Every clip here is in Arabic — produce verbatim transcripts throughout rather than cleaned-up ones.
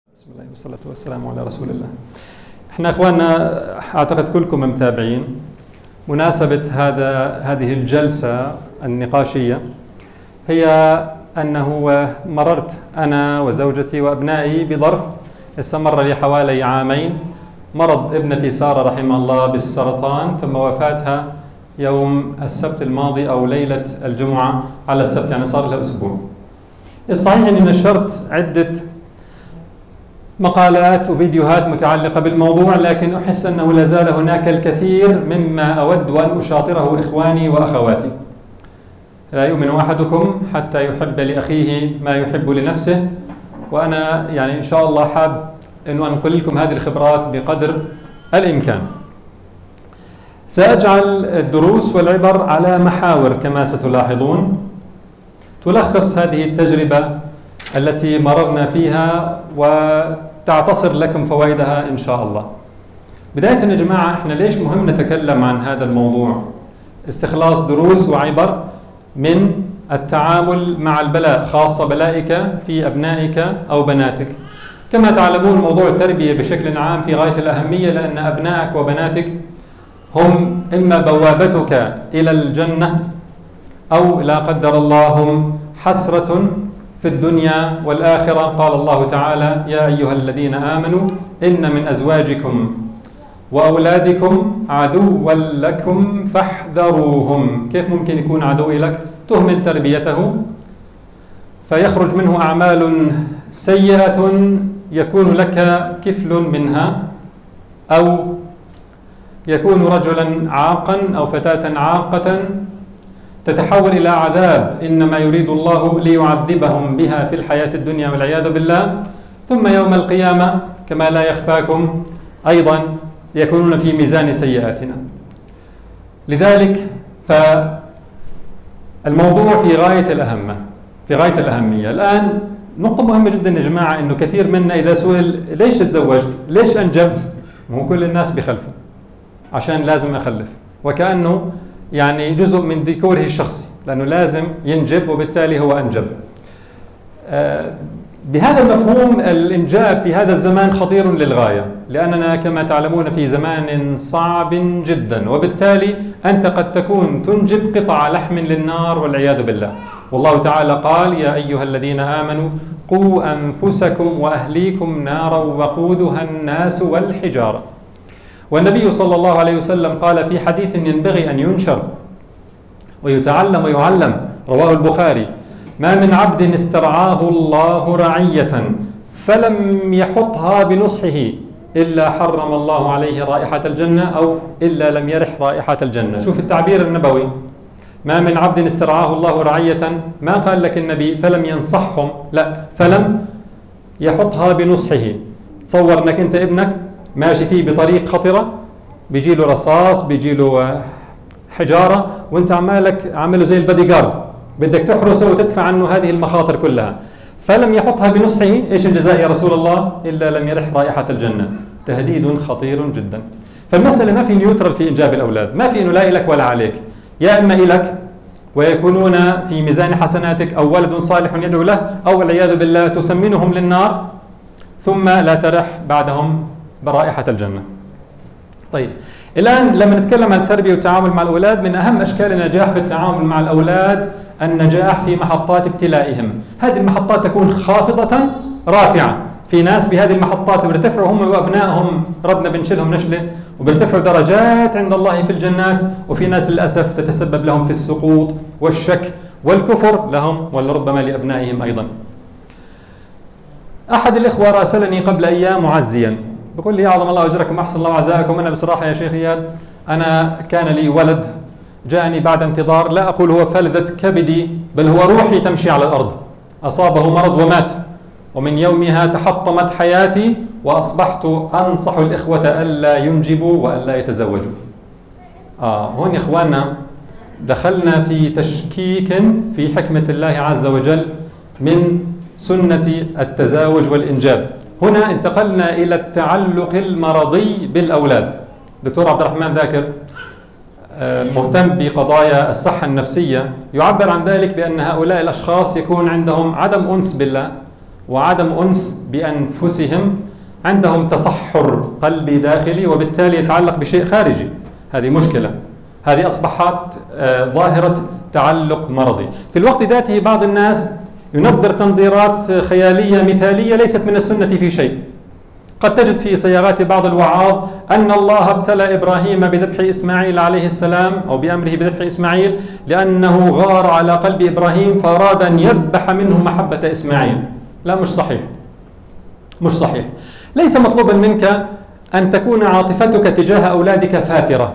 بسم الله والصلاة والسلام على رسول الله. احنا اخواننا اعتقد كلكم متابعين مناسبة هذا هذه الجلسة النقاشية هي أنه مررت أنا وزوجتي وأبنائي بظرف استمر لي حوالي عامين، مرض ابنتي سارة رحمها الله بالسرطان ثم وفاتها يوم السبت الماضي أو ليلة الجمعة على السبت، يعني صار لها أسبوع. الصحيح أني نشرت عدة مقالات وفيديوهات متعلقة بالموضوع، لكن أحس أنه لا زال هناك الكثير مما أود أن أشاطره إخواني وأخواتي. لا يؤمن أحدكم حتى يحب لأخيه ما يحب لنفسه، وأنا يعني إن شاء الله حاب أن أنقل لكم هذه الخبرات بقدر الإمكان. سأجعل الدروس والعبر على محاور كما ستلاحظون تلخص هذه التجربة التي مررنا فيها وتعتصر لكم فوائدها إن شاء الله. بداية يا جماعة، إحنا ليش مهم نتكلم عن هذا الموضوع؟ استخلاص دروس وعبر من التعامل مع البلاء، خاصة بلائك في أبنائك أو بناتك. كما تعلمون موضوع التربية بشكل عام في غاية الأهمية، لأن أبنائك وبناتك هم إما بوابتك إلى الجنة أو لا قدر الله هم حسرة في الدنيا والآخرة. قال الله تعالى: يا أيها الذين آمنوا إن من أزواجكم وأولادكم عدوا لكم فاحذروهم. كيف ممكن يكون عدو لك؟ تهمل تربيته فيخرج منه أعمال سيئة يكون لك كفل منها، أو يكون رجلا عاقا أو فتاة عاقة تتحول إلى عذاب إنما يريد الله ليعذبهم بها في الحياة الدنيا والعياذ بالله، ثم يوم القيامة كما لا يخفاكم أيضا يكونون في ميزان سيئاتنا. لذلك فالموضوع في غاية الأهمية في غاية الأهمية. الآن نقطة مهمة جدا يا جماعة، إنه كثير منا إذا سئل ليش تزوجت؟ ليش أنجبت؟ مو كل الناس بيخلفوا عشان لازم أخلف، وكأنه يعني جزء من ديكوره الشخصي، لأنه لازم ينجب وبالتالي هو أنجب. بهذا المفهوم الإنجاب في هذا الزمان خطير للغاية، لأننا كما تعلمون في زمان صعب جدا، وبالتالي أنت قد تكون تنجب قطع لحم للنار والعياذ بالله. والله تعالى قال: يا أيها الذين آمنوا قوا أنفسكم وأهليكم نارا وقودها الناس والحجارة. والنبي صلى الله عليه وسلم قال في حديث ينبغي أن ينشر ويتعلم ويعلم، رواه البخاري: ما من عبد استرعاه الله رعية فلم يحطها بنصحه إلا حرم الله عليه رائحة الجنة، أو إلا لم يرح رائحة الجنة. شوف التعبير النبوي، ما من عبد استرعاه الله رعية، ما قال لك النبي فلم ينصحهم، لا، فلم يحطها بنصحه. تصور أنك أنت ابنك ماشي فيه بطريق خطرة، بيجي له رصاص، بيجي له حجارة، وانت عمالك عامله زي البادي جارد، بدك تحرسه وتدفع عنه هذه المخاطر كلها. فلم يحطها بنصحه، ايش الجزاء يا رسول الله؟ إلا لم يرح رائحة الجنة. تهديد خطير جدا. فالمسألة ما في نيوترال في إنجاب الأولاد، ما في إنه لا إلك ولا عليك، يا إما إلك ويكونون في ميزان حسناتك، أو ولد صالح يدعو له، أو والعياذ بالله تسمنهم للنار ثم لا ترح بعدهم برائحة الجنة. طيب، الآن لما نتكلم عن التربية والتعامل مع الأولاد، من أهم أشكال النجاح في التعامل مع الأولاد النجاح في محطات ابتلائهم. هذه المحطات تكون خافضة رافعة. في ناس بهذه المحطات بيرتفعوا هم وأبنائهم، ربنا بنشلهم نشلة وبيرتفعوا درجات عند الله في الجنات، وفي ناس للأسف تتسبب لهم في السقوط والشك والكفر لهم ولربما لأبنائهم أيضا. أحد الإخوة راسلني قبل أيام معزيا، بقول لي: أعظم الله أجركم، أحسن الله عزاءكم. أنا بصراحة يا شيخ إياد، أنا كان لي ولد جاءني بعد انتظار، لا أقول هو فلذة كبدي، بل هو روحي تمشي على الأرض، أصابه مرض ومات، ومن يومها تحطمت حياتي، وأصبحت أنصح الإخوة ألا ينجبوا وألا يتزوجوا. آه هون يا إخواننا دخلنا في تشكيك في حكمة الله عز وجل من سنة التزاوج والإنجاب. هنا انتقلنا إلى التعلق المرضي بالأولاد. دكتور عبد الرحمن ذاكر مهتم بقضايا الصحة النفسية يعبر عن ذلك بأن هؤلاء الأشخاص يكون عندهم عدم أنس بالله، وعدم أنس بأنفسهم، عندهم تصحر قلبي داخلي وبالتالي يتعلق بشيء خارجي. هذه مشكلة، هذه أصبحت ظاهرة تعلق مرضي. في الوقت ذاته بعض الناس ينظر تنظيرات خيالية مثالية ليست من السنة في شيء. قد تجد في صياغات بعض الوعاظ أن الله ابتلى إبراهيم بذبح إسماعيل عليه السلام أو بأمره بذبح إسماعيل لأنه غار على قلب إبراهيم فأراد أن يذبح منه محبة إسماعيل. لا، مش صحيح، مش صحيح. ليس مطلوبا منك أن تكون عاطفتك تجاه أولادك فاترة،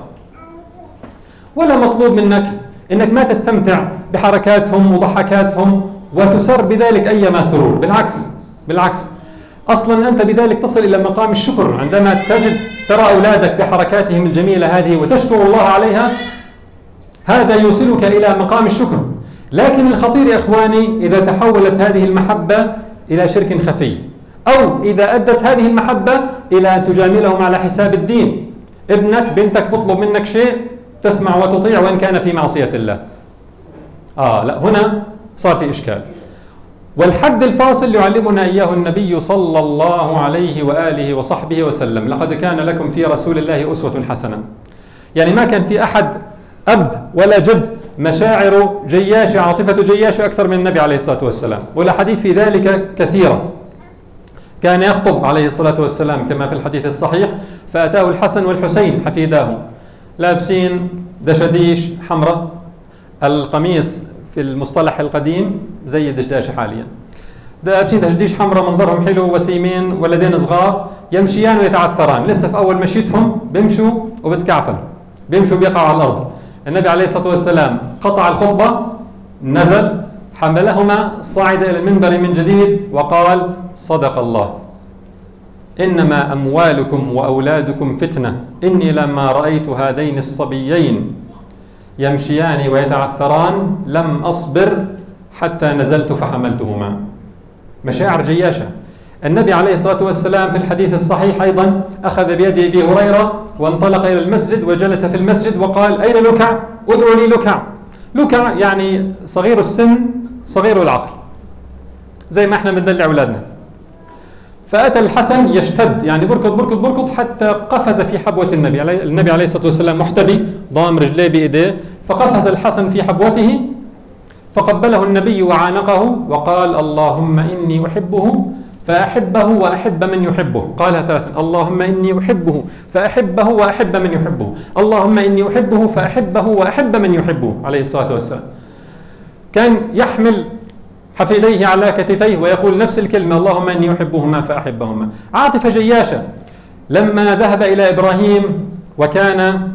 ولا مطلوب منك أنك ما تستمتع بحركاتهم وضحكاتهم وتسر بذلك أيما سرور. بالعكس، بالعكس، أصلا أنت بذلك تصل إلى مقام الشكر عندما تجد ترى أولادك بحركاتهم الجميلة هذه وتشكر الله عليها. هذا يوصلك إلى مقام الشكر. لكن الخطير يا إخواني إذا تحولت هذه المحبة إلى شرك خفي، أو إذا أدت هذه المحبة إلى أن تجاملهم على حساب الدين. ابنك بنتك تطلب منك شيء تسمع وتطيع وإن كان في معصية الله. آه لا، هنا صار في إشكال. والحد الفاصل يعلمنا إياه النبي صلى الله عليه وآله وصحبه وسلم: لقد كان لكم في رسول الله أسوة حسنة. يعني ما كان في أحد أب ولا جد مشاعر جياش، عاطفة جياش أكثر من النبي عليه الصلاة والسلام، والأحاديث في ذلك كثيرة. كان يخطب عليه الصلاة والسلام كما في الحديث الصحيح فأتاه الحسن والحسين حفيداه لابسين دشديش حمراء، القميص في المصطلح القديم زي الدشداش حاليا، لابسين دشديش حمراء، منظرهم حلو، وسيمين، ولدين صغار، يمشيان ويتعثران. لسه في أول مشيتهم بيمشوا وبتكعفل، بيمشوا بيقعوا على الأرض. النبي عليه الصلاة والسلام قطع الخطبة، نزل، حملهما، صعد إلى المنبر من جديد وقال: صدق الله، إنما أموالكم وأولادكم فتنة، إني لما رأيت هذين الصبيين يمشيان ويتعثران لم أصبر حتى نزلت فحملتهما. مشاعر جياشة. النبي عليه الصلاة والسلام في الحديث الصحيح أيضا أخذ بيد أبي هريرة وانطلق إلى المسجد وجلس في المسجد وقال: أين لكع؟ ادعوا لي لكع. لكع يعني صغير السن صغير العقل، زي ما احنا بندلع أولادنا. فأتى الحسن يشتد، يعني بركض بركض بركض حتى قفز في حبوة النبي. النبي عليه الصلاة والسلام محتبي ضام رجليه بإيديه، فقفز الحسن في حبوته فقبله النبي وعانقه وقال: اللهم إني أحبه فأحبه وأحب من يحبه. قالها ثلاثا: اللهم إني أحبه فأحبه وأحب من يحبه، اللهم إني أحبه فأحبه وأحب من يحبه، عليه الصلاة والسلام. كان يحمل حفيديه على كتفيه ويقول نفس الكلمة: اللهم إني أحبهما فأحبهما. عاطفة جياشة. لما ذهب إلى إبراهيم وكان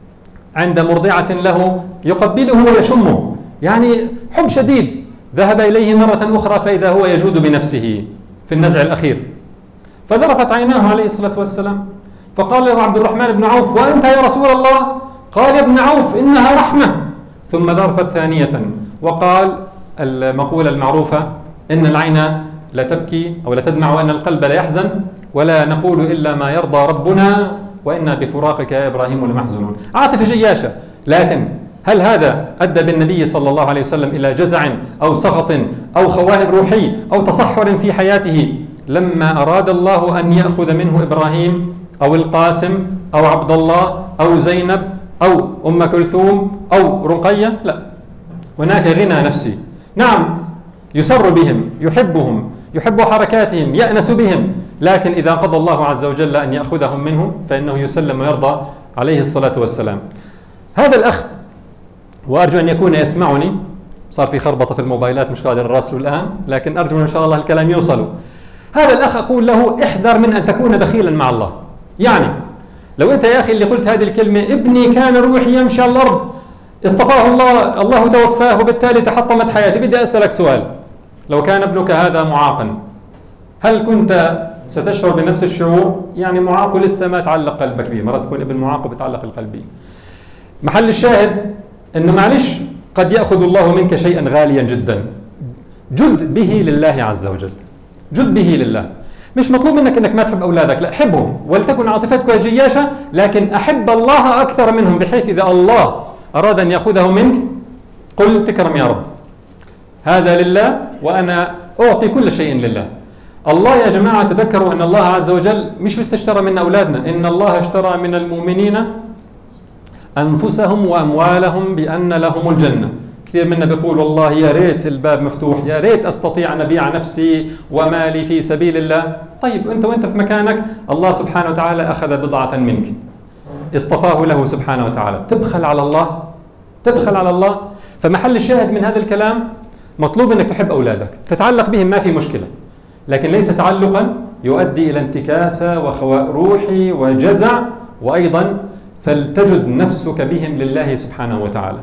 عند مرضعة له يقبله ويشمه، يعني حب شديد، ذهب إليه مرة أخرى فإذا هو يجود بنفسه في النزع الأخير، فذرفت عيناه عليه الصلاة والسلام، فقال له عبد الرحمن بن عوف: وأنت يا رسول الله؟ قال: يا ابن عوف إنها رحمة. ثم ذرفت ثانية وقال المقولة المعروفة: إن العين لا تبكي أو لا تدمع وإن القلب لا يحزن، ولا نقول إلا ما يرضى ربنا وإنا بفراقك يا إبراهيم لمحزنون. عاطفة جياشة. لكن هل هذا أدى بالنبي صلى الله عليه وسلم إلى جزع أو سخط أو خوان روحي أو تصحر في حياته لما أراد الله أن يأخذ منه إبراهيم أو القاسم أو عبد الله أو زينب أو أم كلثوم أو رقية؟ لا، هناك غنى نفسي. نعم، يسر بهم، يحبهم، يحب حركاتهم، يأنس بهم، لكن إذا قضى الله عز وجل أن يأخذهم منه فإنه يسلم ويرضى، عليه الصلاة والسلام. هذا الأخ، وأرجو أن يكون يسمعني، صار في خربطة في الموبايلات مش قادر الراسل الآن، لكن أرجو إن شاء الله الكلام يوصل. هذا الأخ أقول له: احذر من أن تكون بخيلا مع الله. يعني لو أنت يا أخي اللي قلت هذه الكلمة: ابني كان روحي يمشي على الأرض، اصطفاه الله، الله توفاه وبالتالي تحطمت حياتي. بدي أسألك سؤال: لو كان ابنك هذا معاقا، هل كنت ستشعر بنفس الشعور؟ يعني معاق لسه ما تعلق قلبك به، مرات تكون ابن معاق وبتعلق القلب به. محل الشاهد إنه معلش قد يأخذ الله منك شيئا غاليا جدا، جد به لله عز وجل، جد به لله. مش مطلوب منك انك ما تحب اولادك، لا، حبهم ولتكن عاطفتك جياشة، لكن احب الله اكثر منهم، بحيث اذا الله اراد ان ياخذه منك قل: تكرم يا رب، هذا لله وانا اعطي كل شيء لله. الله يا جماعة تذكروا أن الله عز وجل مش بس اشترى من أولادنا، إن الله اشترى من المؤمنين أنفسهم وأموالهم بأن لهم الجنة. كثير منا بيقول والله يا ريت الباب مفتوح، يا ريت أستطيع أن أبيع نفسي ومالي في سبيل الله. طيب أنت وأنت في مكانك الله سبحانه وتعالى أخذ بضعة منك، اصطفاه له سبحانه وتعالى، تبخل على الله؟ تبخل على الله؟ فمحل الشاهد من هذا الكلام مطلوب أنك تحب أولادك، تتعلق بهم ما في مشكلة، لكن ليس تعلقا يؤدي إلى انتكاسة وخواء روحي وجزع، وأيضا فلتجد نفسك بهم لله سبحانه وتعالى.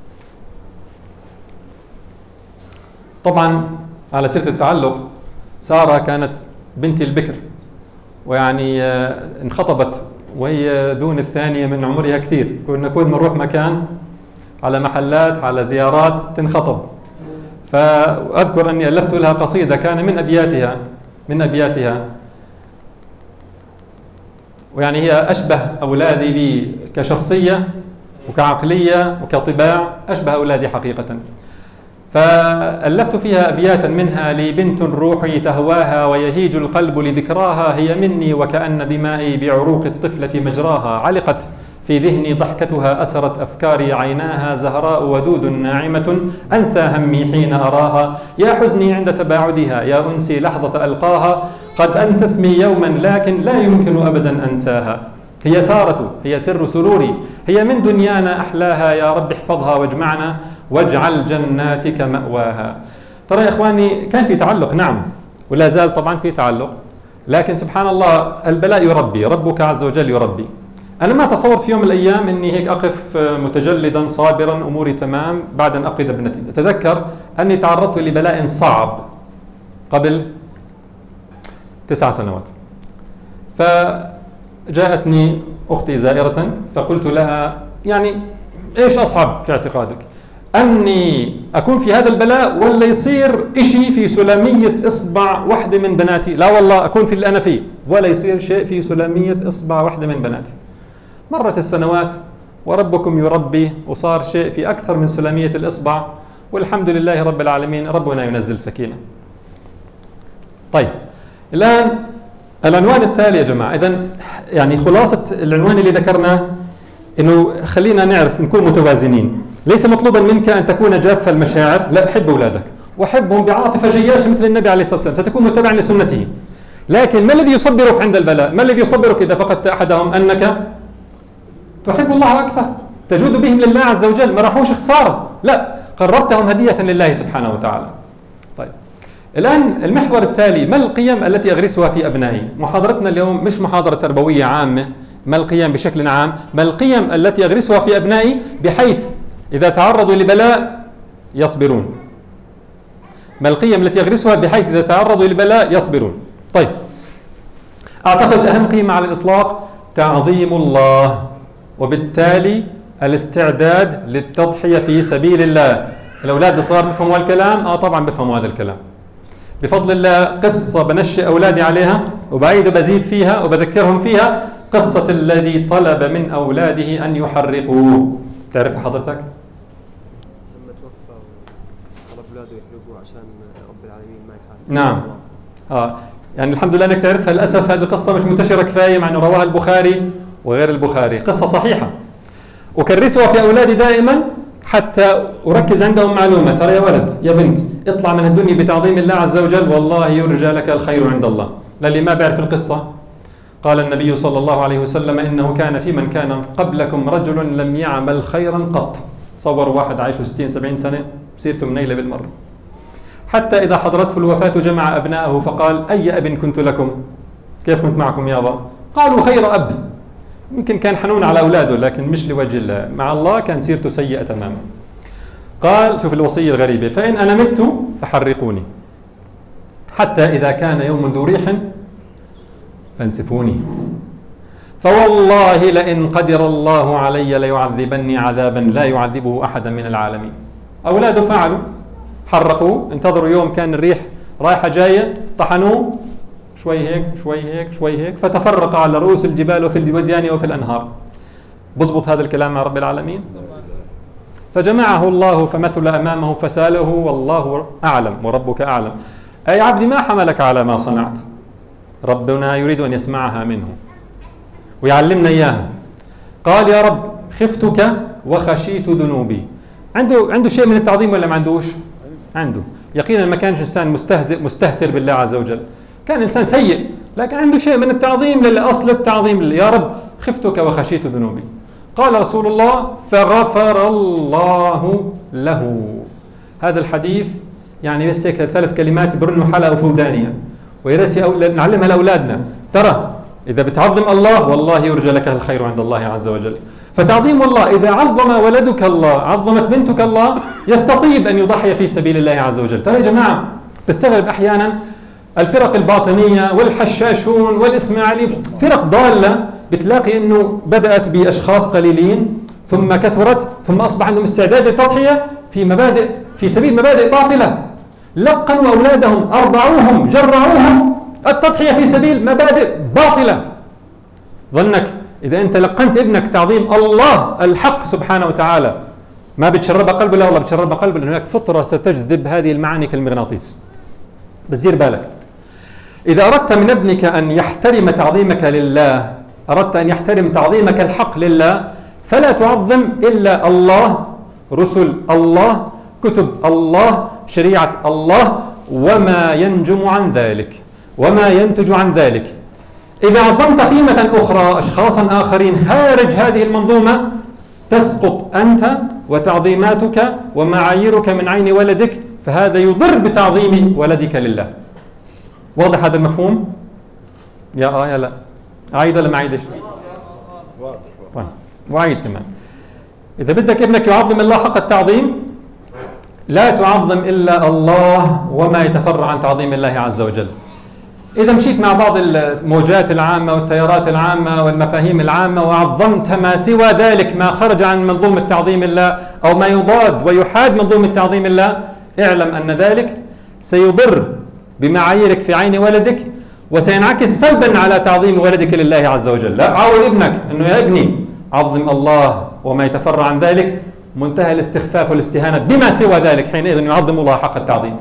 طبعا على سيرة التعلق، سارة كانت بنتي البكر، ويعني انخطبت وهي دون الثانية من عمرها كثير. كنا كل ما نروح مكان على محلات على زيارات تنخطب، فأذكر أني ألفت لها قصيدة كان من أبياتها من أبياتها ويعني هي أشبه أولادي بي كشخصية وكعقلية وكطباع، أشبه أولادي حقيقة. فألفت فيها أبياتا منها: لي بنت روحي تهواها ويهيج القلب لذكراها، هي مني وكأن دمائي بعروق الطفلة مجراها، علقت في ذهني ضحكتها أسرت أفكاري عيناها، زهراء ودود ناعمة أنسى همي حين أراها، يا حزني عند تباعدها يا أنسي لحظة ألقاها، قد أنسى اسمي يوما لكن لا يمكن أبدا أنساها، هي سارة هي سر سروري، هي من دنيانا أحلاها، يا رب احفظها واجمعنا واجعل جناتك مأواها. ترى يا إخواني كان في تعلق، نعم، ولا زال طبعا في تعلق، لكن سبحان الله البلاء يربي، ربك عز وجل يربي. أنا ما تصورت في يوم من الأيام أني هيك أقف متجلدا صابرا أموري تمام بعد أن أقيد ابنتي. أتذكر أني تعرضت لبلاء صعب قبل تسع سنوات، فجاءتني أختي زائرة فقلت لها يعني إيش أصعب في اعتقادك، أني أكون في هذا البلاء ولا يصير إشي في سلامية إصبع واحدة من بناتي؟ لا والله أكون في اللي أنا فيه ولا يصير شيء في سلامية إصبع واحدة من بناتي. مرت السنوات وربكم يربي وصار شيء في أكثر من سلامية الإصبع، والحمد لله رب العالمين، ربنا ينزل سكينة. طيب الآن العنوان التالي يا جماعة، إذن يعني خلاصة العنوان اللي ذكرناه إنه خلينا نعرف نكون متوازنين. ليس مطلوبا منك أن تكون جاف المشاعر، لا، حب أولادك وحبهم بعاطفة جياشة مثل النبي عليه الصلاة والسلام، ستكون متبعا لسنته. لكن ما الذي يصبرك عند البلاء؟ ما الذي يصبرك إذا فقدت أحدهم؟ أنك تحب الله أكثر، تجود بهم لله عز وجل، ما راحوش خسارة، لا، قربتهم هدية لله سبحانه وتعالى. طيب الآن المحور التالي، ما القيم التي أغرسها في أبنائي؟ محاضرتنا اليوم مش محاضرة تربوية عامة، ما القيم بشكل عام، ما القيم التي أغرسها في أبنائي بحيث إذا تعرضوا لبلاء يصبرون، ما القيم التي أغرسها بحيث إذا تعرضوا لبلاء يصبرون. طيب أعتقد أهم قيمة على الإطلاق تعظيم الله، وبالتالي الاستعداد للتضحية في سبيل الله. الأولاد الصغار بيفهموا الكلام؟ آه طبعا بيفهموا هذا الكلام بفضل الله. قصة بنشئ أولادي عليها وبعيد بزيد فيها وبذكرهم فيها، قصة الذي طلب من أولاده أن يحرقوه. تعرف حضرتك؟ لما توفى طلب أولاده يحرقوه عشان رب العالمين ما يحاسب. نعم. آه يعني الحمد لله أنك تعرفها. للأسف هذه القصة مش منتشرة كفاية، مع أنه رواها البخاري وغير البخاري، قصة صحيحة. أكرسها في أولادي دائما حتى أركز عندهم معلومة: ترى يا ولد يا بنت، اطلع من الدنيا بتعظيم الله عز وجل، والله يرجى لك الخير عند الله. للي ما بيعرف القصة، قال النبي صلى الله عليه وسلم: إنه كان في من كان قبلكم رجل لم يعمل خيرا قط. تصور واحد عايش ستين سبعين سنة سيرته منيلة بالمرة، حتى إذا حضرته الوفاة جمع أبناءه فقال: أي أب كنت لكم؟ كيف كنت معكم يابا؟ قالوا: خير أب. يمكن كان حنون على أولاده لكن مش لوجه الله، مع الله كان سيرته سيئة تماما. قال، شوف الوصية الغريبة: فإن أنا مت فحرقوني، حتى إذا كان يوم ذو ريح فانسفوني، فوالله لئن قدر الله علي ليعذبني عذابا لا يعذبه أحدا من العالمين. أولاده فعلوا، حرقوه، انتظروا يوم كان الريح رايحة جاية، طحنوه شوي هيك شوي هيك شوي هيك، فتفرق على رؤوس الجبال وفي الوديان وفي الأنهار. بضبط هذا الكلام مع رب العالمين؟ فجمعه الله فمثل أمامه فساله: والله أعلم وربك أعلم. أي عبدي ما حملك على ما صنعت. ربنا يريد أن يسمعها منه ويعلمنا إياها. قال يا رب خفتك وخشيت ذنوبي. عنده عنده شيء من التعظيم ولا ما عندوش؟ عنده. يقينا ما كانش إنسان مستهزئ مستهتر بالله عز وجل، كان إنسان سيء، لكن عنده شيء من التعظيم للأصل التعظيم لله. يا رب خفتك وخشيت ذنوبي. قال رسول الله فغفر الله له. هذا الحديث يعني بس هيك ثلاث كلمات برنوا حلقة في ودانية، ويريد في أول... نعلمها لأولادنا. ترى إذا بتعظم الله والله يرجى لك الخير عند الله عز وجل. فتعظيم الله إذا عظم ولدك الله، عظمت بنتك الله، يستطيب أن يضحي في سبيل الله عز وجل. ترى يا جماعة تستغرب أحيانا الفرق الباطنية والحشاشون والإسماعيلي، فرق ضالة، بتلاقي أنه بدأت بأشخاص قليلين ثم كثرت ثم أصبح عندهم استعداد للتضحية في مبادئ في سبيل مبادئ باطلة. لقنوا أولادهم، أرضعوهم، جرعوهم التضحية في سبيل مبادئ باطلة. ظنك إذا أنت لقنت ابنك تعظيم الله الحق سبحانه وتعالى ما بتشرب قلبه؟ لا والله بتشرب قلبه، لأن هناك فطرة ستجذب هذه المعاني كالمغناطيس. بس دير بالك، إذا أردت من ابنك أن يحترم تعظيمك لله، أردت أن يحترم تعظيمك الحق لله، فلا تعظم إلا الله، رسل الله، كتب الله، شريعة الله، وما ينجم عن ذلك وما ينتج عن ذلك. إذا عظمت قيمة أخرى، أشخاصا آخرين خارج هذه المنظومة، تسقط أنت وتعظيماتك ومعاييرك من عين ولدك، فهذا يضر بتعظيم ولدك لله. واضح هذا المفهوم؟ يا آه يا لا أعيد ولا ما أعيدش؟ طيب وأعيد كمان. إذا بدك ابنك يعظم الله حق التعظيم، لا تعظم إلا الله وما يتفرع عن تعظيم الله عز وجل. إذا مشيت مع بعض الموجات العامة والتيارات العامة والمفاهيم العامة وعظمت ما سوى ذلك، ما خرج عن منظومة تعظيم الله أو ما يضاد ويحاد منظومة تعظيم الله، اعلم أن ذلك سيضر بمعاييرك في عين ولدك وسينعكس سلبا على تعظيم ولدك لله عز وجل. لا، عود ابنك أنه يا ابني عظم الله وما يتفرع عن ذلك، منتهى الاستخفاف والاستهانة بما سوى ذلك، حينئذ يعظم الله حق التعظيم.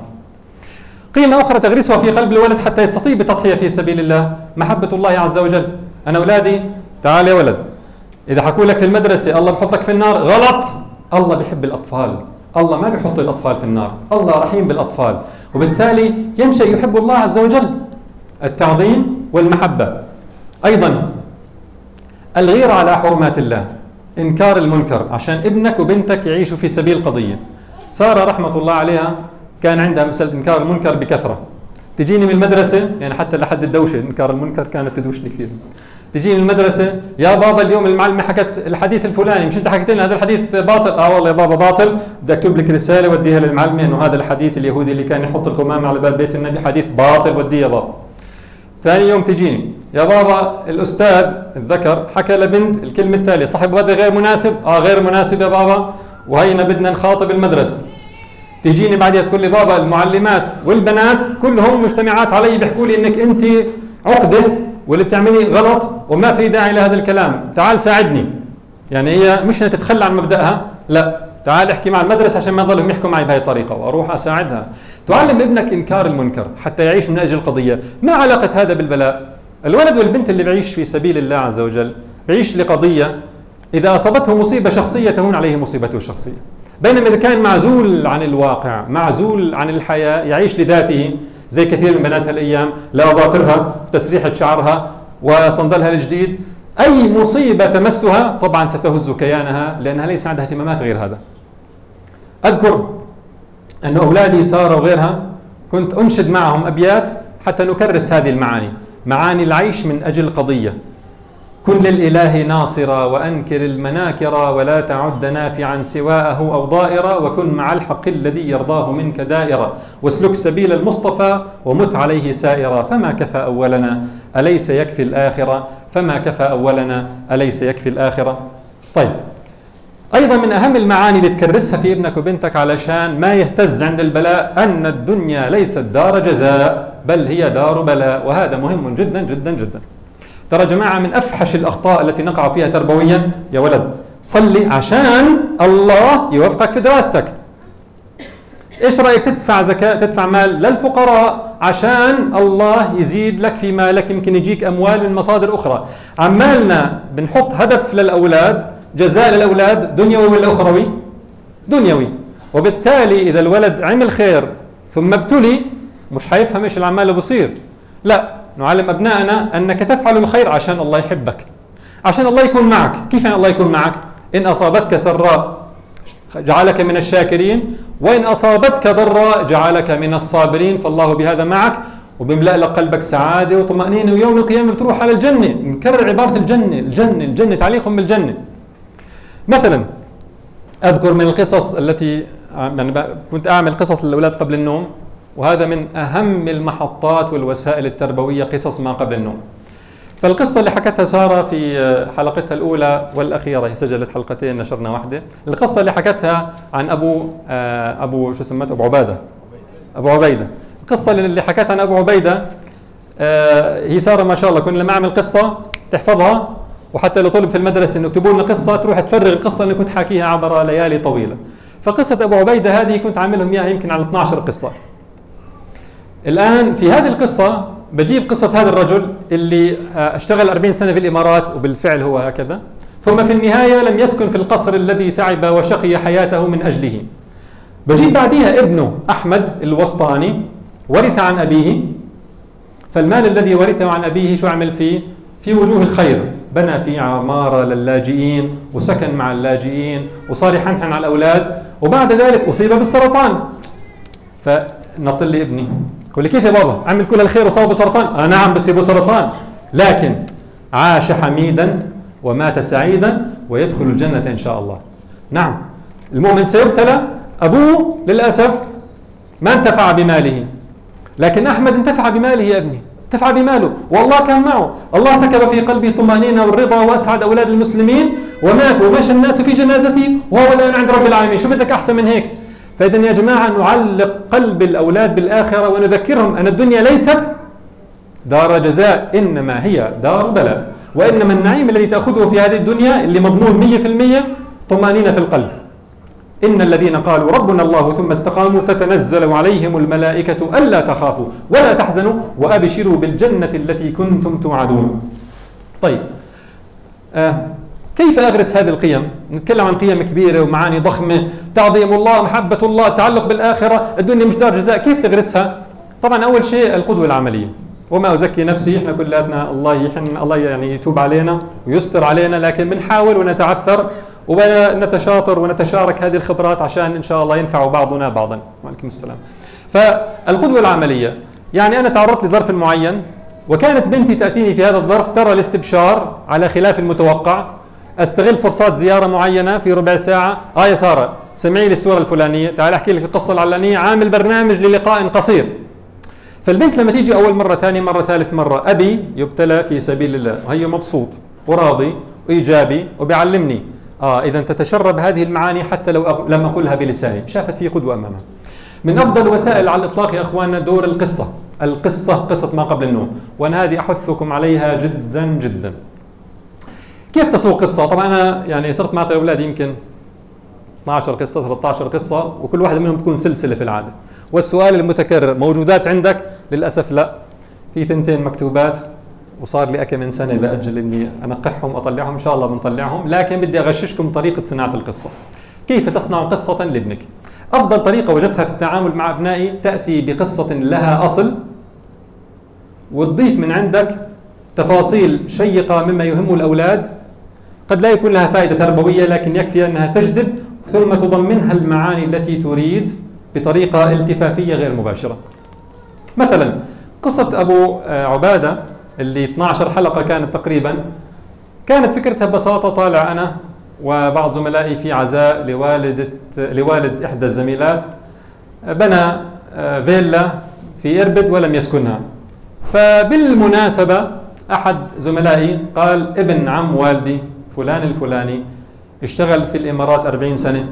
قيمة أخرى تغرسها في قلب الولد حتى يستطيع بتضحية في سبيل الله، محبة الله عز وجل. أنا أولادي تعال يا ولد، إذا حكوا لك في المدرسة الله بحط لك في النار، غلط. الله بيحب الأطفال، الله ما بيحط الأطفال في النار، الله رحيم بالأطفال، وبالتالي ينشأ يحب الله عز وجل. التعظيم والمحبة. أيضا الغيرة على حرمات الله، إنكار المنكر، عشان ابنك وبنتك يعيشوا في سبيل قضية. سارة رحمة الله عليها كان عندها مسألة إنكار المنكر بكثرة. تجيني من المدرسة، يعني حتى لحد الدوشة إنكار المنكر كانت تدوشني كثير. تجيني من المدرسة، يا بابا اليوم المعلمة حكت الحديث الفلاني، مش أنت حكيت لنا هذا الحديث باطل؟ آه والله يا بابا باطل، بدي أكتب لك رسالة وديها للمعلمة إنه هذا الحديث اليهودي اللي كان يحط القمامة على باب بيت النبي حديث باطل، وديه يا بابا. ثاني يوم تجيني، يا بابا الأستاذ الذكر حكى لبنت الكلمة التالية، صاحب هذا غير مناسب؟ آه غير مناسب يا بابا، وهينا بدنا نخاطب المدرسة. تجيني بعدها تقول لي بابا المعلمات والبنات كلهم مجتمعات علي بيحكوا لي انك انت عقدة واللي بتعملي غلط وما في داعي لهذا الكلام، تعال ساعدني. يعني هي مش تتخلى عن مبدأها، لا، تعال احكي مع المدرسة عشان ما يضلوا يحكوا معي بهذه الطريقة، واروح اساعدها. تعلم ابنك انكار المنكر حتى يعيش من اجل القضية. ما علاقة هذا بالبلاء؟ الولد والبنت اللي بيعيش في سبيل الله عز وجل بيعيش لقضية، اذا اصابته مصيبة شخصية تهون عليه مصيبته الشخصية. بينما إذا كان معزول عن الواقع، معزول عن الحياة، يعيش لذاته، زي كثير من بنات الأيام، لا أظافرها، تسريحة شعرها، وصندلها الجديد، أي مصيبة تمسها طبعا ستهز كيانها، لأنها ليس عندها اهتمامات غير هذا. أذكر أن أولادي سارة وغيرها كنت أنشد معهم أبيات حتى نكرس هذه المعاني، معاني العيش من أجل قضية. كن للإله ناصرا وأنكر المناكرا، ولا تعد نافعا سواءه أو ضائرا، وكن مع الحق الذي يرضاه منك دائرا، واسلك سبيل المصطفى ومت عليه سائرا، فما كفى أولنا أليس يكفي الآخرة، فما كفى أولنا أليس يكفي الآخرة. طيب، أيضا من أهم المعاني اللي تكرسها في ابنك وبنتك علشان ما يهتز عند البلاء، أن الدنيا ليست دار جزاء بل هي دار بلاء، وهذا مهم جدا جدا جدا. ترى جماعة من أفحش الأخطاء التي نقع فيها تربويا، يا ولد صلي عشان الله يوفقك في دراستك. إيش رأيك تدفع زكاة، تدفع مال للفقراء عشان الله يزيد لك في مالك، يمكن يجيك أموال من مصادر أخرى. عمالنا بنحط هدف للأولاد، جزاء للأولاد دنيوي ولا أخروي؟ دنيوي. وبالتالي إذا الولد عمل خير ثم ابتلي مش حيفهم إيش العمال اللي بصير. لا، نعلم أبنائنا أنك تفعل الخير عشان الله يحبك، عشان الله يكون معك. كيف يعني الله يكون معك؟ إن أصابتك سراء جعلك من الشاكرين، وإن أصابتك ضراء جعلك من الصابرين، فالله بهذا معك وبيملأ لك قلبك سعادة وطمأنينة، ويوم القيامة بتروح على الجنة. نكرر عبارة الجنة الجنة الجنة، تعليقهم بالجنة. مثلا أذكر من القصص التي يعني كنت أعمل قصص للأولاد قبل النوم، وهذا من أهم المحطات والوسائل التربوية، قصص ما قبل النوم. فالقصة اللي حكتها سارة في حلقتها الأولى والأخيرة، هي سجلت حلقتين نشرنا واحدة. القصة اللي حكتها عن أبو أبو شو سمته أبو عبادة أبو عبيدة. القصة اللي حكتها عن أبو عبيدة هي سارة ما شاء الله كنا لما أعمل قصة تحفظها، وحتى لو طلب في المدرسة إنه اكتبوا لنا قصة تروح تفرغ القصة اللي كنت حاكيها عبر ليالي طويلة. فقصة أبو عبيدة هذه كنت عاملهم إياها يمكن على اثنتي عشرة قصة. الآن في هذه القصة بجيب قصة هذا الرجل اللي اشتغل أربعين سنة في الإمارات، وبالفعل هو هكذا، ثم في النهاية لم يسكن في القصر الذي تعب وشقي حياته من أجله. بجيب بعديها ابنه أحمد الوسطاني، ورث عن أبيه، فالمال الذي ورثه عن أبيه شو عمل فيه؟ في وجوه الخير، بنى في عمارة للاجئين وسكن مع اللاجئين وصار يحنحن على الأولاد، وبعد ذلك أصيب بالسرطان. فنطل لي ابني يقول لي كيف يا بابا عمل كل الخير وصاب بسرطان؟ آه نعم بس بسرطان، لكن عاش حميدا ومات سعيدا ويدخل الجنة إن شاء الله. نعم المؤمن سيبتلى، أبوه للأسف ما انتفع بماله، لكن أحمد انتفع بماله يا ابني، انتفع بماله والله كان معه، الله سكب في قلبه الطمأنينة والرضا وأسعد أولاد المسلمين، ومات ومشى الناس في جنازته وهو الآن عند رب العالمين. شو بدك أحسن من هيك؟ فإذا يا جماعة نعلق قلب الأولاد بالآخرة ونذكرهم أن الدنيا ليست دار جزاء، إنما هي دار بلاء، وإنما النعيم الذي تأخذه في هذه الدنيا اللي مضمون مية في المية طمأنينة في القلب. إن الذين قالوا ربنا الله ثم استقاموا تتنزل عليهم الملائكة ألا تخافوا ولا تحزنوا وأبشروا بالجنة التي كنتم توعدون. طيب آه كيف أغرس هذه القيم؟ نتكلم عن قيم كبيرة ومعاني ضخمة، تعظيم الله، محبة الله، تعلق بالآخرة، الدنيا مش دار جزاء. كيف تغرسها؟ طبعا أول شيء القدوة العملية، وما أزكي نفسي، إحنا كلاتنا الله يحن الله يعني يتوب علينا ويستر علينا، لكن بنحاول ونتعثر ونتشاطر ونتشارك هذه الخبرات عشان إن شاء الله ينفع بعضنا بعضا. وعليكم السلام. فالقدوة العملية يعني أنا تعرضت لظرف معين وكانت بنتي تأتيني في هذا الظرف ترى الاستبشار على خلاف المتوقع، استغل فرصات زيارة معينة في ربع ساعة. آه يا سارة سمعي لي السورة الفلانية، تعال أحكي لك القصة العلانية، عامل برنامج للقاء قصير. فالبنت لما تيجي أول مرة، ثاني مرة، ثالث مرة، أبي يبتلى في سبيل الله، وهي مبسوط وراضي وإيجابي وبيعلمني. آه إذا تتشرب هذه المعاني حتى لو أق... لم أقولها بلساني، شافت في قدوة أمامها. من أفضل الوسائل على الإطلاق يا أخواننا دور القصة، القصة قصة ما قبل النوم، وأنا هذه أحثكم عليها جدا جدا. كيف تسوق قصة؟ طبعا أنا يعني صرت معطي أولادي يمكن اثنتي عشرة قصة ثلاثة عشر قصة، وكل واحدة منهم تكون سلسلة في العادة. والسؤال المتكرر موجودات عندك؟ للأسف لا، في ثنتين مكتوبات وصار لي أكم من سنة بأجل إني أنقحهم أطلعهم، إن شاء الله بنطلعهم، لكن بدي أغششكم طريقة صناعة القصة. كيف تصنع قصة لابنك؟ أفضل طريقة وجدتها في التعامل مع أبنائي، تأتي بقصة لها أصل وتضيف من عندك تفاصيل شيقة مما يهم الأولاد، قد لا يكون لها فائدة تربوية لكن يكفي أنها تجذب، ثم تضمنها المعاني التي تريد بطريقة التفافية غير مباشرة. مثلا قصة أبو عبادة اللي اثنتي عشرة حلقة كانت تقريبا، كانت فكرتها ببساطة، طالع أنا وبعض زملائي في عزاء لوالدة لوالد إحدى الزميلات، بنى فيلا في إربد ولم يسكنها. فبالمناسبة أحد زملائي قال ابن عم والدي فلان الفلاني اشتغل في الإمارات أربعين سنة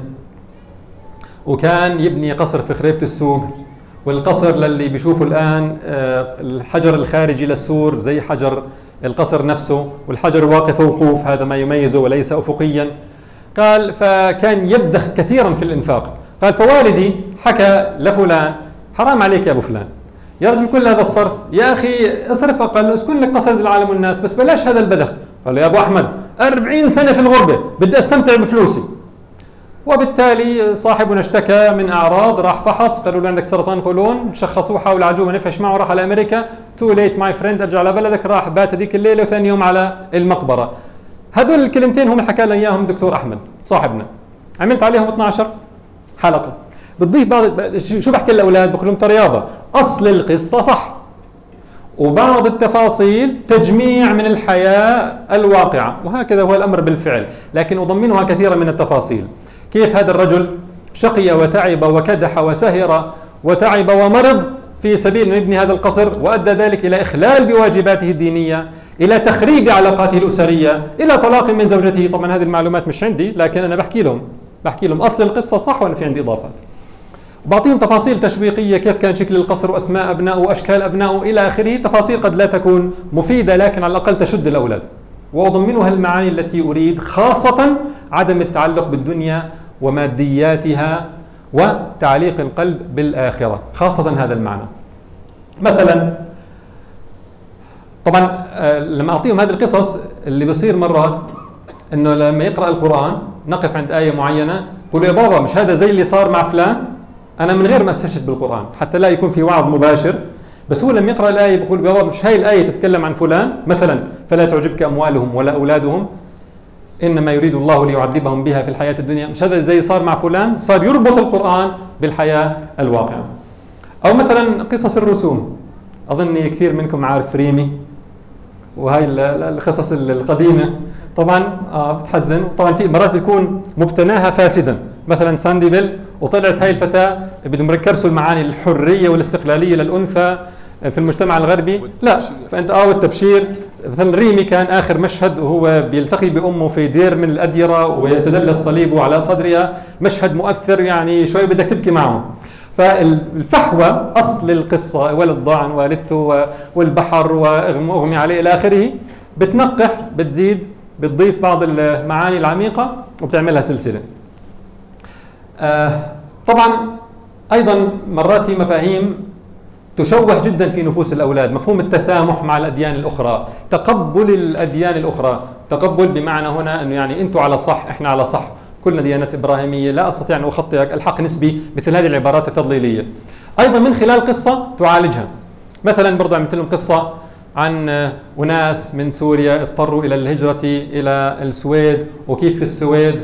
وكان يبني قصر في خريبة السوق، والقصر للي بيشوفوا الآن الحجر الخارجي للسور زي حجر القصر نفسه، والحجر واقف وقوف، هذا ما يميزه وليس أفقيا. قال فكان يبذخ كثيرا في الإنفاق. قال فوالدي حكى لفلان حرام عليك يا أبو فلان، يا رجل كل هذا الصرف يا أخي اصرف أقل، اسكن لك قصر العالم والناس، بس بلاش هذا البذخ. قال له يا أبو أحمد أربعين سنة في الغربة بدي أستمتع بفلوسي. وبالتالي صاحبنا اشتكى من أعراض، راح فحص، قالوا له عندك سرطان قولون، شخصوه، حاول عالجوه ما نفعش معه، راح على أمريكا. تو ليت ماي فريند، ارجع لبلدك. راح بات هذيك الليلة وثاني يوم على المقبرة. هذول الكلمتين هم حكى لنا إياهم دكتور أحمد صاحبنا، عملت عليهم اثنتي عشرة حلقة. بتضيف بعض، شو بحكي للأولاد؟ بقول لهم رياضة، أصل القصة صح، وبعض التفاصيل تجميع من الحياة الواقعة، وهكذا هو الأمر بالفعل، لكن أضمنها كثيرا من التفاصيل. كيف هذا الرجل شقي وتعب وكدح وسهر وتعب ومرض في سبيل أن يبني هذا القصر، وأدى ذلك إلى إخلال بواجباته الدينية، إلى تخريب علاقاته الأسرية، إلى طلاق من زوجته. طبعا هذه المعلومات مش عندي، لكن أنا بحكي لهم بحكي لهم أصل القصة صح، وأنا في عندي إضافات. بعطيهم تفاصيل تشويقية، كيف كان شكل القصر وأسماء أبنائه وأشكال أبنائه إلى آخره، تفاصيل قد لا تكون مفيدة لكن على الأقل تشد الأولاد. وأضمنها المعاني التي أريد، خاصة عدم التعلق بالدنيا ومادياتها وتعليق القلب بالآخرة، خاصة هذا المعنى. مثلا طبعا لما أعطيهم هذه القصص، اللي بيصير مرات إنه لما يقرأ القرآن نقف عند آية معينة، يقولوا يا بابا مش هذا زي اللي صار مع فلان؟ أنا من غير ما أستشهد بالقرآن حتى لا يكون في وعظ مباشر، بس هو لما يقرأ الآية بيقول يا بابا مش هاي الآية تتكلم عن فلان؟ مثلا فلا تعجبك أموالهم ولا أولادهم إنما يريد الله ليعذبهم بها في الحياة الدنيا، مش هذا زي صار مع فلان؟ صار يربط القرآن بالحياة الواقعة. أو مثلا قصص الرسوم، أظن كثير منكم عارف ريمي، وهاي القصص القديمة طبعا آه بتحزن، وطبعا في مرات بيكون مبتناها فاسدا، مثلا سانديبل، وطلعت هاي الفتاة بدهم يكرسوا المعاني الحرية والاستقلالية للأنثى في المجتمع الغربي، لا فأنت آه والتبشير. مثلا ريمي كان آخر مشهد وهو بيلتقي بأمه في دير من الأديرة ويتدلى الصليب على صدرها، مشهد مؤثر يعني شوي بدك تبكي معه. فالفحوى أصل القصة، ولد ضاع عن والدته والبحر وأغمي عليه إلى آخره، بتنقح، بتزيد، بتضيف بعض المعاني العميقة وبتعملها سلسلة. آه طبعا أيضا مرات في مفاهيم تشوه جدا في نفوس الأولاد، مفهوم التسامح مع الأديان الأخرى، تقبل الأديان الأخرى. تقبل بمعنى هنا أنه يعني أنتوا على صح، إحنا على صح، كلنا ديانات إبراهيمية، لا أستطيع أن أخطئك، الحق نسبي، مثل هذه العبارات التضليلية. أيضا من خلال قصة تعالجها. مثلا برضو عملت لهم قصة عن أناس من سوريا اضطروا إلى الهجرة إلى السويد، وكيف في السويد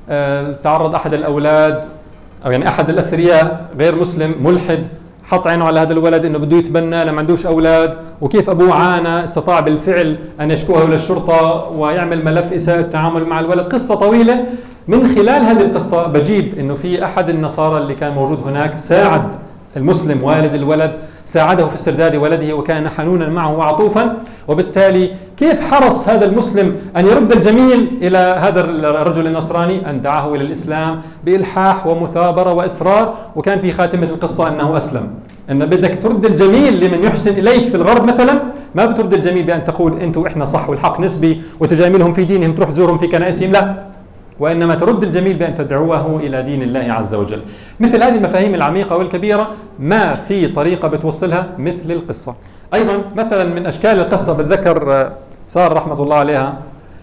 تعرض أحد الأولاد، أو يعني أحد الأثرياء غير مسلم ملحد، حط عينه على هذا الولد انه بده يتبنى لما عندوش اولاد، وكيف ابوه عانى، استطاع بالفعل ان يشكوه للشرطه ويعمل ملف اساءة التعامل مع الولد. قصه طويله. من خلال هذه القصه بجيب انه في احد النصارى اللي كان موجود هناك ساعد المسلم والد الولد، ساعده في استرداد ولده وكان حنونا معه وعطوفا، وبالتالي كيف حرص هذا المسلم أن يرد الجميل إلى هذا الرجل النصراني، أن دعاه إلى الإسلام بإلحاح ومثابرة وإصرار، وكان في خاتمة القصة أنه أسلم. أن بدك ترد الجميل لمن يحسن إليك في الغرب مثلا، ما بترد الجميل بأن تقول أنتوا إحنا صح والحق نسبي وتجاملهم في دينهم، تروح تزورهم في كنائسهم، لا، وإنما ترد الجميل بأن تدعوه إلى دين الله عز وجل. مثل هذه المفاهيم العميقة والكبيرة ما في طريقة بتوصلها مثل القصة. أيضا مثلا من أشكال القصة بتذكر سارة رحمة الله عليها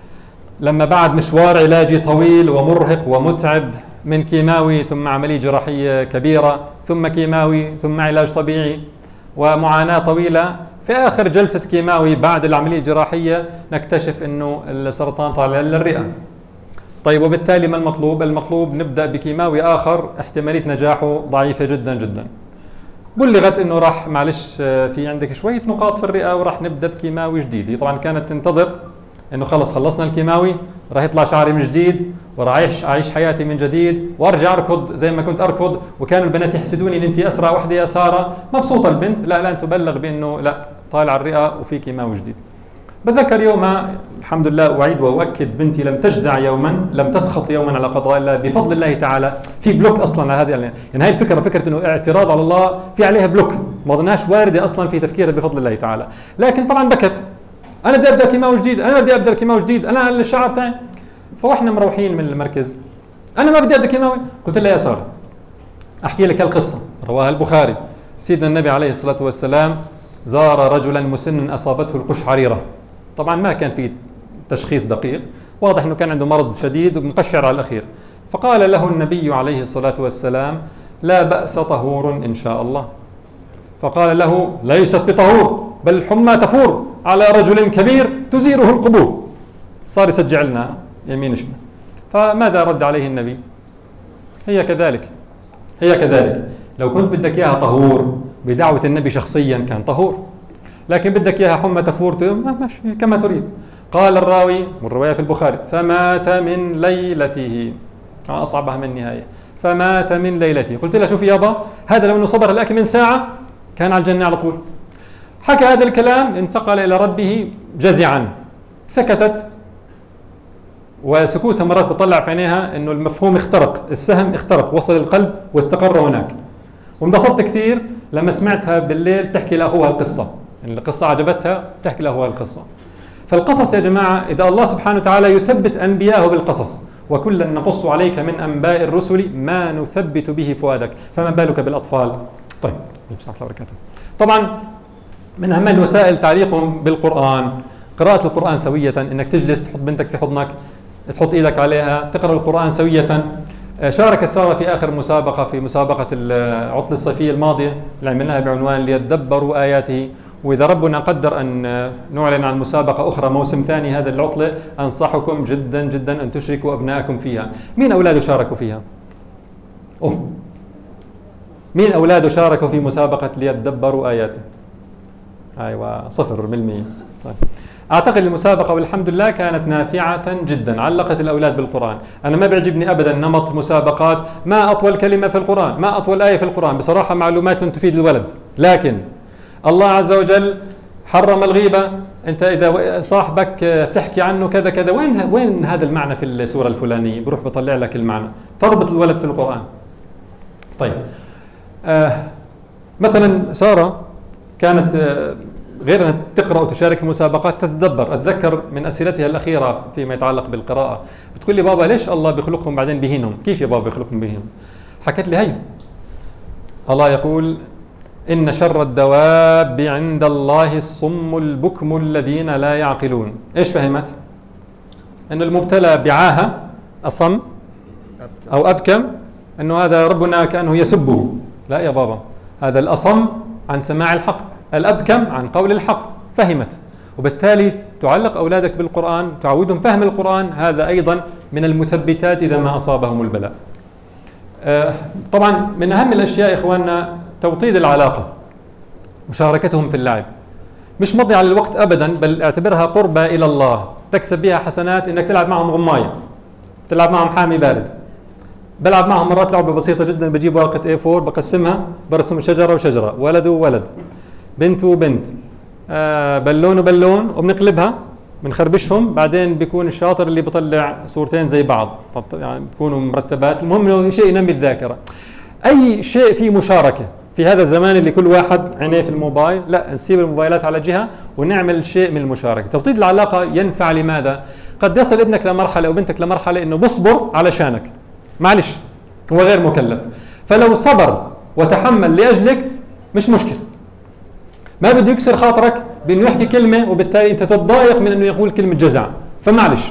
لما بعد مشوار علاجي طويل ومرهق ومتعب من كيماوي ثم عملية جراحية كبيرة ثم كيماوي ثم علاج طبيعي ومعاناة طويلة، في آخر جلسة كيماوي بعد العملية الجراحية نكتشف أنه السرطان طالع للرئة. طيب وبالتالي ما المطلوب؟ المطلوب نبدأ بكيماوي آخر احتمالية نجاحه ضعيفة جدا جدا. بلغت انه راح معلش في عندك شوية نقاط في الرئة وراح نبدأ بكيماوي جديد. طبعا كانت تنتظر انه خلص خلصنا الكيماوي راح يطلع شعري من جديد وراح اعيش اعيش حياتي من جديد وارجع اركض زي ما كنت اركض، وكانوا البنات يحسدوني ان انت اسرع وحده يا ساره. مبسوطه البنت، لا لا تبلغ بانه لا، طالع الرئه وفي كيماوي جديد. بتذكر يومها الحمد لله أعيد وأؤكد بنتي لم تجزع يوما، لم تسخط يوما على قضاء الله بفضل الله تعالى. في بلوك أصلا على هذه يعني هاي الفكرة، فكرة إنه اعتراض على الله في عليها بلوك، ما ظناش واردة أصلا في تفكيرها بفضل الله تعالى. لكن طبعا بكت، أنا بدي أبدأ كيماوي جديد، أنا بدي أبدأ كيماوي جديد، أنا الشعر تاعي. فوإحنا مروحين من المركز، أنا ما بدي أبدأ كيماوي. قلت لها يا سارة أحكي لك القصة رواها البخاري. سيدنا النبي عليه الصلاة والسلام زار رجلا مسنا أصابته القشعريرة. طبعا ما كان في تشخيص دقيق، واضح أنه كان عنده مرض شديد ومقشعر على الأخير. فقال له النبي عليه الصلاة والسلام: لا بأس، طهور إن شاء الله. فقال له: ليست بطهور، بل الحمى تفور على رجل كبير تزيره القبور. صار يسجع لنا يمين شمال. فماذا رد عليه النبي؟ هي كذلك، هي كذلك. لو كنت بدك إياها طهور بدعوة النبي شخصيا كان طهور، لكن بدك إياها حمى تفور ماشي كما تريد. قال الراوي والرواية في البخاري: فمات من ليلته. أصعبها من النهاية. فمات من ليلته. قلت له: شوف يابا، هذا لو أنه صبر الأكل من ساعة كان على الجنة على طول. حكى هذا الكلام، انتقل إلى ربه جزعا. سكتت، وسكوتها مرات بطلع في عينيها أنه المفهوم اخترق، السهم اخترق، وصل القلب واستقر هناك. وانبسطت كثير لما سمعتها بالليل تحكي لأخوها القصة، يعني القصة عجبتها تحكي لأخوها القصة. فالقصص يا جماعة، إذا الله سبحانه وتعالى يثبت أنبياءه بالقصص: وكلا نقص عليك من أنباء الرسل ما نثبت به فؤادك، فما بالك بالأطفال. طيب، بسم الله وبركاته. طبعا من أهم الوسائل تعليقهم بالقرآن قراءة القرآن سوية، إنك تجلس تحط بنتك في حضنك، تحط إيدك عليها، تقرأ القرآن سوية. شاركت سارة في آخر مسابقة، في مسابقة العطلة الصيفية الماضية اللي عملناها بعنوان ليتدبروا آياته. وإذا ربنا قدر أن نعلن عن مسابقة أخرى موسم ثاني هذه العطلة، أنصحكم جدا جدا أن تشركوا أبنائكم فيها. مين أولاده شاركوا فيها؟ أوه. مين أولاده شاركوا في مسابقة ليتدبروا آياته؟ أيوة، صفر بالمية. طيب. أعتقد المسابقة والحمد لله كانت نافعة جدا، علقت الأولاد بالقرآن. أنا ما بيعجبني أبدا نمط مسابقات ما أطول كلمة في القرآن، ما أطول آية في القرآن. بصراحة معلومات لن تفيد الولد، لكن الله عز وجل حرم الغيبة. أنت إذا صاحبك تحكي عنه كذا كذا، وين وين هذا المعنى في السورة الفلانية؟ بروح بطلع لك المعنى، تربط الولد في القرآن. طيب، آه مثلا سارة كانت آه غير أن تقرأ وتشارك في مسابقات تتدبر. أتذكر من أسئلتها الأخيرة فيما يتعلق بالقراءة، بتقول لي: بابا ليش الله بيخلقهم بعدين بيهينهم؟ كيف يا بابا بيخلقهم بيهينهم؟ حكت لي: هي الله يقول: إن شر الدواب عند الله الصم البكم الذين لا يعقلون. إيش فهمت؟ أن المبتلى بعاهة أصم أو أبكم، أنه هذا ربنا كأنه يسبه. لا يا بابا، هذا الأصم عن سماع الحق، الأبكم عن قول الحق. فهمت، وبالتالي تعلق أولادك بالقرآن، تعودهم فهم القرآن. هذا أيضا من المثبتات إذا ما أصابهم البلاء. آه طبعا من أهم الأشياء إخواننا توطيد العلاقة، مشاركتهم في اللعب، مش مضيعة للوقت أبدا، بل اعتبرها قربة إلى الله تكسب بها حسنات. إنك تلعب معهم غماية، تلعب معهم حامي بارد. بلعب معهم مرات لعبة بسيطة جدا، بجيب ورقة إيه فور بقسمها، برسم شجرة وشجرة، ولد وولد، بنت وبنت، آه بلون وبلون، وبنقلبها بنخربشهم. بعدين بيكون الشاطر اللي بيطلع صورتين زي بعض، يعني بيكونوا مرتبات. المهم انه شيء ينمي الذاكرة. أي شيء فيه مشاركة في هذا الزمان اللي كل واحد عينيه في الموبايل، لا، نسيب الموبايلات على جهة ونعمل شيء من المشاركة. توطيد العلاقة ينفع. لماذا؟ قد يصل ابنك لمرحلة أو بنتك لمرحلة إنه بصبر علشانك، معلش هو غير مكلف، فلو صبر وتحمل لأجلك مش مشكلة. ما بده يكسر خاطرك بأنه يحكي كلمة وبالتالي أنت تتضايق من أنه يقول كلمة جزع، فمعلش.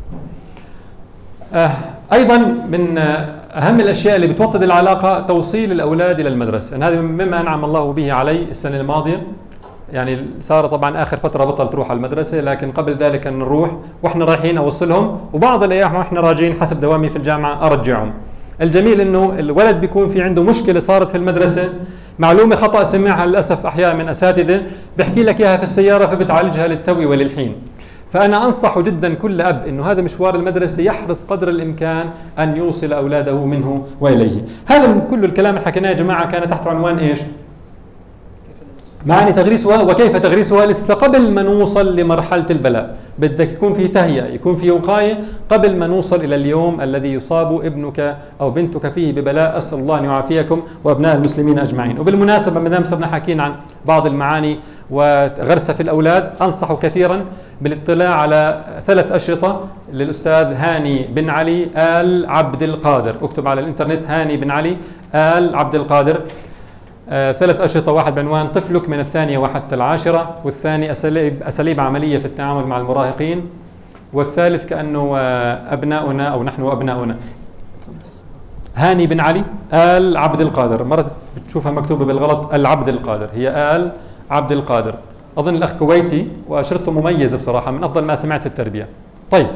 آه أيضا من أهم الأشياء اللي بتوطد العلاقة توصيل الأولاد إلى المدرسة. يعني هذا مما أنعم الله به علي السنة الماضية. يعني سارة طبعا آخر فترة بطل تروح على المدرسة، لكن قبل ذلك أن نروح وإحنا رايحين أوصلهم، وبعض الأيام وإحنا راجعين حسب دوامي في الجامعة أرجعهم. الجميل أنه الولد بيكون في عنده مشكلة صارت في المدرسة، معلومة خطأ سمعها للأسف أحيانا من أساتذة، بيحكي لك إياها في السيارة فبتعالجها للتو وللحين. فأنا أنصح جدا كل أب أنه هذا مشوار المدرسة يحرص قدر الإمكان أن يوصل أولاده منه وإليه. هذا كل الكلام اللي حكيناه يا جماعة كان تحت عنوان إيش؟ معاني تغريسها وكيف تغريسها لسه قبل ما نوصل لمرحلة البلاء. بدك يكون في تهيئة، يكون في وقاية قبل ما نوصل إلى اليوم الذي يصاب ابنك أو بنتك فيه ببلاء. أسأل الله أن يعافيكم وأبناء المسلمين أجمعين. وبالمناسبة ما دام صرنا حاكين عن بعض المعاني وغرسها في الأولاد، أنصح كثيرا بالاطلاع على ثلاث أشرطة للأستاذ هاني بن علي آل عبد القادر. اكتب على الإنترنت هاني بن علي آل عبد القادر. آه، ثلاث أشرطة، واحد بعنوان طفلك من الثانية وحتى العاشرة، والثاني أساليب, أساليب عملية في التعامل مع المراهقين، والثالث كأنه آه، أبناؤنا أو نحن وأبناؤنا. هاني بن علي آل عبد القادر، مرة بتشوفها مكتوبة بالغلط العبد القادر، هي آل عبد القادر. أظن الأخ كويتي وأشرطته مميزة بصراحة، من أفضل ما سمعت في التربية. طيب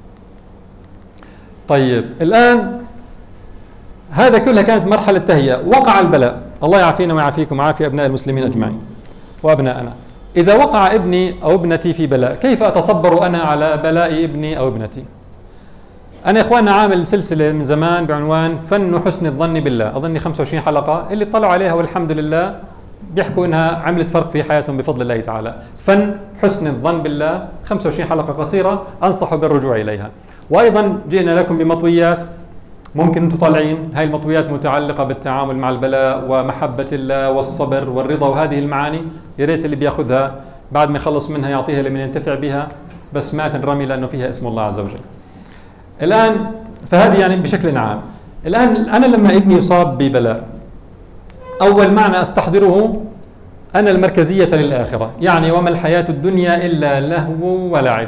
طيب الآن هذا كلها كانت مرحلة تهيئة. وقع البلاء، الله يعافينا ويعافيكم ويعافي أبناء المسلمين أجمعين وأبناءنا. إذا وقع ابني أو ابنتي في بلاء، كيف أتصبر أنا على بلاء ابني أو ابنتي؟ أنا يا إخواننا عامل سلسلة من زمان بعنوان فن حسن الظن بالله، أظني خمسة وعشرين حلقة، اللي اطلعوا عليها والحمد لله بيحكوا إنها عملت فرق في حياتهم بفضل الله تعالى. فن حسن الظن بالله، خمسة وعشرين حلقة قصيرة، أنصح بالرجوع إليها. وأيضا جئنا لكم بمطويات ممكن أنتم طالعين، هاي المطويات متعلقة بالتعامل مع البلاء ومحبة الله والصبر والرضا وهذه المعاني. يا ريت اللي بياخذها بعد ما يخلص منها يعطيها لمن ينتفع بها، بس ما تنرمي لأنه فيها اسم الله عز وجل. الآن فهذه يعني بشكل عام. الآن أنا لما ابني يصاب ببلاء، أول معنى أستحضره أن المركزية للآخرة، يعني وما الحياة الدنيا إلا لهو ولعب،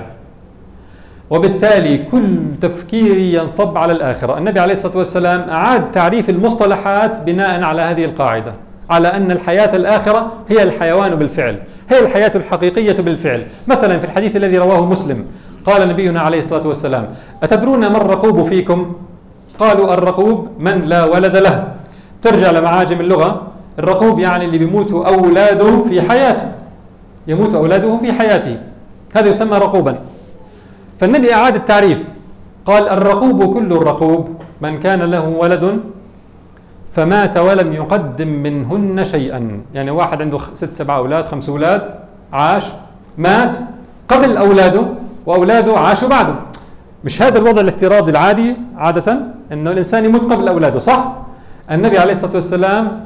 وبالتالي كل تفكيري ينصب على الآخرة. النبي عليه الصلاة والسلام أعاد تعريف المصطلحات بناء على هذه القاعدة، على أن الحياة الآخرة هي الحيوان بالفعل، هي الحياة الحقيقية بالفعل. مثلا في الحديث الذي رواه مسلم قال نبينا عليه الصلاة والسلام: أتدرون ما الرقوب فيكم؟ قالوا: الرقوب من لا ولد له. ترجع لمعاجم اللغة، الرقوب يعني اللي بيموت أولاده في حياته، يموت أولاده في حياته، هذا يسمى رقوبا. فالنبي أعاد التعريف، قال: الرقوب كل الرقوب من كان له ولد فمات ولم يقدم منهن شيئا. يعني واحد عنده ست سبع أولاد، خمس أولاد، عاش، مات قبل أولاده وأولاده عاشوا بعده. مش هذا الوضع الافتراضي العادي عادة أنه الإنسان يموت قبل أولاده، صح؟ النبي عليه الصلاة والسلام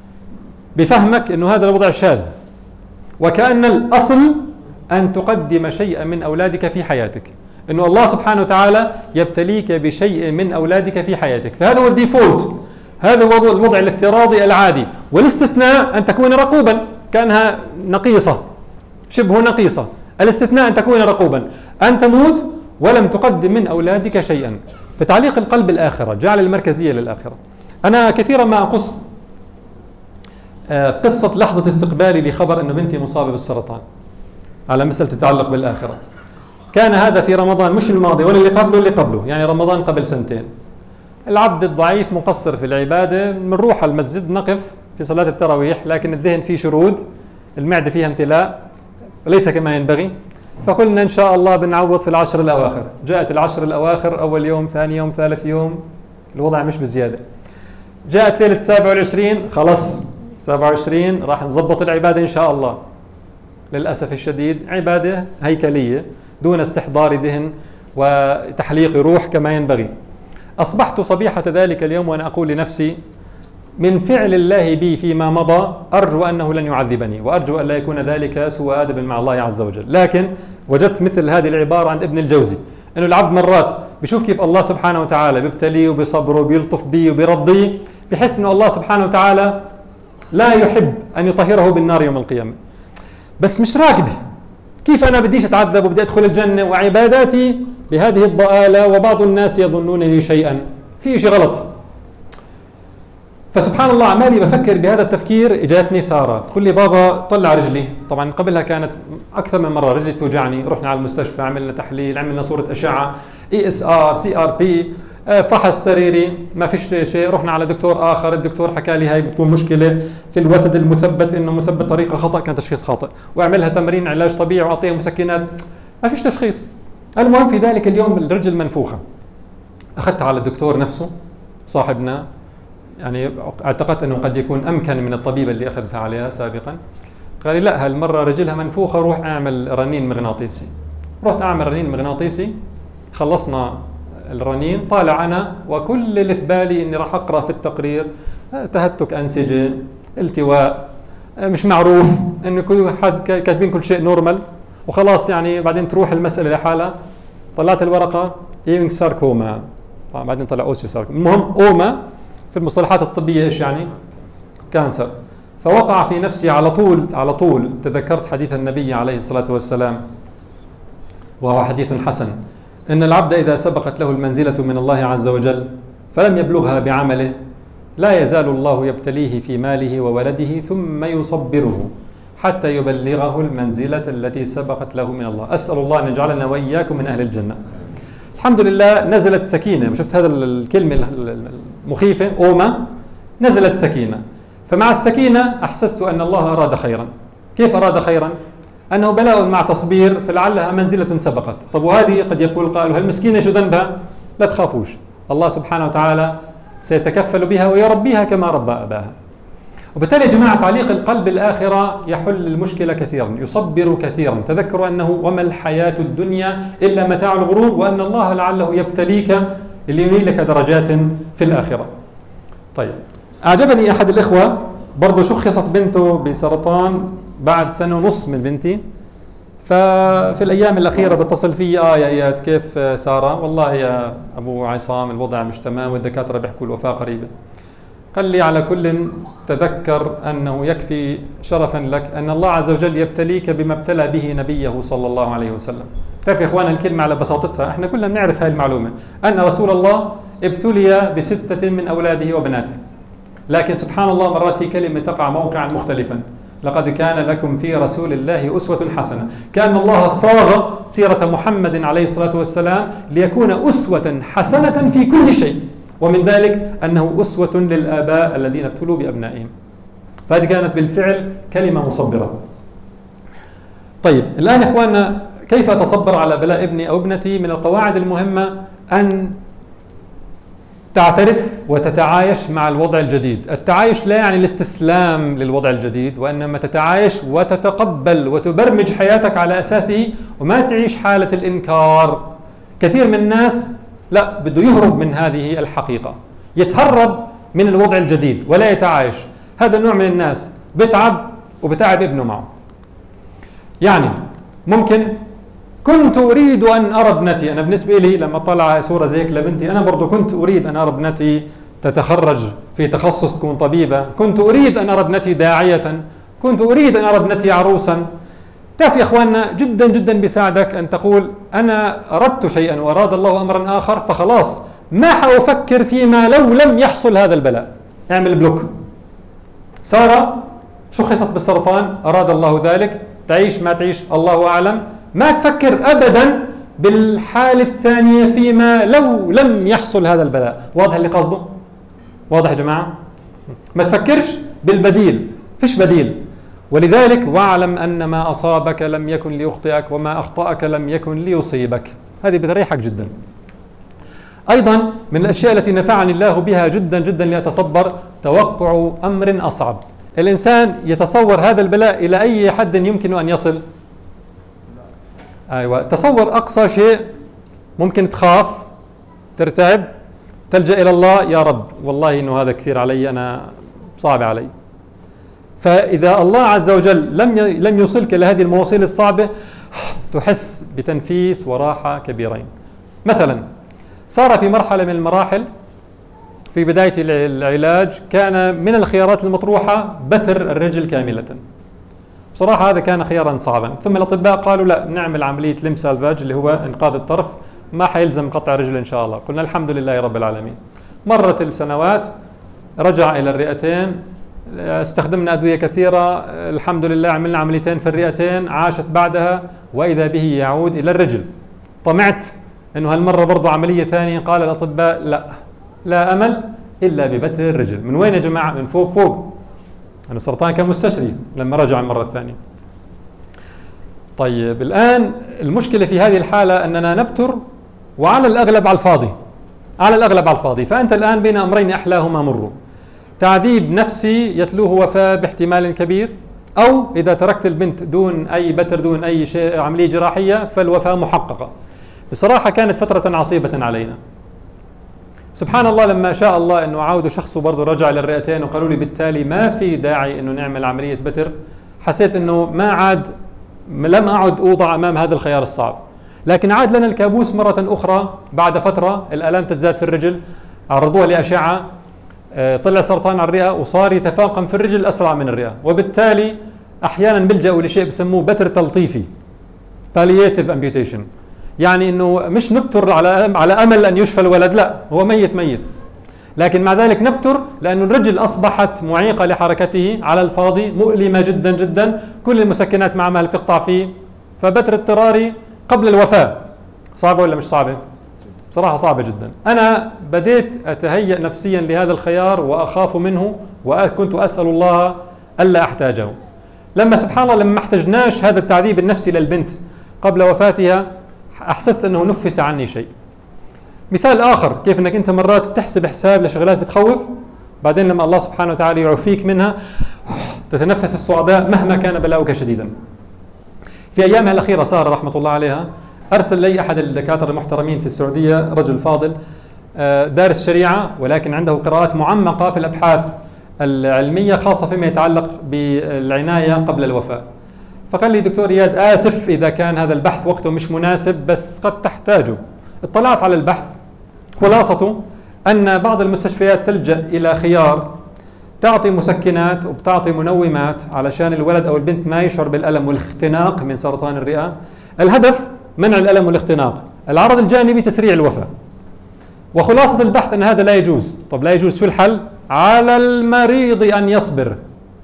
بفهمك أنه هذا الوضع شاذ، وكأن الأصل أن تقدم شيئا من أولادك في حياتك، أنه الله سبحانه وتعالى يبتليك بشيء من أولادك في حياتك، فهذا هو الديفولت، هذا هو الوضع الافتراضي العادي. والاستثناء أن تكون رقوبا، كأنها نقيصة، شبه نقيصة. الاستثناء أن تكون رقوبا، أن تموت ولم تقدم من أولادك شيئا. فتعليق القلب الآخرة، جعل المركزية للآخرة. أنا كثيرا ما أقص قصة لحظة استقبالي لخبر أن بنتي مصابة بالسرطان على مسألة تتعلق بالآخرة. كان هذا في رمضان، مش الماضي ولا اللي قبله، اللي قبله يعني رمضان قبل سنتين. العبد الضعيف مقصر في العبادة، بنروح على المسجد نقف في صلاة التراويح، لكن الذهن فيه شرود، المعدة فيها امتلاء وليس كما ينبغي. فقلنا إن شاء الله بنعوض في العشر الأواخر. جاءت العشر الأواخر، أول يوم، ثاني يوم، ثالث يوم، الوضع مش بزيادة. جاءت ليلة سابع والعشرين، خلص سابع وعشرين راح نضبط العبادة إن شاء الله. للأسف الشديد عبادة هيكلية دون استحضار ذهن وتحليق روح كما ينبغي. أصبحت صبيحة ذلك اليوم وأنا أقول لنفسي: من فعل الله بي فيما مضى أرجو أنه لن يعذبني، وأرجو أن لا يكون ذلك سوء أدب مع الله عز وجل. لكن وجدت مثل هذه العبارة عند ابن الجوزي، أنه العبد مرات بيشوف كيف الله سبحانه وتعالى بيبتليه وبصبره وبيلطف بيه وبيرضيه، بحس أنه الله سبحانه وتعالى لا يحب أن يطهره بالنار يوم القيامة، بس مش راكبه. كيف أنا بديش أتعذب وبدي أدخل الجنة وعباداتي بهذه الضآلة وبعض الناس يظنونني شيئا، في شيء غلط. فسبحان الله عمالي بفكر بهذا التفكير، اجاتني سارة تقول لي: بابا طلع رجلي. طبعا قبلها كانت أكثر من مرة رجلي توجعني، رحنا على المستشفى، عملنا تحليل، عملنا صورة أشعة، إي إس آر، سي آر بي، فحص سريري، ما فيش شيء. رحنا على دكتور آخر، الدكتور حكى لي هاي بتكون مشكلة في الوتد المثبت، إنه مثبت طريقة خطأ، كان تشخيص خاطئ، وأعملها تمرين علاج طبيعي وأعطيها مسكنات، ما فيش تشخيص. المهم في ذلك اليوم الرجل منفوخة، أخذت على الدكتور نفسه صاحبنا، يعني اعتقدت أنه قد يكون أمكن من الطبيب اللي أخذتها عليها سابقا. قال لي لا هالمرة رجلها منفوخة، روح اعمل رنين مغناطيسي. رحت اعمل رنين مغناطيسي، خلصنا الرنين، طالع انا وكل اللي في بالي اني راح اقرا في التقرير تهتك انسجه، التواء، مش معروف انه كل حد كاتبين كل شيء نورمال وخلاص، يعني بعدين تروح المساله لحالها. طلعت الورقه ايمينج ساركوما، طبعا بعدين طلع اوسيو ساركوما، المهم اوما في المصطلحات الطبيه ايش يعني؟ كانسر. فوقع في نفسي على طول على طول تذكرت حديث النبي عليه الصلاه والسلام، وهو حديث حسن، إن العبد إذا سبقت له المنزلة من الله عز وجل فلم يبلغها بعمله لا يزال الله يبتليه في ماله وولده ثم يصبره حتى يبلغه المنزلة التي سبقت له من الله. أسأل الله أن يجعلنا وإياكم من أهل الجنة. الحمد لله نزلت سكينة. شفت هذا الكلمة المخيفة أوما، نزلت سكينة. فمع السكينة أحسست أن الله أراد خيرا. كيف أراد خيرا؟ أنه بلاء مع تصبير فلعلها منزلة سبقت. طب وهذه قد يقول قائل هالمسكينة شو ذنبها؟ لا تخافوش، الله سبحانه وتعالى سيتكفل بها ويربيها كما ربى أباها. وبالتالي يا جماعة تعليق القلب الآخرة يحل المشكلة كثيرا، يصبر كثيرا. تذكروا أنه وما الحياة الدنيا إلا متاع الغرور، وأن الله لعله يبتليك لينيلك درجات في الآخرة. طيب، أعجبني أحد الإخوة برضو شخصت بنته بسرطان بعد سنة ونص من بنتي، ففي الأيام الأخيرة بتصل في آه يا إياد كيف سارة؟ والله يا أبو عصام الوضع مش تمام والدكاترة بيحكوا الوفاة قريبة. قال لي على كل تذكر أنه يكفي شرفا لك أن الله عز وجل يبتليك بما ابتلى به نبيه صلى الله عليه وسلم. تعرف يا إخوانا الكلمة على بساطتها، احنا كلنا بنعرف هاي المعلومة أن رسول الله ابتلي بستة من أولاده وبناته، لكن سبحان الله مرات في كلمة تقع موقعا مختلفا. لقد كان لكم في رسول الله أسوة حسنة. كان الله صاغ سيرة محمد عليه الصلاة والسلام ليكون أسوة حسنة في كل شيء، ومن ذلك أنه أسوة للآباء الذين ابتلوا بأبنائهم. فهذه كانت بالفعل كلمة مصبرة. طيب الآن يا إخواننا كيف أتصبر على بلاء ابني أو ابنتي؟ من القواعد المهمة أن تعترف وتتعايش مع الوضع الجديد. التعايش لا يعني الاستسلام للوضع الجديد، وإنما تتعايش وتتقبل وتبرمج حياتك على أساسه، وما تعيش حالة الإنكار. كثير من الناس لا بده يهرب من هذه الحقيقة، يتهرب من الوضع الجديد ولا يتعايش. هذا النوع من الناس بتعب وبتعب ابنه معه. يعني ممكن كنت أريد أن أرى ابنتي، أنا بالنسبة لي لما طلع صورة زيك لبنتي أنا برضو كنت أريد أن أرى ابنتي تتخرج في تخصص تكون طبيبة، كنت أريد أن أرى ابنتي داعية، كنت أريد أن أرى ابنتي عروسا. تعرف يا إخواننا جدا جدا بيساعدك أن تقول أنا أردت شيئا وأراد الله أمرا آخر، فخلاص ما حأفكر فيما لو لم يحصل هذا البلاء. اعمل بلوك. سارة شخصت بالسرطان، أراد الله ذلك، تعيش ما تعيش الله أعلم. ما تفكر أبدا بالحالة الثانية فيما لو لم يحصل هذا البلاء. واضح اللي قصده؟ واضح يا جماعة؟ ما تفكرش بالبديل، فيش بديل. ولذلك واعلم أن ما أصابك لم يكن ليخطئك وما أخطأك لم يكن ليصيبك. هذه بتريحك جدا. أيضا من الأشياء التي نفعني الله بها جدا جدا لأتصبر توقع أمر أصعب. الإنسان يتصور هذا البلاء إلى أي حد يمكن أن يصل. أيوة، تصور أقصى شيء ممكن تخاف، ترتعب، تلجأ إلى الله، يا رب والله إنه هذا كثير علي، أنا صعب علي. فإذا الله عز وجل لم لم يوصلك لهذه المواصيل الصعبة تحس بتنفيس وراحة كبيرين. مثلا صار في مرحلة من المراحل في بداية العلاج كان من الخيارات المطروحة بتر الرجل كاملة. بصراحة هذا كان خيارا صعبا، ثم الأطباء قالوا لا نعمل عملية لم سالفاج اللي هو إنقاذ الطرف، ما حيلزم قطع رجل إن شاء الله. قلنا الحمد لله رب العالمين. مرت السنوات، رجع إلى الرئتين، استخدمنا أدوية كثيرة، الحمد لله عملنا عمليتين في الرئتين، عاشت بعدها وإذا به يعود إلى الرجل. طمعت أنه هالمرة برضو عملية ثانية، قال الأطباء لا لا أمل إلا ببتر الرجل. من وين يا جماعة؟ من فوق فوق. أنا السرطان كان مستشري لما رجع المرة الثانية. طيب الآن المشكلة في هذه الحالة أننا نبتر وعلى الأغلب على الفاضي، على الأغلب على الفاضي. فأنت الآن بين أمرين أحلاهما مر: تعذيب نفسي يتلوه وفاة باحتمال كبير، أو إذا تركت البنت دون أي بتر دون أي شيء عملية جراحية فالوفاة محققة. بصراحة كانت فترة عصيبة علينا. سبحان الله لما شاء الله أنه عاودوا شخص وبرضه رجع للرئتين وقالوا لي بالتالي ما في داعي أنه نعمل عملية بتر، حسيت أنه ما عاد لم أعد أوضع أمام هذا الخيار الصعب. لكن عاد لنا الكابوس مرة أخرى بعد فترة، الآلام تزداد في الرجل، عرضوها لأشعة، طلع سرطان على الرئة وصار يتفاقم في الرجل أسرع من الرئة، وبالتالي أحيانا بيلجأوا لشيء بسموه بتر تلطيفي palliative amputation، يعني أنه مش نبتر على على أمل أن يشفى الولد، لا هو ميت ميت، لكن مع ذلك نبتر لأن الرجل أصبحت معيقة لحركته على الفاضي، مؤلمة جدا جدا، كل المسكنات مع مال بتقطع فيه، فبتر اضطراري قبل الوفاة. صعبة ولا مش صعبة؟ صراحة صعبة جدا. أنا بديت أتهيأ نفسيا لهذا الخيار وأخاف منه، وكنت أسأل الله ألا أحتاجه. لما سبحان الله لما احتجناش هذا التعذيب النفسي للبنت قبل وفاتها، أحسست أنه نفس عني شيء. مثال آخر، كيف أنك أنت مرات بتحسب حساب لشغلات بتخوف، بعدين لما الله سبحانه وتعالى يعفيك منها تتنفس السعداء مهما كان بلاؤك شديدا. في أيامها الأخيرة سارة رحمة الله عليها أرسل لي أحد الدكاترة المحترمين في السعودية، رجل فاضل دارس شريعة ولكن عنده قراءات معمقة في الأبحاث العلمية خاصة فيما يتعلق بالعناية قبل الوفاة. فقال لي دكتور إياد آسف إذا كان هذا البحث وقته مش مناسب، بس قد تحتاجه. اطلعت على البحث، خلاصته أن بعض المستشفيات تلجأ إلى خيار تعطي مسكنات وبتعطي منومات علشان الولد أو البنت ما يشعر بالألم والاختناق من سرطان الرئة. الهدف منع الألم والاختناق، العرض الجانبي تسريع الوفاة. وخلاصة البحث أن هذا لا يجوز. طب لا يجوز، شو الحل؟ على المريض أن يصبر،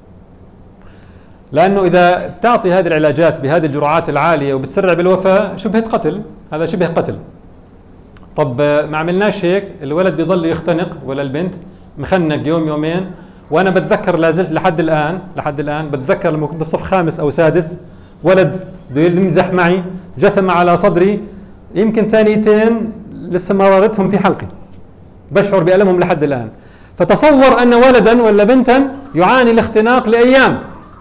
لأنه إذا بتعطي هذه العلاجات بهذه الجرعات العالية وبتسرع بالوفاة شبه قتل، هذا شبه قتل. طب ما عملناش هيك، الولد بيضل يختنق ولا البنت مخنق يوم يومين. وأنا بتذكر لازلت لحد الآن لحد الآن بتذكر لما كنت في صف خامس أو سادس، ولد بده يمزح معي جثم على صدري، يمكن ثانيتين لسه مرارتهم في حلقي، بشعر بألمهم لحد الآن. فتصور أن ولدا ولا بنتا يعاني الاختناق لأيام.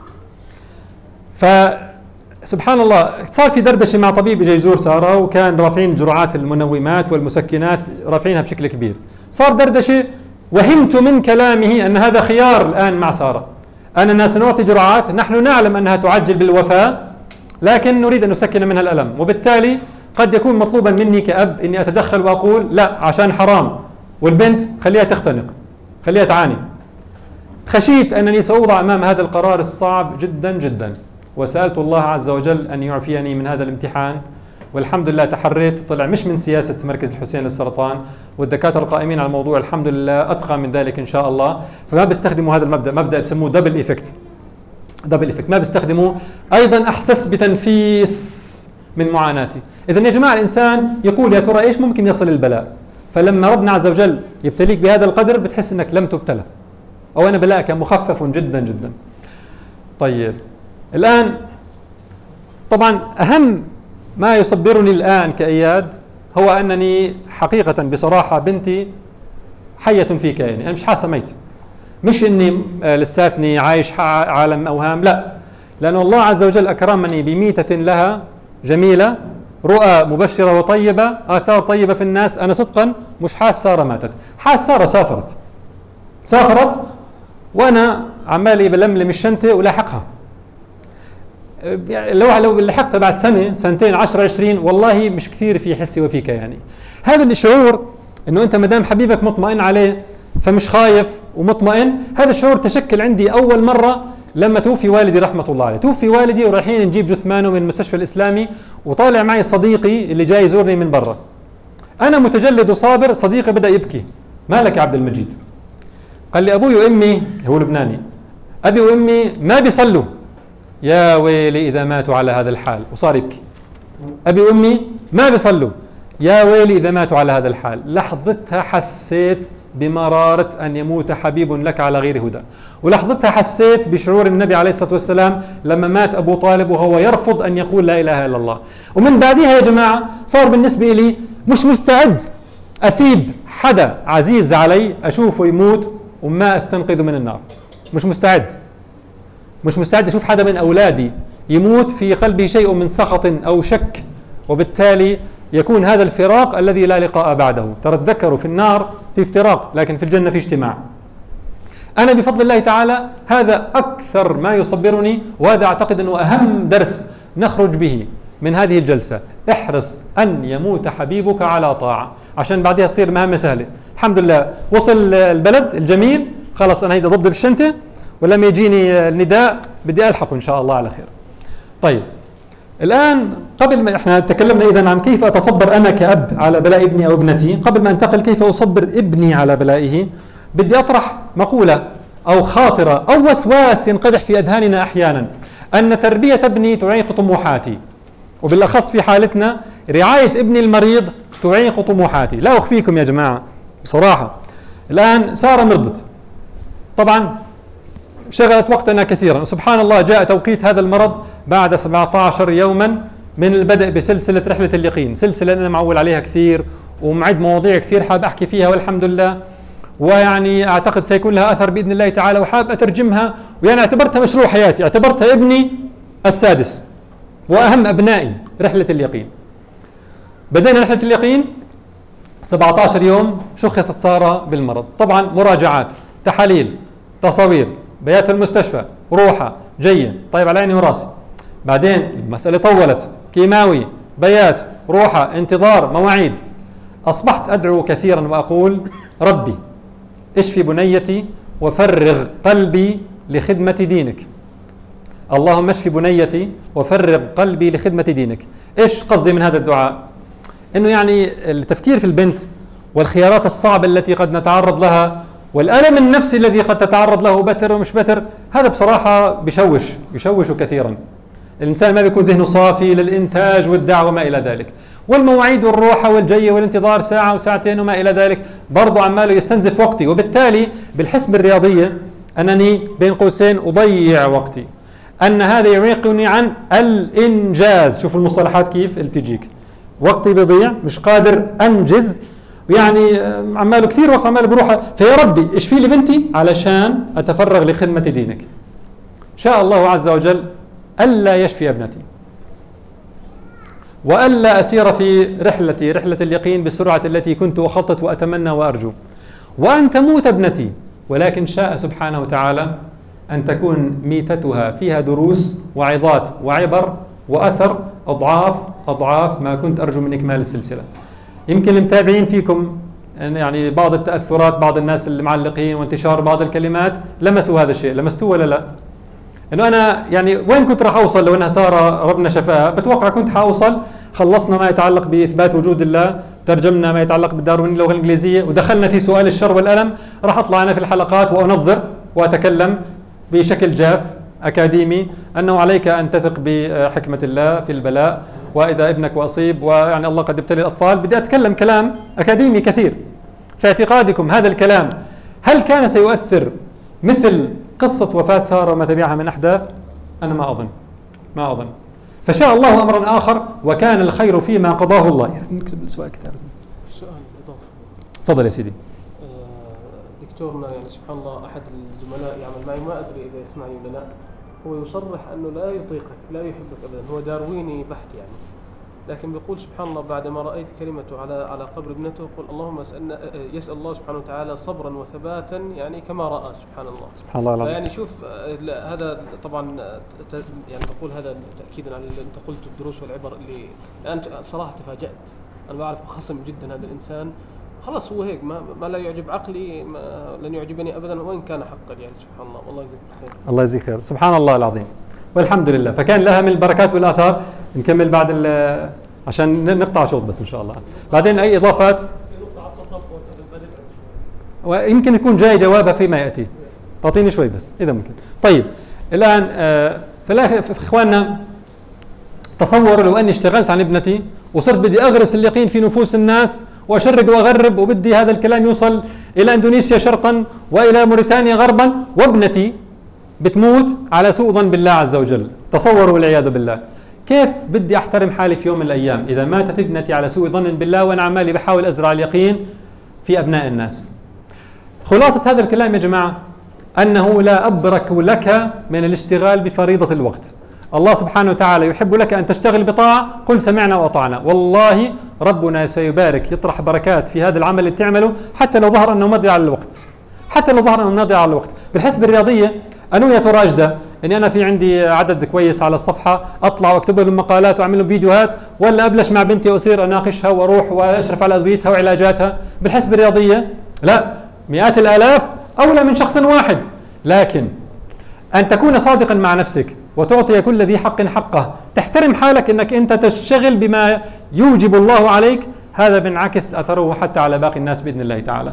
فسبحان الله صار في دردشة مع طبيب جاي يزور سارة، وكان رافعين جرعات المنومات والمسكنات رافعينها بشكل كبير. صار دردشة، وهمت من كلامه أن هذا خيار الآن مع سارة، أننا سنعطي جرعات نحن نعلم أنها تعجل بالوفاة لكن نريد أن نسكن منها الألم، وبالتالي قد يكون مطلوبا مني كأب أني أتدخل وأقول لا عشان حرام، والبنت خليها تختنق خليها تعاني. خشيت أنني سأوضع أمام هذا القرار الصعب جدا جدا، وسألت الله عز وجل أن يعفيني من هذا الامتحان، والحمد لله تحريت. طلع مش من سياسة مركز الحسين للسرطان، والدكاترة القائمين على الموضوع الحمد لله أتقى من ذلك إن شاء الله. فما بيستخدموا هذا المبدأ، مبدأ بسموه دبل إيفكت، دبل إيفكت ما بيستخدموه. أيضا أحسست بتنفيس من معاناتي. إذن يا جماعة الإنسان يقول يا ترى إيش ممكن يصل البلاء، فلما ربنا عز وجل يبتليك بهذا القدر بتحس أنك لم تبتلى، أو أنا بلاءك مخفف جدا جدا. طيب الآن طبعا أهم ما يصبرني الآن كإياد هو أنني حقيقة بصراحة بنتي حية في كياني، أنا مش حاسة ميت، مش إني لساتني عايش عالم أوهام، لا، لأن الله عز وجل أكرمني بميتة لها جميلة، رؤى مبشرة وطيبة، آثار طيبة في الناس. أنا صدقا مش حاس سارة ماتت، حاس سارة سافرت سافرت وأنا عمالي بلملم الشنطة ولاحقها. لو لو لحقتها بعد سنة سنتين عشر عشرين والله مش كثير في حسي وفي كياني. هذا الشعور إنه أنت مدام حبيبك مطمئن عليه فمش خايف ومطمئن، هذا الشعور تشكل عندي أول مرة لما توفي والدي رحمة الله عليه. توفي والدي ورايحين نجيب جثمانه من المستشفى الإسلامي، وطالع معي صديقي اللي جاي يزورني من برا. أنا متجلد وصابر، صديقي بدأ يبكي، مالك يا عبد المجيد؟ قال لي أبوي وأمي، هو لبناني، أبي وأمي ما بيصلوا، يا ويلي إذا ماتوا على هذا الحال. وصار يبكي، أبي وأمي ما بيصلوا، يا ويلي إذا ماتوا على هذا الحال. لحظتها حسيت بمرارة أن يموت حبيب لك على غير هدى، ولحظتها حسيت بشعور النبي عليه الصلاة والسلام لما مات أبو طالب وهو يرفض أن يقول لا إله إلا الله. ومن بعدها يا جماعة صار بالنسبة لي مش مستعد أسيب حدا عزيز علي أشوفه يموت وما أستنقذه من النار، مش مستعد. مش مستعد أشوف حدا من أولادي يموت في قلبه شيء من سخط أو شك، وبالتالي يكون هذا الفراق الذي لا لقاء بعده. ترى تذكروا في النار في افتراق، لكن في الجنة في اجتماع. أنا بفضل الله تعالى هذا أكثر ما يصبرني، وهذا أعتقد أنه أهم درس نخرج به من هذه الجلسة. احرص أن يموت حبيبك على طاعة، عشان بعدها تصير مهمة سهلة. الحمد لله وصل البلد الجميل، خلاص أنا هيدا ضبط بالشنطة، ولما يجيني النداء بدي ألحق إن شاء الله على خير. طيب الآن قبل ما احنا تكلمنا إذن عن كيف أتصبر أنا كأب على بلاء ابني أو ابنتي، قبل ما انتقل كيف أصبر ابني على بلائه، بدي أطرح مقولة أو خاطرة أو وسواس ينقدح في أذهاننا أحيانا، أن تربية ابني تعيق طموحاتي، وبالأخص في حالتنا رعاية ابني المريض تعيق طموحاتي. لا أخفيكم يا جماعة بصراحة، الآن سارة مرضت، طبعا شغلت وقتنا كثيرا، سبحان الله جاء توقيت هذا المرض بعد سبعة عشر يوما من البدء بسلسلة رحلة اليقين، سلسلة أنا معول عليها كثير ومعد مواضيع كثير حاب أحكي فيها والحمد لله، ويعني أعتقد سيكون لها أثر بإذن الله تعالى، وحاب أترجمها، ويعني اعتبرتها مشروع حياتي، اعتبرتها ابني السادس وأهم أبنائي. رحلة اليقين بدينا رحلة اليقين سبعة عشر يوم، شخصت سارة بالمرض، طبعا مراجعات، تحاليل، تصاوير، بيات في المستشفى، روحة جية، طيب على عيني وراسي. بعدين المسألة طولت، كيماوي، بيات، روحة، انتظار، مواعيد. أصبحت أدعو كثيرا وأقول ربي اشفي بنيتي وفرغ قلبي لخدمة دينك، اللهم اشفي بنيتي وفرغ قلبي لخدمة دينك. إيش قصدي من هذا الدعاء؟ إنه يعني التفكير في البنت والخيارات الصعبة التي قد نتعرض لها والألم النفسي الذي قد تتعرض له بتر ومش بتر، هذا بصراحة بيشوش بيشوش كثيرا. الإنسان ما بيكون ذهنه صافي للإنتاج والدعوة وما إلى ذلك، والمواعيد والروحة والجية والانتظار ساعة وساعتين وما إلى ذلك برضو عماله يستنزف وقتي، وبالتالي بالحسبة الرياضية أنني بين قوسين أضيع وقتي، أن هذا يعيقني عن الإنجاز. شوف المصطلحات كيف التجيك، وقتي بيضيع، مش قادر أنجز، يعني عماله كثير وقت عماله بروح. فيا ربي اشفي لي بنتي علشان أتفرغ لخدمة دينك. شاء الله عز وجل ألا يشفي ابنتي، وألا أسير في رحلتي رحلة اليقين بالسرعة التي كنت أخطط وأتمنى وأرجو، وأن تموت ابنتي، ولكن شاء سبحانه وتعالى أن تكون ميتتها فيها دروس وعظات وعبر وأثر أضعاف أضعاف ما كنت أرجو من إكمال السلسلة. يمكن المتابعين فيكم يعني بعض التأثرات، بعض الناس المعلقين وانتشار بعض الكلمات لمسوا هذا الشيء، لمستوه ولا لا؟ إنه أنا يعني وين كنت راح أوصل لو أنها سارة ربنا شفاها؟ بتوقع كنت حأوصل خلصنا ما يتعلق بإثبات وجود الله، ترجمنا ما يتعلق بالداروين اللغة الإنجليزية، ودخلنا في سؤال الشر والألم، راح أطلع أنا في الحلقات وأنظر وأتكلم بشكل جاف أكاديمي أنه عليك أن تثق بحكمة الله في البلاء، وإذا ابنك أصيب ويعني الله قد ابتلي الأطفال. بدي أتكلم كلام أكاديمي كثير. في اعتقادكم هذا الكلام هل كان سيؤثر مثل قصة وفاة سارة وما تبعها من أحداث؟ أنا ما أظن ما أظن. فشاء الله أمرا آخر وكان الخير فيما قضاه الله. نكتب السؤال كتاب. سؤال إضافة. تفضل يا سيدي. دكتورنا يعني سبحان الله أحد الزملاء يعمل معي، ما أدري إذا يسمعني ولا لا، هو يصرح أنه لا يطيقك لا يحبك أبدا، هو دارويني بحت يعني، لكن بيقول سبحان الله بعدما رأيت كلمته على على قبر ابنته يقول اللهم يسأل الله سبحانه وتعالى صبرا وثباتا يعني كما رأى سبحان الله سبحان الله العظيم. يعني شوف هذا طبعا يعني بقول هذا تأكيدا على اللي أنت قلت الدروس والعبر اللي أنت صراحة تفاجأت. أنا بعرف خصم جدا هذا الإنسان، خلاص هو هيك، ما, ما لا يعجب عقلي ما لن يعجبني أبدا وإن كان حقا يعني سبحان الله. والله يجزيك خير. الله يجزيك خير. سبحان الله العظيم والحمد لله. فكان لها من البركات والآثار. نكمل بعد عشان نقطع شوط بس إن شاء الله. بعدين أي إضافات ويمكن يكون جاي جوابها فيما يأتي. تعطيني شوي بس إذا ممكن. طيب الآن آه في الآخر إخواننا تصوروا لو أني اشتغلت عن ابنتي وصرت بدي أغرس اليقين في نفوس الناس وأشرق وأغرب، وبدي هذا الكلام يوصل إلى إندونيسيا شرقا وإلى موريتانيا غربا، وابنتي بتموت على سوء ظن بالله عز وجل. تصوروا والعياذ بالله. كيف بدي أحترم حالي في يوم من الأيام إذا ماتت ابنتي على سوء ظن بالله وأنا عمالي بحاول أزرع اليقين في أبناء الناس؟ خلاصة هذا الكلام يا جماعة أنه لا أبرك لك من الاشتغال بفريضة الوقت. الله سبحانه وتعالى يحب لك أن تشتغل بطاعة، قل سمعنا وأطعنا، والله ربنا سيبارك، يطرح بركات في هذا العمل اللي تعمله حتى لو ظهر أنه مضيع على الوقت، حتى لو ظهر أنه مضيع على الوقت. بالحسبة الرياضية أنا يا ترى أجدى أني أنا في عندي عدد كويس على الصفحة أطلع وأكتب لهم مقالات وأعمل لهم فيديوهات، ولا أبلش مع بنتي وأصير أناقشها وأروح وأشرف على أدويتها وعلاجاتها؟ بالحسبة الرياضية لا، مئات الآلاف أولى من شخص واحد. لكن أن تكون صادقا مع نفسك وتعطي كل ذي حق حقه، تحترم حالك أنك أنت تشتغل بما يوجب الله عليك، هذا بينعكس أثره حتى على باقي الناس بإذن الله تعالى.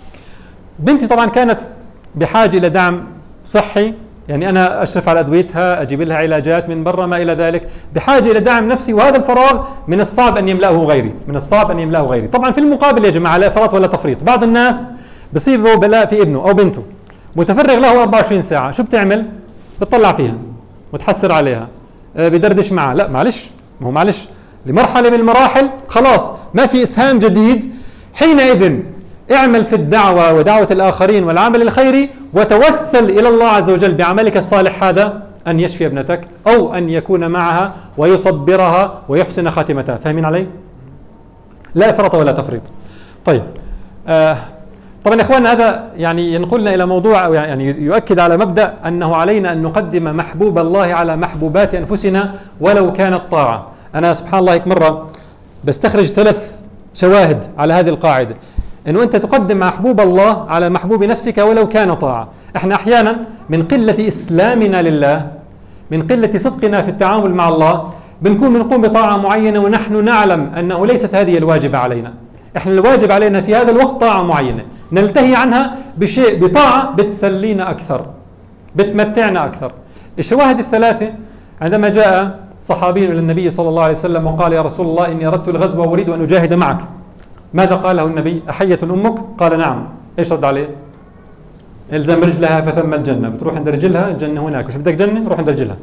بنتي طبعا كانت بحاجة إلى دعم صحي، يعني أنا أشرف على أدويتها، أجيب لها علاجات من برا ما إلى ذلك، بحاجة إلى دعم نفسي، وهذا الفراغ من الصعب أن يملأه غيري، من الصعب أن يملأه غيري. طبعا في المقابل يا جماعة لا إفراط ولا تفريط. بعض الناس بصيبه بلاء في ابنه أو بنته، متفرغ له أربعة وعشرين ساعة، شو بتعمل؟ بتطلع فيها وتحسر عليها، أه بدردش معها. لا معلش، ما هو معلش لمرحلة من المراحل خلاص ما في إسهام جديد، حينئذ اعمل في الدعوة ودعوة الآخرين والعمل الخيري، وتوسل إلى الله عز وجل بعملك الصالح هذا أن يشفي ابنتك أو أن يكون معها ويصبرها ويحسن خاتمتها. فاهمين علي؟ لا إفراط ولا تفريط. طيب آه طبعا يا إخوان هذا يعني ينقلنا إلى موضوع، أو يعني يؤكد على مبدأ أنه علينا أن نقدم محبوب الله على محبوبات أنفسنا ولو كانت طاعة. أنا سبحان الله هيك مرة بستخرج ثلاث شواهد على هذه القاعدة، أنه أنت تقدم محبوب الله على محبوب نفسك ولو كان طاعة. إحنا أحيانا من قلة إسلامنا لله، من قلة صدقنا في التعامل مع الله، بنكون بنقوم بطاعة معينة ونحن نعلم أنه ليست هذه الواجبة علينا. إحنا الواجب علينا في هذا الوقت طاعة معينة، نلتهي عنها بشيء بطاعة بتسلينا أكثر، بتمتعنا أكثر. الشواهد الثلاثة: عندما جاء صحابي إلى النبي صلى الله عليه وسلم وقال: يا رسول الله إني أردت الغزو وأريد أن أجاهد معك، ماذا قال له النبي؟ أحية أمك؟ قال نعم. إيش رد عليه؟ إلزم رجلها فثم الجنة. بتروح عند رجلها الجنة هناك، مش بدك جنة؟ روح عند رجلها.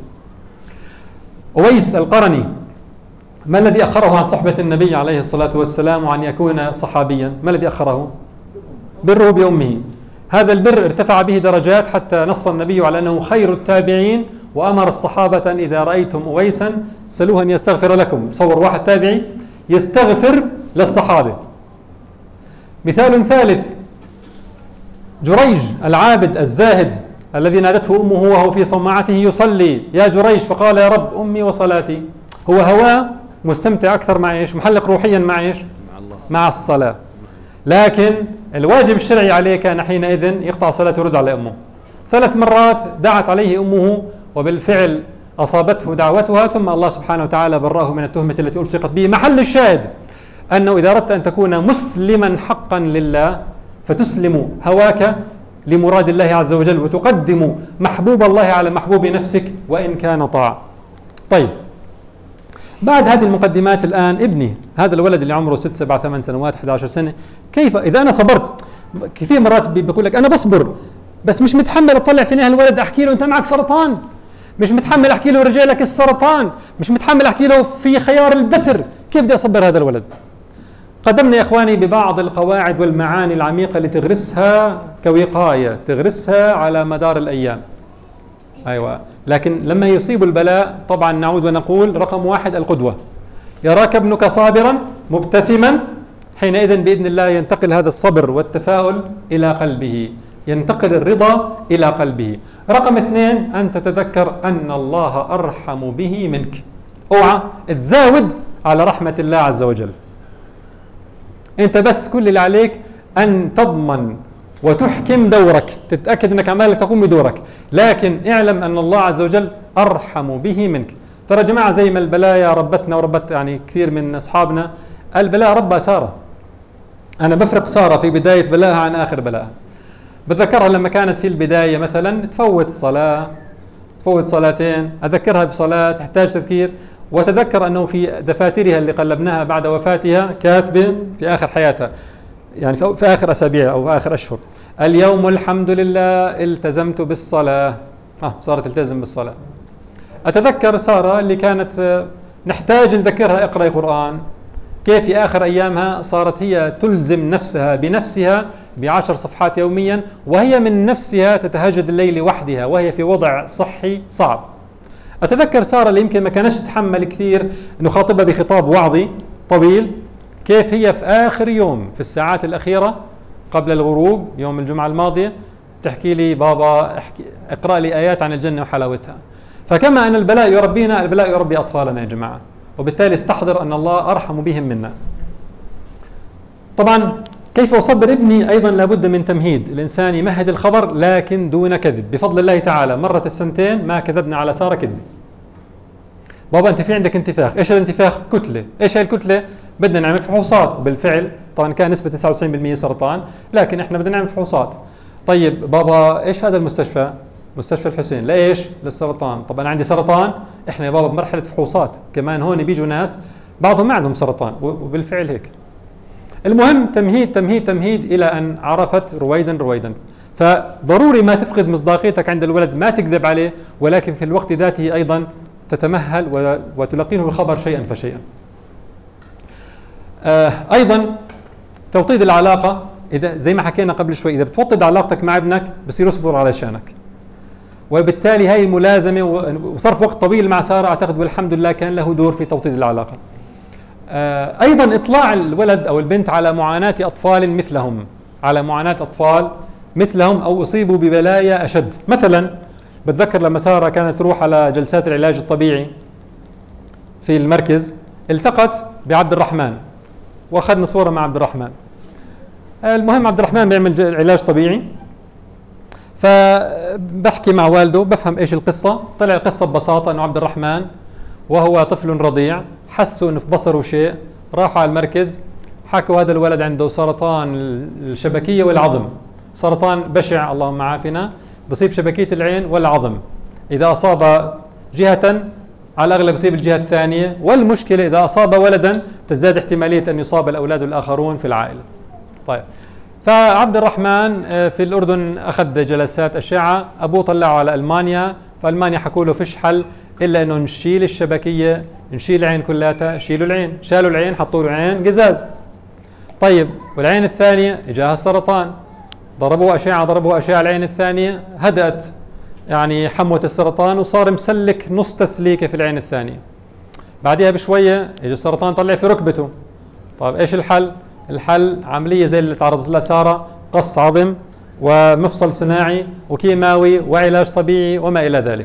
أويس القرني ما الذي أخره عن صحبة النبي عليه الصلاة والسلام وعن يكون صحابيا؟ ما الذي أخره؟ بره بأمه. هذا البر ارتفع به درجات حتى نص النبي على أنه خير التابعين، وأمر الصحابة إذا رأيتم أويسا سلوه أن يستغفر لكم. صور واحد تابعي يستغفر للصحابة. مثال ثالث: جريج العابد الزاهد الذي نادته أمه وهو في صومعته يصلي: يا جريج، فقال: يا رب أمي وصلاتي. هو هواه مستمتع أكثر مع إيش؟ محلق روحيا مع إيش؟ مع الله، مع الصلاة. لكن الواجب الشرعي عليه كان حينئذ يقطع صلاته ويرد على أمه. ثلاث مرات دعت عليه أمه وبالفعل أصابته دعوتها، ثم الله سبحانه وتعالى براه من التهمة التي ألصقت به. محل الشاهد أنه إذا أردت أن تكون مسلما حقا لله فتسلم هواك لمراد الله عز وجل، وتقدم محبوب الله على محبوب نفسك وإن كان طاعة. طيب، بعد هذه المقدمات الآن ابني هذا الولد اللي عمره ست سبع ثمان سنوات أحد عشر سنة، كيف إذا أنا صبرت؟ كثير مرات بيقول لك أنا بصبر بس مش متحمل أطلع في الولد أحكي له أنت معك سرطان، مش متحمل أحكي له رجع لك السرطان، مش متحمل أحكي له في خيار البتر. كيف بدي أصبر هذا الولد؟ قدمنا يا إخواني ببعض القواعد والمعاني العميقة اللي تغرسها كوقاية، تغرسها على مدار الأيام. أيوة. لكن لما يصيب البلاء طبعا نعود ونقول: رقم واحد القدوة. يراك ابنك صابرا مبتسما، حينئذ بإذن الله ينتقل هذا الصبر والتفاؤل إلى قلبه، ينتقل الرضا إلى قلبه. رقم اثنين: أن تتذكر أن الله أرحم به منك. اوعى تزاود على رحمة الله عز وجل. أنت بس كل اللي عليك أن تضمن وتحكم دورك، تتأكد أنك عمالك تقوم بدورك، لكن اعلم أن الله عز وجل أرحم به منك. ترى جماعة زي ما البلايا ربتنا وربت يعني كثير من أصحابنا، البلاء ربى سارة. أنا بفرق سارة في بداية بلاءها عن آخر بلاءها. بذكرها لما كانت في البداية مثلا تفوت صلاة، تفوت صلاتين، أذكرها بصلاة تحتاج تذكير، وتذكر أنه في دفاترها اللي قلبناها بعد وفاتها كاتبة في آخر حياتها، يعني في آخر أسابيع أو في آخر أشهر: اليوم الحمد لله التزمت بالصلاة. آه صارت تلتزم بالصلاة. أتذكر سارة اللي كانت نحتاج نذكرها: اقرأي قرآن، كيف في آخر أيامها صارت هي تلزم نفسها بنفسها بعشر صفحات يوميا، وهي من نفسها تتهجد الليل وحدها وهي في وضع صحي صعب. أتذكر سارة اللي يمكن ما كانش تتحمل كثير نخاطبها بخطاب وعظي طويل، كيف هي في آخر يوم في الساعات الأخيرة قبل الغروب يوم الجمعة الماضية تحكي لي بابا احكي اقرأ لي آيات عن الجنة وحلاوتها. فكما أن البلاء يربينا، البلاء يربي أطفالنا يا جماعة، وبالتالي استحضر أن الله أرحم بهم منا. طبعا كيف أصبر ابني أيضا لابد من تمهيد، الإنسان يمهد الخبر لكن دون كذب. بفضل الله تعالى مرت السنتين ما كذبنا على سارة كذب. بابا أنت في عندك انتفاخ، إيش الانتفاخ؟ كتلة. إيش هي الكتلة؟ بدنا نعمل فحوصات. وبالفعل طبعا كان نسبة تسعة وتسعين بالمئة سرطان، لكن إحنا بدنا نعمل فحوصات. طيب بابا إيش هذا المستشفى؟ مستشفى الحسين. لإيش؟ للسرطان. طب أنا عندي سرطان، إحنا يا بابا بمرحلة فحوصات، كمان هون بيجوا ناس بعضهم ما عندهم سرطان، وبالفعل هيك. المهم تمهيد تمهيد تمهيد إلى أن عرفت رويدا رويدا. فضروري ما تفقد مصداقيتك عند الولد، ما تكذب عليه، ولكن في الوقت ذاته أيضا تتمهل وتلقينه الخبر شيئا فشيئا. آه أيضا توطيد العلاقة، إذا زي ما حكينا قبل شوي، إذا بتوطد علاقتك مع ابنك بصير يصبر على شانك، وبالتالي هاي الملازمة وصرف وقت طويل مع سارة أعتقد والحمد لله كان له دور في توطيد العلاقة. آه أيضا إطلاع الولد أو البنت على معاناة أطفال مثلهم، على معاناة أطفال مثلهم أو أصيبوا ببلايا أشد. مثلا بتذكر لما سارة كانت تروح على جلسات العلاج الطبيعي في المركز، التقت بعبد الرحمن وأخذنا صورة مع عبد الرحمن. المهم عبد الرحمن بيعمل علاج طبيعي، فبحكي مع والده بفهم إيش القصة. طلع القصة ببساطة أنه عبد الرحمن وهو طفل رضيع حسوا أنه في بصره شيء، راحوا على المركز حكوا هذا الولد عنده سرطان الشبكية والعظم، سرطان بشع اللهم عافنا، بصيب شبكية العين والعظم. إذا أصاب جهة على الأغلب يصيب الجهة الثانية، والمشكلة إذا أصاب ولدا تزداد احتمالية أن يصاب الأولاد الآخرون في العائلة. طيب فعبد الرحمن في الأردن أخذ جلسات أشعة، أبوه طلعه على ألمانيا، فألمانيا حكوا له فيش حل إلا أنه نشيل الشبكية، نشيل العين كلها، شيلوا العين، شالوا العين حطوا له عين قزاز. طيب والعين الثانية إجاها السرطان، ضربوا أشعة ضربوا أشعة العين الثانية هدأت يعني حموة السرطان وصار مسلك نص تسليكة في العين الثانية. بعدها بشوية إجا السرطان طلع في ركبته. طيب إيش الحل؟ الحل عملية زي اللي تعرضت لها سارة، قص عظم ومفصل صناعي وكيماوي وعلاج طبيعي وما إلى ذلك.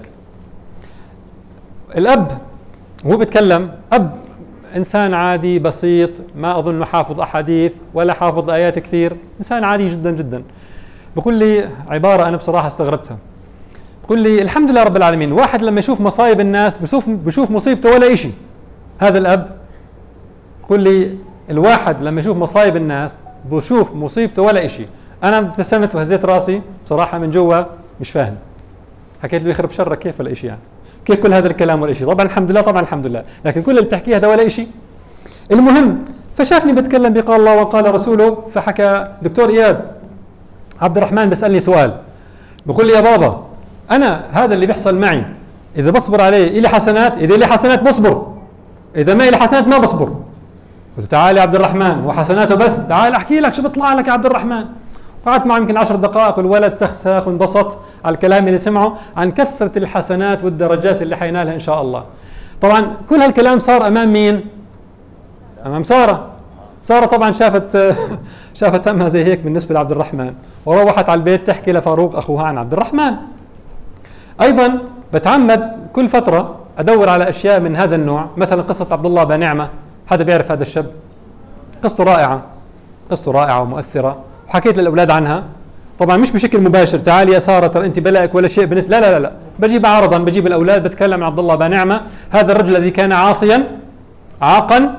الأب هو بيتكلم، أب إنسان عادي بسيط، ما أظن حافظ أحاديث ولا حافظ آيات كثير، إنسان عادي جدا جدا. بقول لي عبارة أنا بصراحة استغربتها، بقول لي الحمد لله رب العالمين، واحد لما يشوف مصايب الناس بشوف بشوف مصيبته ولا إشي. هذا الأب بقول لي الواحد لما يشوف مصايب الناس بشوف مصيبته ولا إشي. أنا ابتسمت وهزيت راسي بصراحة من جوا مش فاهم. حكيت له يخرب شرك كيف ولا إشي يعني؟ كيف كل هذا الكلام ولا إشي؟ طبعا الحمد لله طبعا الحمد لله، لكن كل اللي بتحكيه هذا ولا إشي. المهم فشافني بتكلم بقال الله وقال رسوله، فحكى دكتور إياد عبد الرحمن بيسألني سؤال، بقول لي يا بابا أنا هذا اللي بيحصل معي إذا بصبر عليه إلي حسنات، إذا إلي حسنات بصبر، إذا ما إلي حسنات ما بصبر. قلت تعال يا عبد الرحمن وحسناته بس، تعال أحكي لك شو بيطلع لك يا عبد الرحمن. قعدت معه يمكن عشر دقائق والولد سخسخ وانبسط على الكلام اللي سمعه عن كثرة الحسنات والدرجات اللي حينالها إن شاء الله. طبعا كل هالكلام صار أمام مين؟ أمام سارة. سارة طبعا شافت شافت همها زي هيك بالنسبة لعبد الرحمن، وروحت على البيت تحكي لفاروق أخوها عن عبد الرحمن. أيضا بتعمد كل فترة أدور على أشياء من هذا النوع، مثلا قصة عبد الله بن نعمة، هذا بيعرف هذا الشاب، قصته رائعة، قصته رائعة ومؤثرة، وحكيت للأولاد عنها. طبعا مش بشكل مباشر تعالي يا سارة ترى أنت بلائك ولا شيء بالنسبة، لا لا لا، بجيب عرضا، بجيب الأولاد بتكلم عن عبد الله بن نعمة، هذا الرجل الذي كان عاصيا عاقا،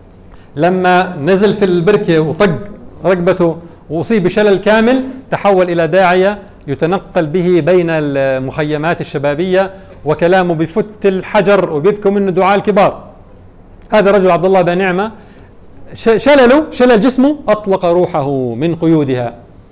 لما نزل في البركة وطق ركبته وأصيب بشلل كامل تحول إلى داعية يتنقل به بين المخيمات الشبابية وكلامه بفت الحجر وبيبكوا منه دعاء الكبار. هذا الرجل عبد الله بن نعمة شلله شلل جسمه أطلق روحه من قيودها.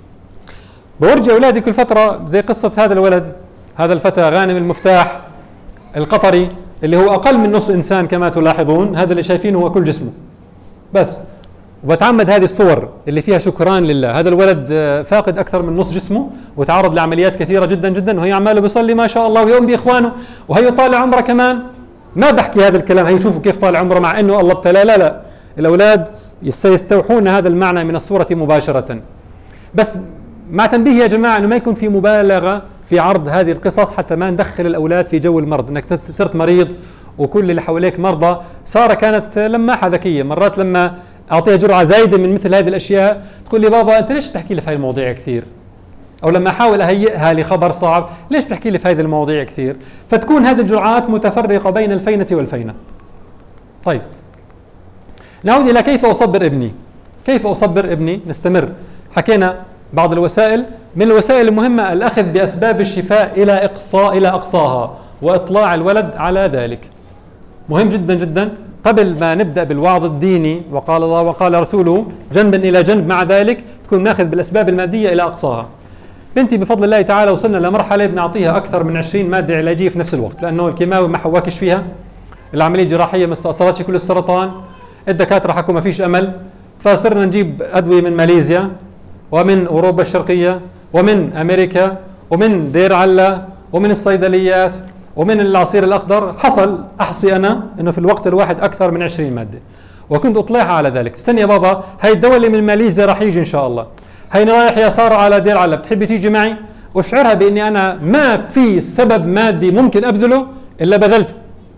بورجي أولادي كل فترة زي قصة هذا الولد، هذا الفتى غانم المفتاح القطري اللي هو أقل من نص إنسان كما تلاحظون، هذا اللي شايفينه هو كل جسمه، بس. وبتعمد هذه الصور اللي فيها شكران لله. هذا الولد فاقد أكثر من نص جسمه وتعرض لعمليات كثيرة جدا جدا، وهي عماله بيصلي ما شاء الله ويقوم بإخوانه، وهي طالع عمره كمان. ما بحكي هذا الكلام، هي شوفوا كيف طالع عمره مع أنه الله ابتلاه. لا لا، الأولاد سيستوحون هذا المعنى من الصورة مباشرة. بس مع تنبيه يا جماعة أنه ما يكون في مبالغة في عرض هذه القصص حتى ما ندخل الأولاد في جو المرض، أنك صرت مريض وكل اللي حواليك مرضى. سارة كانت لماحة ذكية، مرات لما أعطيها جرعة زايدة من مثل هذه الأشياء تقول لي بابا أنت ليش تحكي لي في هذه المواضيع كثير؟ أو لما أحاول أهيئها لخبر صعب ليش تحكي لي في هذه المواضيع كثير؟ فتكون هذه الجرعات متفرقة بين الفينة والفينة. طيب نعود إلى كيف أصبر ابني. كيف أصبر ابني؟ نستمر. حكينا بعض الوسائل. من الوسائل المهمة الأخذ بأسباب الشفاء إلى إقصاء إلى أقصاها وإطلاع الولد على ذلك. مهم جدا جدا قبل ما نبدأ بالوعظ الديني وقال الله وقال رسوله جنبا إلى جنب، مع ذلك تكون ناخذ بالأسباب المادية إلى أقصاها. بنتي بفضل الله تعالى وصلنا لمرحلة بنعطيها أكثر من عشرين مادة علاجية في نفس الوقت، لأنه الكيماوي ما حواكش فيها، العملية الجراحية ما استأصلتش كل السرطان، الدكاترة حكوا ما فيش أمل، فصرنا نجيب أدوية من ماليزيا ومن أوروبا الشرقية ومن أمريكا ومن دير علة ومن الصيدليات ومن العصير الأخضر. حصل أحصي أنا أنه في الوقت الواحد أكثر من عشرين مادة، وكنت أطلعها على ذلك. استني يا بابا، هاي الدواء اللي من ماليزيا راح يجي إن شاء الله، هاي رايح يا سارة على دير علة، بتحبي تيجي معي؟ أشعرها بأني أنا ما في سبب مادي ممكن أبذله إلا بذلته.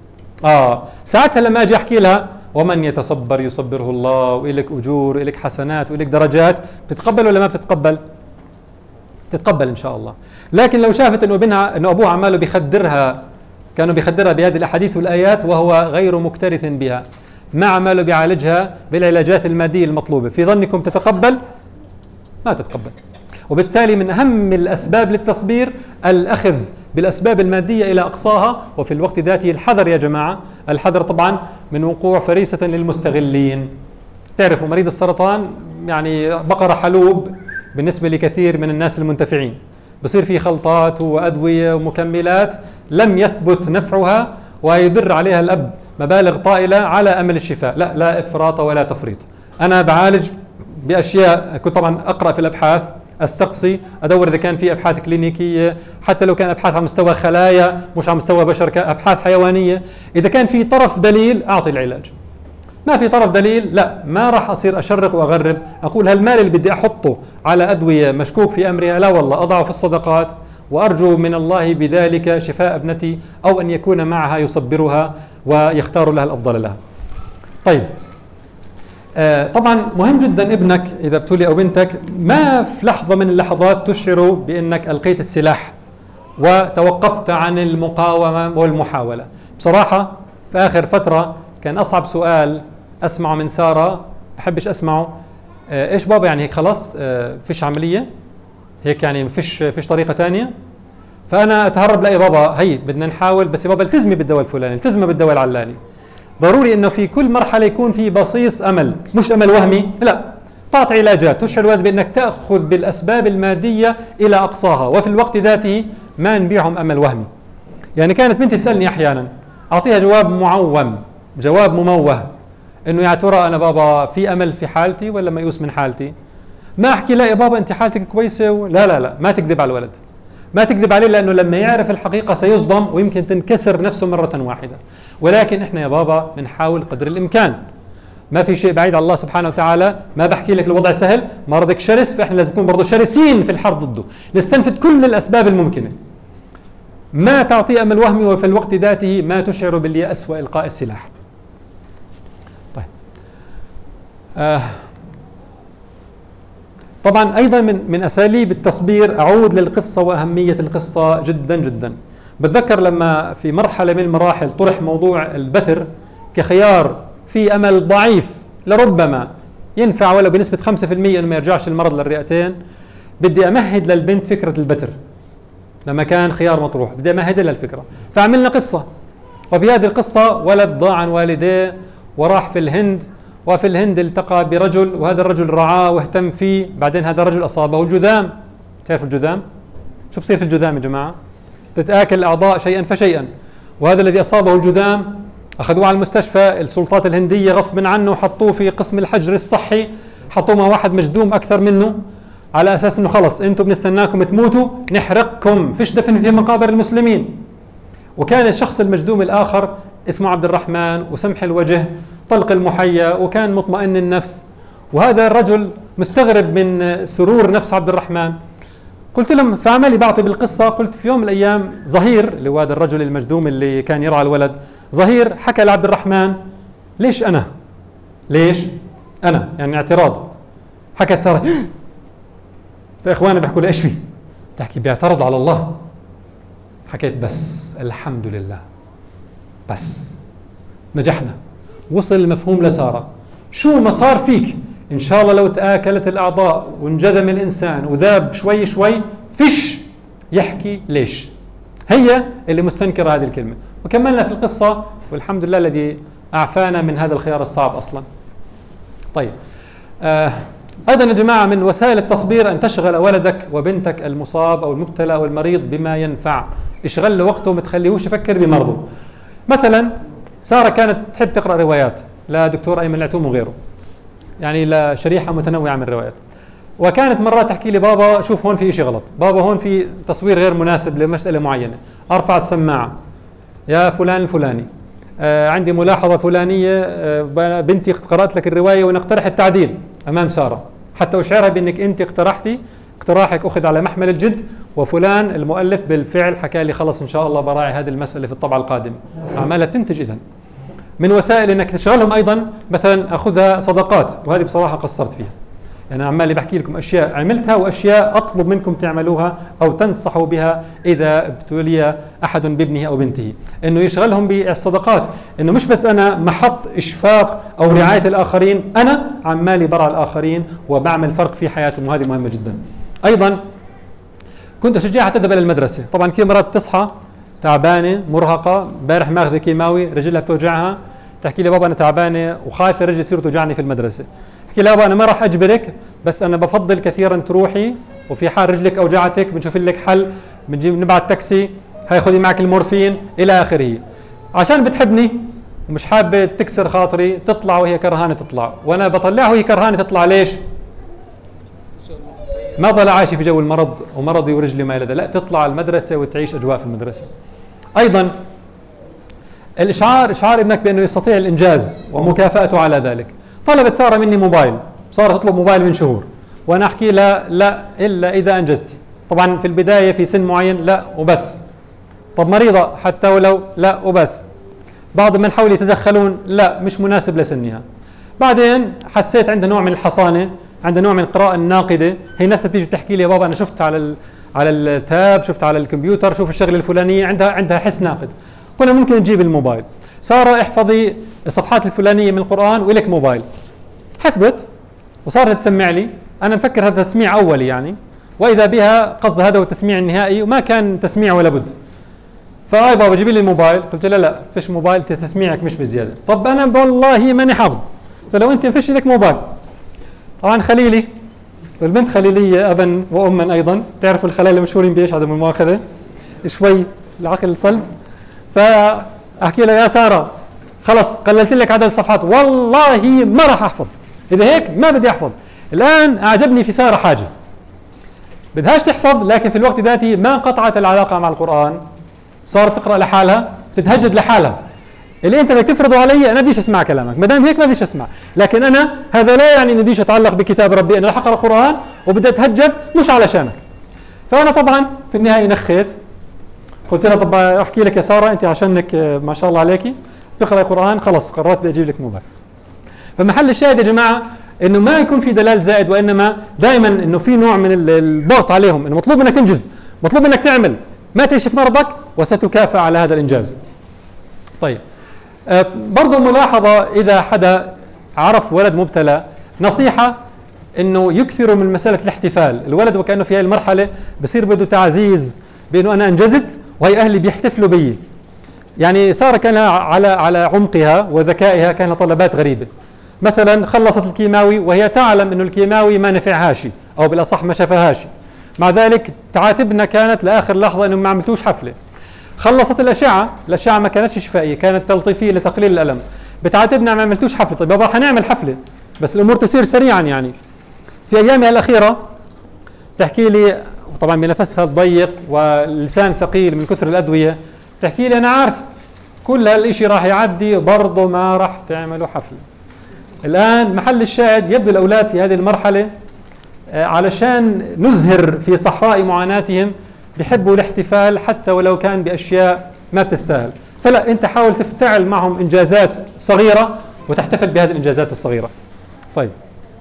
آه ساعتها لما أجي أحكي لها ومن يتصبر يصبره الله، وإلك أجور وإلك حسنات وإلك درجات، بتتقبل ولا ما بتتقبل؟ تتقبل إن شاء الله. لكن لو شافت أنه ابنها أنه أبوها عماله بيخدرها، كانوا بيخدرها بهذه الأحاديث والآيات وهو غير مكترث بها، ما عماله بيعالجها بالعلاجات المادية المطلوبة، في ظنكم تتقبل؟ ما تتقبل. وبالتالي من أهم الأسباب للتصبير الأخذ بالأسباب المادية إلى أقصاها، وفي الوقت ذاته الحذر يا جماعة، الحذر طبعا من وقوع فريسة للمستغلين. تعرفوا مريض السرطان يعني بقرة حلوب بالنسبة لكثير من الناس المنتفعين، بصير في خلطات وأدوية ومكملات لم يثبت نفعها ويدر عليها الأب مبالغ طائلة على أمل الشفاء. لا لا إفراط ولا تفريط. أنا بعالج بأشياء، كنت طبعا أقرأ في الأبحاث، أستقصي، أدور إذا كان في أبحاث كلينيكية، حتى لو كان أبحاث على مستوى خلايا مش على مستوى بشر، أبحاث حيوانية، إذا كان في طرف دليل أعطي العلاج. ما في طرف دليل لا، ما راح أصير أشرق وأغرب أقول هالمال اللي بدي أحطه على أدوية مشكوك في أمرها، لا والله أضعه في الصدقات وأرجو من الله بذلك شفاء ابنتي، أو أن يكون معها يصبرها ويختار لها الأفضل لها. طيب آه طبعا مهم جدا ابنك إذا ابتلي أو بنتك ما في لحظة من اللحظات تشعر بأنك ألقيت السلاح وتوقفت عن المقاومة والمحاولة. بصراحة في آخر فترة كان أصعب سؤال أسمعه من سارة، بحبش أسمعه، آه إيش بابا يعني هيك خلاص آه فيش عملية هيك يعني فيش فيش طريقة تانية؟ فأنا أتهرب لا يا بابا هي بدنا نحاول، بس يا بابا التزمي بالدواء الفلاني، التزمي بالدواء العلاني. ضروري إنه في كل مرحلة يكون في بصيص أمل، مش أمل وهمي، لا، تعطي علاجات تشعر الولد بأنك تأخذ بالأسباب المادية إلى أقصاها، وفي الوقت ذاته ما نبيعهم أمل وهمي. يعني كانت بنتي تسألني أحيانا أعطيها جواب معوم، جواب مموه، إنه يا ترى أنا بابا في أمل في حالتي ولا ميؤوس من حالتي؟ ما أحكي لا يا بابا أنت حالتك كويسة و... لا لا لا، ما تكذب على الولد، ما تكذب عليه، لأنه لما يعرف الحقيقة سيصدم ويمكن تنكسر نفسه مرة واحدة. ولكن إحنا يا بابا بنحاول قدر الإمكان، ما في شيء بعيد عن الله سبحانه وتعالى. ما بحكي لك الوضع سهل، مرضك شرس، فإحنا لازم نكون برضو شرسين في الحرب ضده، نستنفذ كل الأسباب الممكنة. ما تعطي أمل وهمي وفي الوقت ذاته ما تشعر باليأس وإلقاء السلاح. طيب آه طبعا أيضا من من أساليب التصبير أعود للقصة وأهمية القصة جدا جدا. بتذكر لما في مرحلة من المراحل طرح موضوع البتر كخيار في أمل ضعيف لربما ينفع ولو بنسبة خمسة بالمئة إنه ما يرجعش المرض للرئتين، بدي أمهد للبنت فكرة البتر. لما كان خيار مطروح بدي أمهد لها الفكرة، فعملنا قصة، وفي هذه القصة ولد ضاع عن والديه وراح في الهند، وفي الهند التقى برجل، وهذا الرجل رعاه واهتم فيه، بعدين هذا الرجل أصابه الجذام. تعرف الجذام؟ شو بصير في الجذام يا جماعة؟ تتآكل الأعضاء شيئا فشيئا، وهذا الذي أصابه الجذام أخذوه على المستشفى، السلطات الهندية غصب عنه حطوه في قسم الحجر الصحي، حطوه مع واحد مجدوم أكثر منه على أساس أنه خلص أنتم بنستناكم تموتوا نحرقكم، فيش دفن في مقابر المسلمين. وكان الشخص المجدوم الآخر اسمه عبد الرحمن وسمح الوجه طلق المحيا وكان مطمئن النفس، وهذا الرجل مستغرب من سرور نفس عبد الرحمن. قلت لهم فعملي بعطي بالقصة، قلت في يوم من الأيام ظهير اللي هو هذا الرجل المجدوم اللي كان يرعى الولد، ظهير حكى لعبد الرحمن ليش أنا؟ ليش أنا؟ يعني اعتراض. حكت سارة فإخواني بيحكوا لي إيش فيه؟ تحكي بيعترض على الله. حكيت بس الحمد لله، بس نجحنا. وصل المفهوم لسارة، شو ما صار فيك إن شاء الله لو تآكلت الأعضاء وانجذم الإنسان وذاب شوي شوي فيش يحكي ليش. هي اللي مستنكرة هذه الكلمة. وكملنا في القصة والحمد لله الذي أعفانا من هذا الخيار الصعب أصلا. طيب آه أيضا يا جماعة من وسائل التصبير أن تشغل ولدك وبنتك المصاب أو المبتلى أو المريض بما ينفع. اشغل له وقته وما تخليهوش يفكر بمرضه. مثلا سارة كانت تحب تقرأ روايات لدكتور أيمن العتوم وغيره، يعني لشريحة متنوعة من الروايات، وكانت مرات تحكي لي بابا شوف هون في شيء غلط، بابا هون في تصوير غير مناسب لمسألة معينة. أرفع السماعة، يا فلان الفلاني آه عندي ملاحظة فلانية، آه بنتي قرأت لك الرواية ونقترح التعديل أمام سارة حتى أشعرها بأنك أنت اقترحتي، اقتراحك أخذ على محمل الجد، وفلان المؤلف بالفعل حكى لي خلص إن شاء الله براعي هذه المسألة في الطبعة القادمة. عمالة تنتج. إذن من وسائل أنك تشغلهم أيضا مثلا أخذها صدقات، وهذه بصراحة قصرت فيها. أنا يعني عمالي بحكي لكم أشياء عملتها وأشياء أطلب منكم تعملوها أو تنصحوا بها إذا ابتلي أحد بابنه أو بنته، إنه يشغلهم بالصدقات، إنه مش بس أنا محط إشفاق أو رعاية الآخرين، أنا عمالي برع الآخرين وبعمل فرق في حياتهم، وهذه مهمة جدا. أيضا كنت أشجعها تذهب إلى المدرسة. طبعا كثير مرات تصحى تعبانة مرهقة، امبارح ماخذة كيماوي رجلها بتوجعها، تحكي لي بابا أنا تعبانة وخايفة رجلي تصير توجعني في المدرسة. احكي لها بابا أنا ما راح أجبرك، بس أنا بفضل كثيرا تروحي، وفي حال رجلك أوجعتك بنشوف لك حل، بنجيب نبعت تاكسي، هاي خذي معك المورفين إلى آخره. عشان بتحبني ومش حابة تكسر خاطري تطلع وهي كرهانة تطلع، وأنا بطلعها وهي كرهانة تطلع. ليش؟ ما ضل عايشة في جو المرض ومرضي ورجلي ما إلى، لا تطلع المدرسة وتعيش أجواء في المدرسة. أيضا الإشعار، إشعار ابنك بأنه يستطيع الإنجاز ومكافأته على ذلك. طلبت سارة مني موبايل، سارة تطلب موبايل من شهور، وأنا أحكي لا لا إلا إذا أنجزتي. طبعا في البداية في سن معين لا وبس. طب مريضة حتى ولو لا وبس. بعض من حولي يتدخلون لا مش مناسب لسنها. بعدين حسيت عندها نوع من الحصانة، عندها نوع من القراءة الناقدة، هي نفسها تيجي تحكي لي يا بابا أنا شفت على على التاب، شفت على الكمبيوتر، شوف الشغلة الفلانية، عندها عندها حس ناقد. قلنا ممكن تجيب الموبايل. سارة احفظي الصفحات الفلانية من القرآن ولك موبايل. حفظت وصارت تسمع لي، أنا مفكر هذا تسميع أولي يعني، وإذا بها قصد هذا هو التسميع النهائي وما كان تسميع ولا بد. فآي بابا جيبي لي الموبايل. قلت لا لا فيش موبايل، تسميعك مش بزيادة. طب أنا والله ماني حافظ. قلت لو أنت فيش لك موبايل. طبعا خليلي والبنت خليلية أبا وأما أيضا، تعرف الخلال مشهورين بإيش عدم المؤاخذة شوي العقل الصلب. فأحكي لها يا سارة خلص قللت لك عدد الصفحات، والله ما راح أحفظ، إذا هيك ما بدي أحفظ. الآن أعجبني في سارة حاجة، بدهاش تحفظ لكن في الوقت ذاته ما قطعت العلاقة مع القرآن، صارت تقرأ لحالها، تتهجد لحالها. اللي أنت بدك تفرضه علي أنا بديش أسمع كلامك، ما دام هيك ما بديش أسمع. لكن أنا هذا لا يعني إني بديش أتعلق بكتاب ربي، أنا راح أقرأ قرآن وبدي أتهجد مش علشانك. فأنا طبعا في النهاية نخيت، قلت لها طب أحكي لك يا سارة أنت عشانك ما شاء الله عليكي تقرأ قرآن، خلص قررت بدي أجيب لك موبايل. فمحل الشاهد يا جماعة إنه ما يكون في دلال زائد، وإنما دائما إنه في نوع من الضغط عليهم، إنه مطلوب منك تنجز، مطلوب منك تعمل، ما تكشف مرضك وستكافئ على هذا الإنجاز. طيب أه برضو ملاحظة، إذا حدا عرف ولد مبتلى نصيحة إنه يكثروا من مسألة الاحتفال. الولد وكأنه في هذه المرحلة بصير بده تعزيز بأنه أنا أنجزت وهي أهلي بيحتفلوا بي. يعني سارة كان على على عمقها وذكائها كان طلبات غريبة. مثلا خلصت الكيماوي وهي تعلم إنه الكيماوي ما نفعهاش أو بالأصح ما شافهاش، مع ذلك تعاتبنا كانت لآخر لحظة إنه ما عملتوش حفلة. خلصت الأشعة، الأشعة ما كانتش شفائية، كانت تلطيفية لتقليل الألم. بتعاتبنا ما عملتوش حفلة. طيب بابا حنعمل حفلة بس الأمور تسير سريعا. يعني في أيامها الأخيرة تحكي لي، طبعا بنفسها الضيق واللسان ثقيل من كثر الأدوية، تحكي لي أنا عارف كل هالإشي راح يعدي برضه ما راح تعملوا حفلة. الآن محل الشاهد يبدو الأولاد في هذه المرحلة علشان نزهر في صحراء معاناتهم بيحبوا الاحتفال حتى ولو كان بأشياء ما بتستاهل. فلا، أنت حاول تفتعل معهم إنجازات صغيرة وتحتفل بهذه الإنجازات الصغيرة. طيب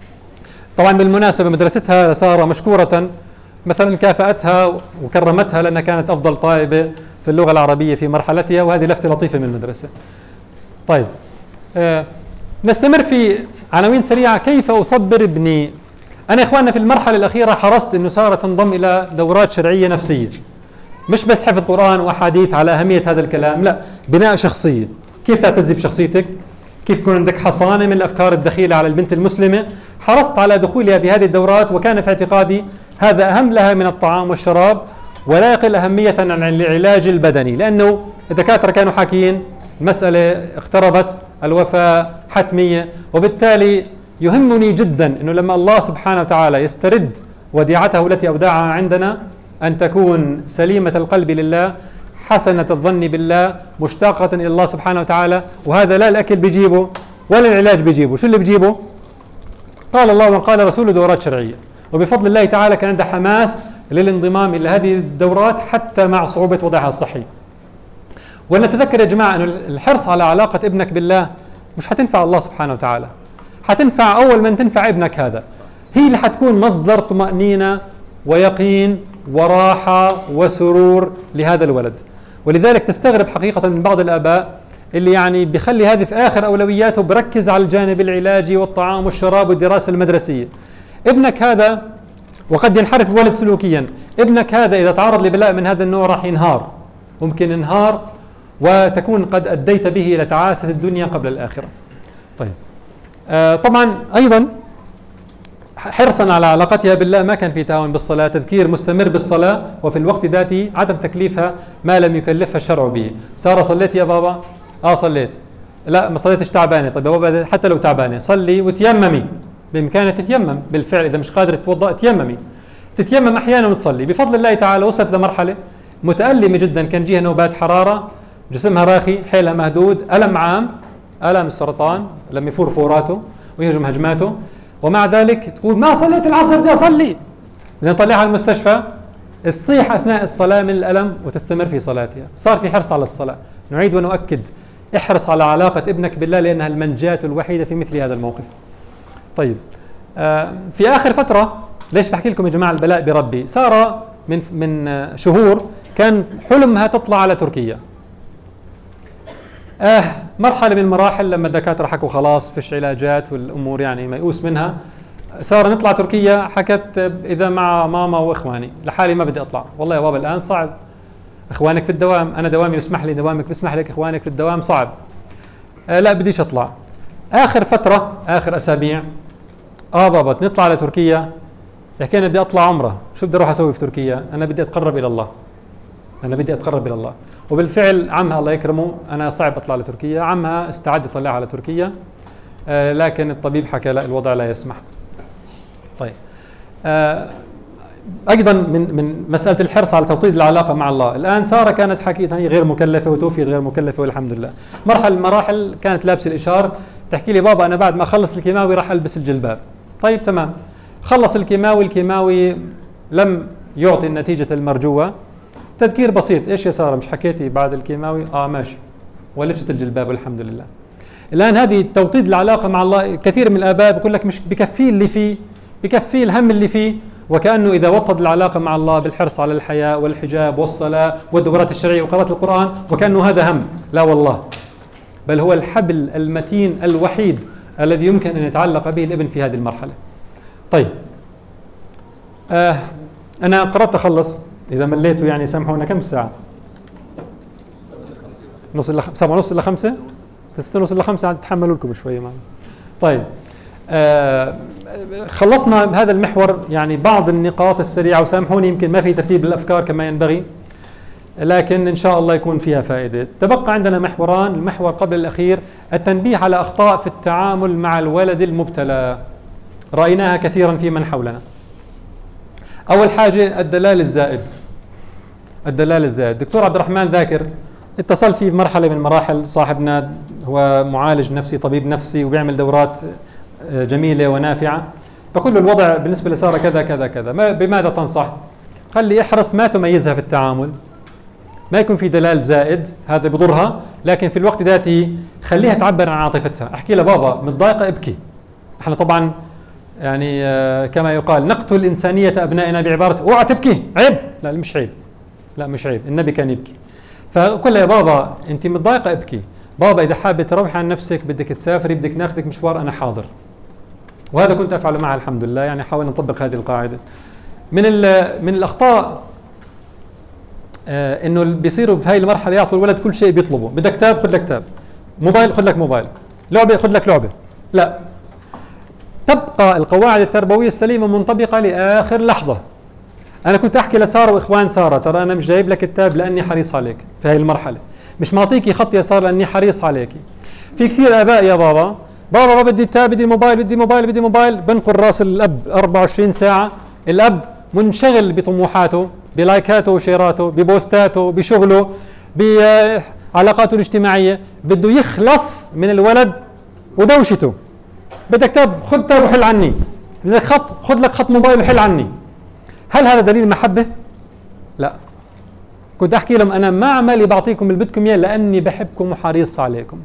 طبعا بالمناسبة مدرستها سارة مشكورة مثلا كافأتها وكرمتها لأنها كانت أفضل طالبة في اللغة العربية في مرحلتها، وهذه لفتة لطيفة من المدرسة. طيب آه نستمر في عناوين سريعة. كيف أصبر ابني؟ أنا إخواننا في المرحلة الأخيرة حرصت أنه سارة تنضم إلى دورات شرعية نفسية، مش بس حفظ قرآن وأحاديث على أهمية هذا الكلام، لا، بناء شخصية. كيف تعتز بشخصيتك؟ كيف يكون عندك حصانة من الأفكار الدخيلة على البنت المسلمة؟ حرصت على دخولها في هذه الدورات، وكان في اعتقادي هذا أهم لها من الطعام والشراب ولا يقل أهمية عن العلاج البدني، لأنه الدكاترة كانوا حاكيين مسألة اقتربت، الوفاة حتمية، وبالتالي يهمني جدا أنه لما الله سبحانه وتعالى يسترد وديعته التي أودعها عندنا أن تكون سليمة القلب لله، حسنة الظن بالله، مشتاقة إلى الله سبحانه وتعالى. وهذا لا الأكل بيجيبه ولا العلاج بيجيبه. شو اللي بيجيبه؟ قال الله وقال رسوله دورات شرعية، وبفضل الله تعالى كان عنده حماس للانضمام إلى هذه الدورات حتى مع صعوبة وضعها الصحي. ونتذكر يا جماعة أن الحرص على علاقة ابنك بالله مش حتنفع الله سبحانه وتعالى، حتنفع أول من تنفع ابنك هذا، هي اللي حتكون مصدر طمأنينة ويقين وراحة وسرور لهذا الولد. ولذلك تستغرب حقيقة من بعض الآباء اللي يعني بيخلي هذه في آخر أولوياته، بركز على الجانب العلاجي والطعام والشراب والدراسة المدرسية. ابنك هذا وقد ينحرف الولد سلوكيا، ابنك هذا إذا تعرض لبلاء من هذا النوع راح ينهار، ممكن ينهار وتكون قد أديت به إلى تعاسة الدنيا قبل الآخرة. طيب آه طبعا أيضا حرصا على علاقتها بالله ما كان في تهاون بالصلاة، تذكير مستمر بالصلاة وفي الوقت ذاته، عدم تكليفها ما لم يكلفها الشرع به. سارة صليت يا بابا؟ آه صليت. لا ما صليتش، تعبانة. طيب يا بابا حتى لو تعبانة صلي وتيممي، بإمكانها تتيمم بالفعل، إذا مش قادرة تتوضأ تيممي، تتيمم أحيانا وتصلي. بفضل الله تعالى وصلت لمرحلة متألمة جدا، كان جيها نوبات حرارة، جسمها راخي، حيلها مهدود، ألم عام، ألم السرطان لم يفور فوراته ويهجم هجماته، ومع ذلك تقول ما صليت العصر بدي أصلي. بدنا نطلعها على المستشفى، تصيح أثناء الصلاة من الألم وتستمر في صلاتها. صار في حرص على الصلاة. نعيد ونؤكد، احرص على علاقة ابنك بالله لأنها المنجاة الوحيدة في مثل هذا الموقف. طيب آه في آخر فترة، ليش بحكي لكم يا جماعة البلاء بربي؟ سارة من من شهور كان حلمها تطلع على تركيا. آه مرحلة من المراحل لما الدكاترة حكوا خلاص فيش علاجات والأمور يعني ميؤوس منها، سارة نطلع تركيا. حكت إذا مع ماما وإخواني، لحالي ما بدي أطلع. والله يا بابا الآن صعب، إخوانك في الدوام، أنا دوامي يسمح لي، دوامك بيسمح لك، إخوانك في الدوام صعب. آه لا بديش أطلع. آخر فترة، آخر أسابيع، آه بابا نطلع على تركيا. تحكي أنا بدي أطلع عمرة، شو بدي أروح أسوي في تركيا؟ أنا بدي أتقرب إلى الله، أنا بدي أتقرب إلى الله. وبالفعل عمها الله يكرمه، أنا صعب أطلع لتركيا، عمها استعد يطلع على تركيا، آه لكن الطبيب حكى لا الوضع لا يسمح. طيب آه أيضا من من مسألة الحرص على توطيد العلاقة مع الله. الآن سارة كانت حكيت هي غير مكلفة وتوفيت غير مكلفة والحمد لله. مرحلة المراحل كانت لابسة الإشار، تحكي لي بابا أنا بعد ما أخلص الكيماوي راح ألبس الجلباب. طيب تمام، خلص الكيماوي، الكيماوي لم يعطي النتيجة المرجوة. تذكير بسيط، إيش يا سارة مش حكيتي بعد الكيماوي؟ آه ماشي، ولبست الجلباب والحمد لله. الآن هذه توطيد العلاقة مع الله. كثير من الآباء بيقول لك مش بكفيه اللي فيه، بكفيه الهم اللي فيه، وكأنه إذا وطد العلاقة مع الله بالحرص على الحياء والحجاب والصلاة والدورات الشرعية وقراءة القرآن وكأنه هذا هم. لا والله، بل هو الحبل المتين الوحيد الذي يمكن أن يتعلق به الابن في هذه المرحلة. طيب آه أنا قررت أخلص، إذا مليتوا يعني سامحونا. كم ساعة؟ نص إلى سبعة ونص إلى خمسة، ستة ونص إلى خمسة، تتحملوا لكم شوية معنا. طيب آه خلصنا هذا المحور، يعني بعض النقاط السريعة، وسامحوني يمكن ما في ترتيب الأفكار كما ينبغي. لكن إن شاء الله يكون فيها فائدة. تبقى عندنا محوران، المحور قبل الأخير التنبيه على أخطاء في التعامل مع الولد المبتلى، رأيناها كثيرا في من حولنا. أول حاجة الدلال الزائد. الدلال الزائد، دكتور عبد الرحمن ذاكر اتصل فيه بمرحلة من مراحل، صاحبنا هو معالج نفسي طبيب نفسي وبيعمل دورات جميلة ونافعة، بقول له الوضع بالنسبة لسارة كذا كذا كذا، بماذا تنصح؟ قال لي احرص ما تميزها في التعامل، ما يكون في دلال زائد، هذا بضرها، لكن في الوقت ذاته خليها تعبر عن عاطفتها. احكي لها بابا متضايقة ابكي. احنا طبعا يعني كما يقال نقتل الإنسانية أبنائنا بعبارة اوعى تبكي، عيب. لا مش عيب، لا مش عيب، النبي كان يبكي. فقل لها يا بابا انت متضايقة ابكي، بابا إذا حابة تروحي عن نفسك بدك تسافري بدك ناخذك مشوار أنا حاضر. وهذا كنت أفعله معها الحمد لله، يعني حاول نطبق هذه القاعدة. من من الأخطاء آه إنه بيصيروا في هاي المرحلة يعطوا الولد كل شيء بيطلبه، بدك كتاب خذ لك كتاب، موبايل خذ لك موبايل، لعبة خذ لك لعبة. لا، تبقى القواعد التربوية السليمة منطبقة لآخر لحظة. أنا كنت أحكي لسارة وإخوان سارة ترى أنا مش جايب لك كتاب لأني حريص عليك في هاي المرحلة، مش معطيكي خط يا سارة لأني حريص عليك. في كثير آباء يا بابا بابا ما بدي كتاب، بدي موبايل بدي موبايل بدي موبايل، بنقل راس الأب أربعة وعشرين ساعة. الأب منشغل بطموحاته، بلايكاته وشيراته، ببوستاته، بشغله، بعلاقاته الاجتماعية، بده يخلص من الولد ودوشته. بدك كتاب خذ كتاب وحل عني، بدك خط خذ لك خط موبايل وحل عني. هل هذا دليل محبة؟ لا. كنت أحكي لهم أنا ما عمالي بعطيكم اللي بدكم إياه لأني بحبكم وحريص عليكم.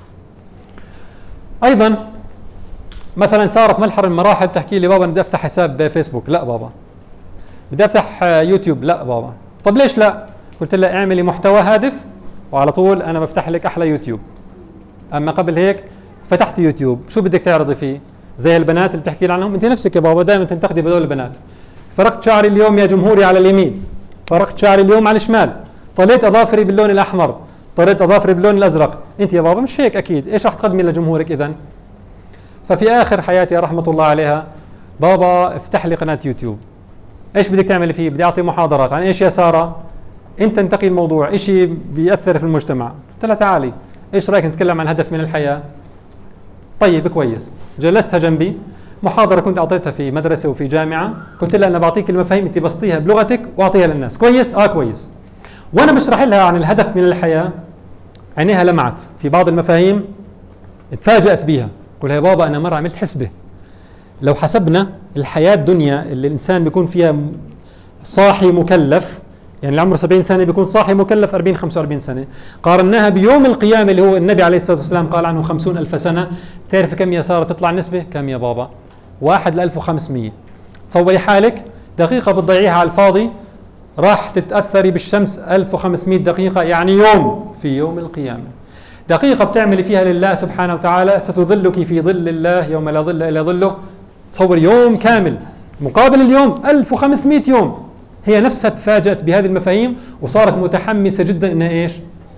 أيضا مثلا سارة في مرحلة من المراحل تحكي لي بابا بدي أفتح حساب فيسبوك. لا بابا. بدي أفتح يوتيوب. لا بابا. طب ليش لا؟ قلت لها اعملي محتوى هادف وعلى طول أنا بفتح لك أحلى يوتيوب. أما قبل هيك فتحت يوتيوب شو بدك تعرضي فيه؟ زي البنات اللي بتحكي عنهم أنت نفسك يا بابا دائما تنتقدي بدول البنات. فرقت شعري اليوم يا جمهوري على اليمين، فرقت شعري اليوم على الشمال، طليت أظافري باللون الأحمر، طليت أظافري باللون الأزرق. أنت يا بابا مش هيك أكيد، إيش راح تقدمي لجمهورك إذن؟ ففي آخر حياتي رحمة الله عليها بابا افتح لي قناة يوتيوب. إيش بدك تعملي فيه؟ بدي أعطي محاضرات عن إيش يا سارة؟ أنت تنتقي الموضوع، إشي بيأثر في المجتمع. قلت لها تعالي إيش رأيك نتكلم عن هدف من الحياة؟ طيب كويس. جلستها جنبي، محاضرة كنت أعطيتها في مدرسة وفي جامعة، قلت لها أنا بعطيك المفاهيم أنت بسطيها بلغتك وأعطيها للناس. كويس؟ آه كويس. وأنا بشرح لها عن الهدف من الحياة عينيها لمعت في بعض المفاهيم اتفاجأت بيها. قلت يا بابا أنا مرة عملت حسبة، لو حسبنا الحياة الدنيا اللي الإنسان بيكون فيها صاحي مكلف، يعني اللي عمره سبعين سنة بيكون صاحي مكلف أربعين خمسة وأربعين سنة، قارناها بيوم القيامة اللي هو النبي عليه الصلاة والسلام قال عنه خمسون ألف سنة. تعرف كم يا سارة تطلع النسبة؟ كم يا بابا؟ واحد لألف وخمسمية. تصوري حالك دقيقة بتضيعيها على الفاضي راح تتأثري بالشمس ألف وخمسمية دقيقة، يعني يوم في يوم القيامة. دقيقة بتعملي فيها لله سبحانه وتعالى ستظلك في ظل الله يوم لا ظل إلا ظله. تصور يوم كامل مقابل اليوم ألف وخمسمية يوم. هي نفسها تفاجأت بهذه المفاهيم وصارت متحمسة جدا إنها إيش؟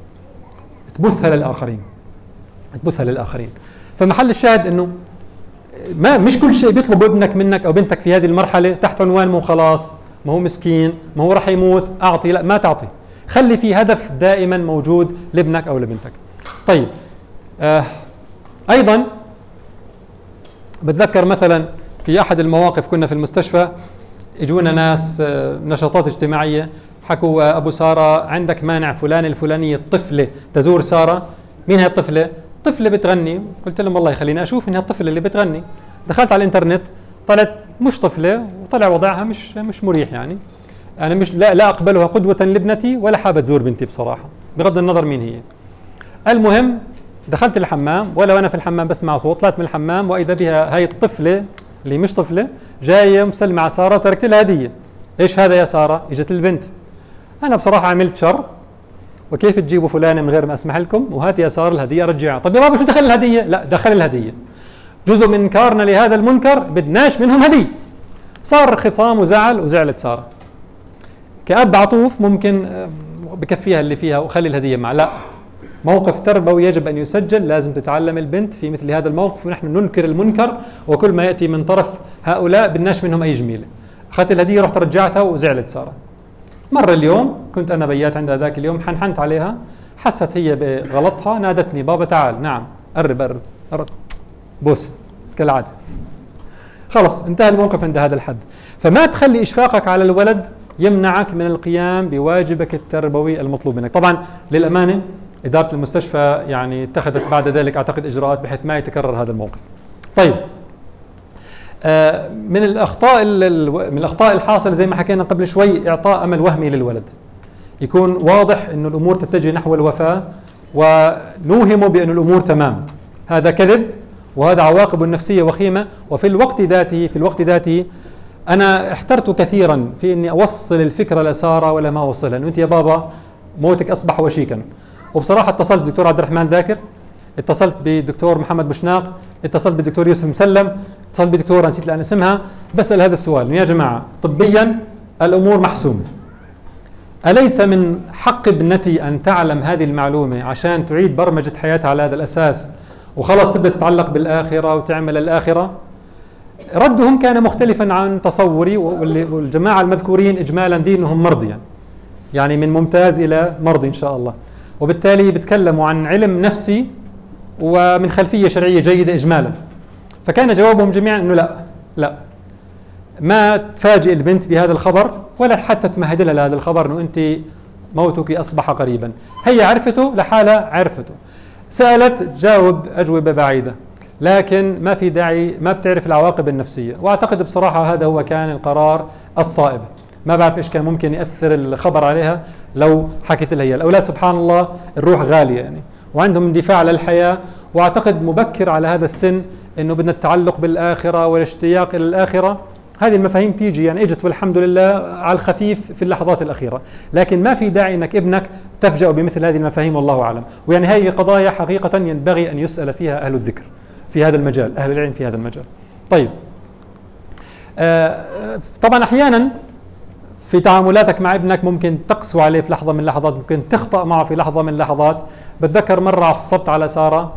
تبثها للآخرين، تبثها للآخرين. فمحل الشاهد إنه ما مش كل شيء بيطلب ابنك منك أو بنتك في هذه المرحلة تحت عنوان مو خلاص ما هو مسكين ما هو راح يموت أعطي. لا، ما تعطي، خلي في هدف دائما موجود لابنك أو لبنتك. طيب آه أيضا بتذكر مثلا في أحد المواقف كنا في المستشفى يجونا ناس آه نشاطات اجتماعية، حكوا آه أبو سارة عندك مانع فلان الفلانية الطفلة تزور سارة. مين هي الطفلة؟ طفلة بتغني. قلت لهم والله خليني أشوف إنها الطفلة اللي بتغني. دخلت على الإنترنت طلعت مش طفلة وطلع وضعها مش مش مريح. يعني أنا مش لا, لا أقبلها قدوة لابنتي ولا حابة تزور بنتي بصراحة بغض النظر مين هي. المهم دخلت الحمام ولا وأنا في الحمام بسمع صوت، طلعت من الحمام وإذا بها هاي الطفلة اللي مش طفلة جاية مسلمة على سارة وتركت لها هدية. إيش هذا يا سارة؟ إجت البنت. أنا بصراحة عملت شر، وكيف تجيبوا فلانة من غير ما أسمح لكم؟ وهات يا سارة الهدية رجعها. طب يا بابا شو دخل الهدية؟ لا دخل الهدية. جزء من إنكارنا لهذا المنكر بدناش منهم هدية. صار خصام وزعل وزعلت سارة. كأب عطوف ممكن بكفيها اللي فيها وخلي الهدية معه. لا، موقف تربوي يجب أن يسجل. لازم تتعلم البنت في مثل هذا الموقف ونحن ننكر المنكر، وكل ما يأتي من طرف هؤلاء بدناش منهم أي جميلة. أخذت الهدية رحت رجعتها وزعلت سارة. مر اليوم، كنت أنا بيات عندها ذاك اليوم، حنحنت عليها، حست هي بغلطها، نادتني بابا تعال، نعم قرب قرب قرب، بوس كالعادة. خلص انتهى الموقف عند هذا الحد. فما تخلي إشفاقك على الولد يمنعك من القيام بواجبك التربوي المطلوب منك. طبعا للأمانة إدارة المستشفى يعني اتخذت بعد ذلك أعتقد إجراءات بحيث ما يتكرر هذا الموقف. طيب، آه من الأخطاء من الأخطاء الحاصلة زي ما حكينا قبل شوي إعطاء أمل وهمي للولد، يكون واضح إنه الأمور تتجه نحو الوفاة ونوهمه بأن الأمور تمام. هذا كذب، وهذا عواقبه النفسية وخيمة. وفي الوقت ذاته في الوقت ذاته أنا احترت كثيرا في إني أوصل الفكرة لسارة ولا ما أوصلها، إنه أنت يا بابا موتك أصبح وشيكا. وبصراحة اتصلت بالدكتور عبد الرحمن ذاكر، اتصلت بالدكتور محمد بوشناق، اتصلت بالدكتور يوسف مسلم، اتصلت بالدكتورة نسيت الآن اسمها، بسأل هذا السؤال: يا جماعة طبيا الأمور محسومة، أليس من حق ابنتي أن تعلم هذه المعلومة عشان تعيد برمجة حياتها على هذا الأساس وخلاص تبدأ تتعلق بالآخرة وتعمل الآخرة؟ ردهم كان مختلفا عن تصوري، والجماعة المذكورين إجمالا دينهم مرضي، يعني من ممتاز إلى مرضي إن شاء الله، وبالتالي بيتكلموا عن علم نفسي ومن خلفية شرعية جيدة إجمالا. فكان جوابهم جميعا أنه لا لا ما تفاجئ البنت بهذا الخبر ولا حتى تمهد لها لهذا الخبر أنه أنت موتك أصبح قريبا. هي عرفته لحالها، عرفته، سألت جاوب أجوبة بعيدة، لكن ما في داعي، ما بتعرف العواقب النفسية. وأعتقد بصراحة هذا هو كان القرار الصائب. ما بعرف إيش كان ممكن يأثر الخبر عليها لو حكت لها. الأولاد سبحان الله الروح غالية يعني، وعندهم اندفاع للحياة، وأعتقد مبكر على هذا السن إنه بدنا التعلق بالآخرة والاشتياق إلى الآخرة. هذه المفاهيم تيجي يعني اجت والحمد لله على الخفيف في اللحظات الأخيرة، لكن ما في داعي انك ابنك تفجأ بمثل هذه المفاهيم والله أعلم. ويعني هذه قضايا حقيقة ينبغي أن يسأل فيها أهل الذكر في هذا المجال، أهل العلم في هذا المجال. طيب، آه طبعا أحيانا في تعاملاتك مع ابنك ممكن تقسو عليه في لحظة من اللحظات، ممكن تخطأ معه في لحظة من اللحظات. بتذكر مرة عصبت على سارة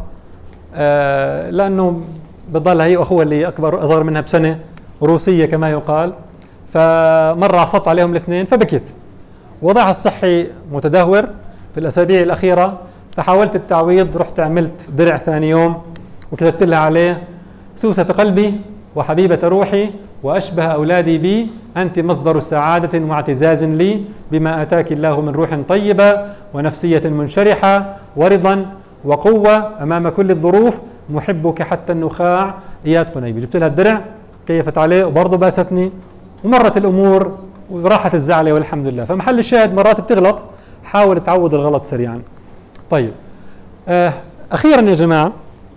آه لأنه بتضل هي أخوة اللي أكبر أصغر منها بسنة، روسية كما يقال، فمرة عصبت عليهم الاثنين فبكت. وضعها الصحي متدهور في الأسابيع الأخيرة، فحاولت التعويض، رحت عملت درع ثاني يوم وكتبت لها عليه: سوسة قلبي وحبيبة روحي وأشبه أولادي بي، أنت مصدر سعادة واعتزاز لي، بما آتاك الله من روح طيبة ونفسية منشرحة ورضا وقوة أمام كل الظروف، محبك حتى النخاع إياد قنيبي. جبت لها الدرع، كيفت عليه وبرضه باستني، ومرت الأمور وراحت الزعلة والحمد لله. فمحل الشاهد مرات بتغلط، حاول تعوض الغلط سريعا. طيب، آه أخيرا يا جماعة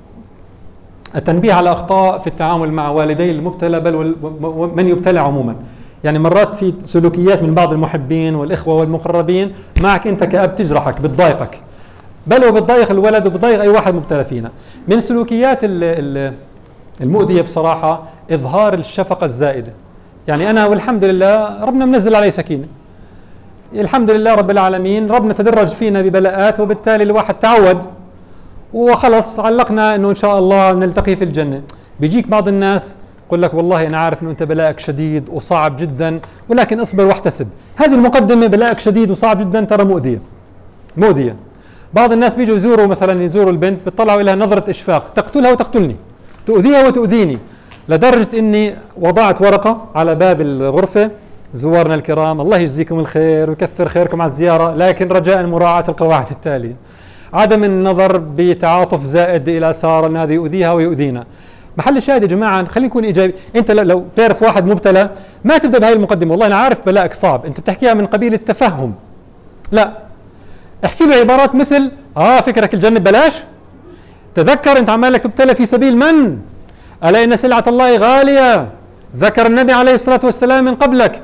التنبيه على أخطاء في التعامل مع والدي المبتلى بل ومن يبتلى عموما. يعني مرات في سلوكيات من بعض المحبين والإخوة والمقربين معك أنت كأب تجرحك، بتضايقك، بل وبتضايق الولد وبتضايق أي واحد مبتلى فينا. من سلوكيات المؤذية بصراحة إظهار الشفقة الزائدة. يعني أنا والحمد لله ربنا منزل علي سكينة، الحمد لله رب العالمين، ربنا تدرج فينا ببلاءات، وبالتالي الواحد تعود وخلص علقنا أنه إن شاء الله نلتقي في الجنة. بيجيك بعض الناس يقول لك: والله أنا عارف أنه أنت بلاءك شديد وصعب جدا، ولكن اصبر واحتسب. هذه المقدمة بلاءك شديد وصعب جدا ترى مؤذية مؤذية. بعض الناس بيجوا يزوروا مثلا يزوروا البنت، بيطلعوا لها نظرة إشفاق، تقتلها وتقتلني، تؤذيها وتؤذيني، لدرجة أني وضعت ورقة على باب الغرفة: زوارنا الكرام الله يجزيكم الخير ويكثر خيركم على الزيارة، لكن رجاء مراعاة القواعد التالية، عدم النظر بتعاطف زائد إلى سارة أن هذا يؤذيها ويؤذينا. محل الشاهد يا جماعة خلينا نكون إيجابي. أنت لو تعرف واحد مبتلى ما تبدأ بهاي المقدمة: والله أنا عارف بلاءك صعب، أنت بتحكيها من قبيل التفهم. لا، احكي له عبارات مثل: آه فكرك الجنة ببلاش؟ تذكر أنت عمالك تبتلى في سبيل من؟ ألا إن سلعة الله غالية، ذكر النبي عليه الصلاة والسلام من قبلك،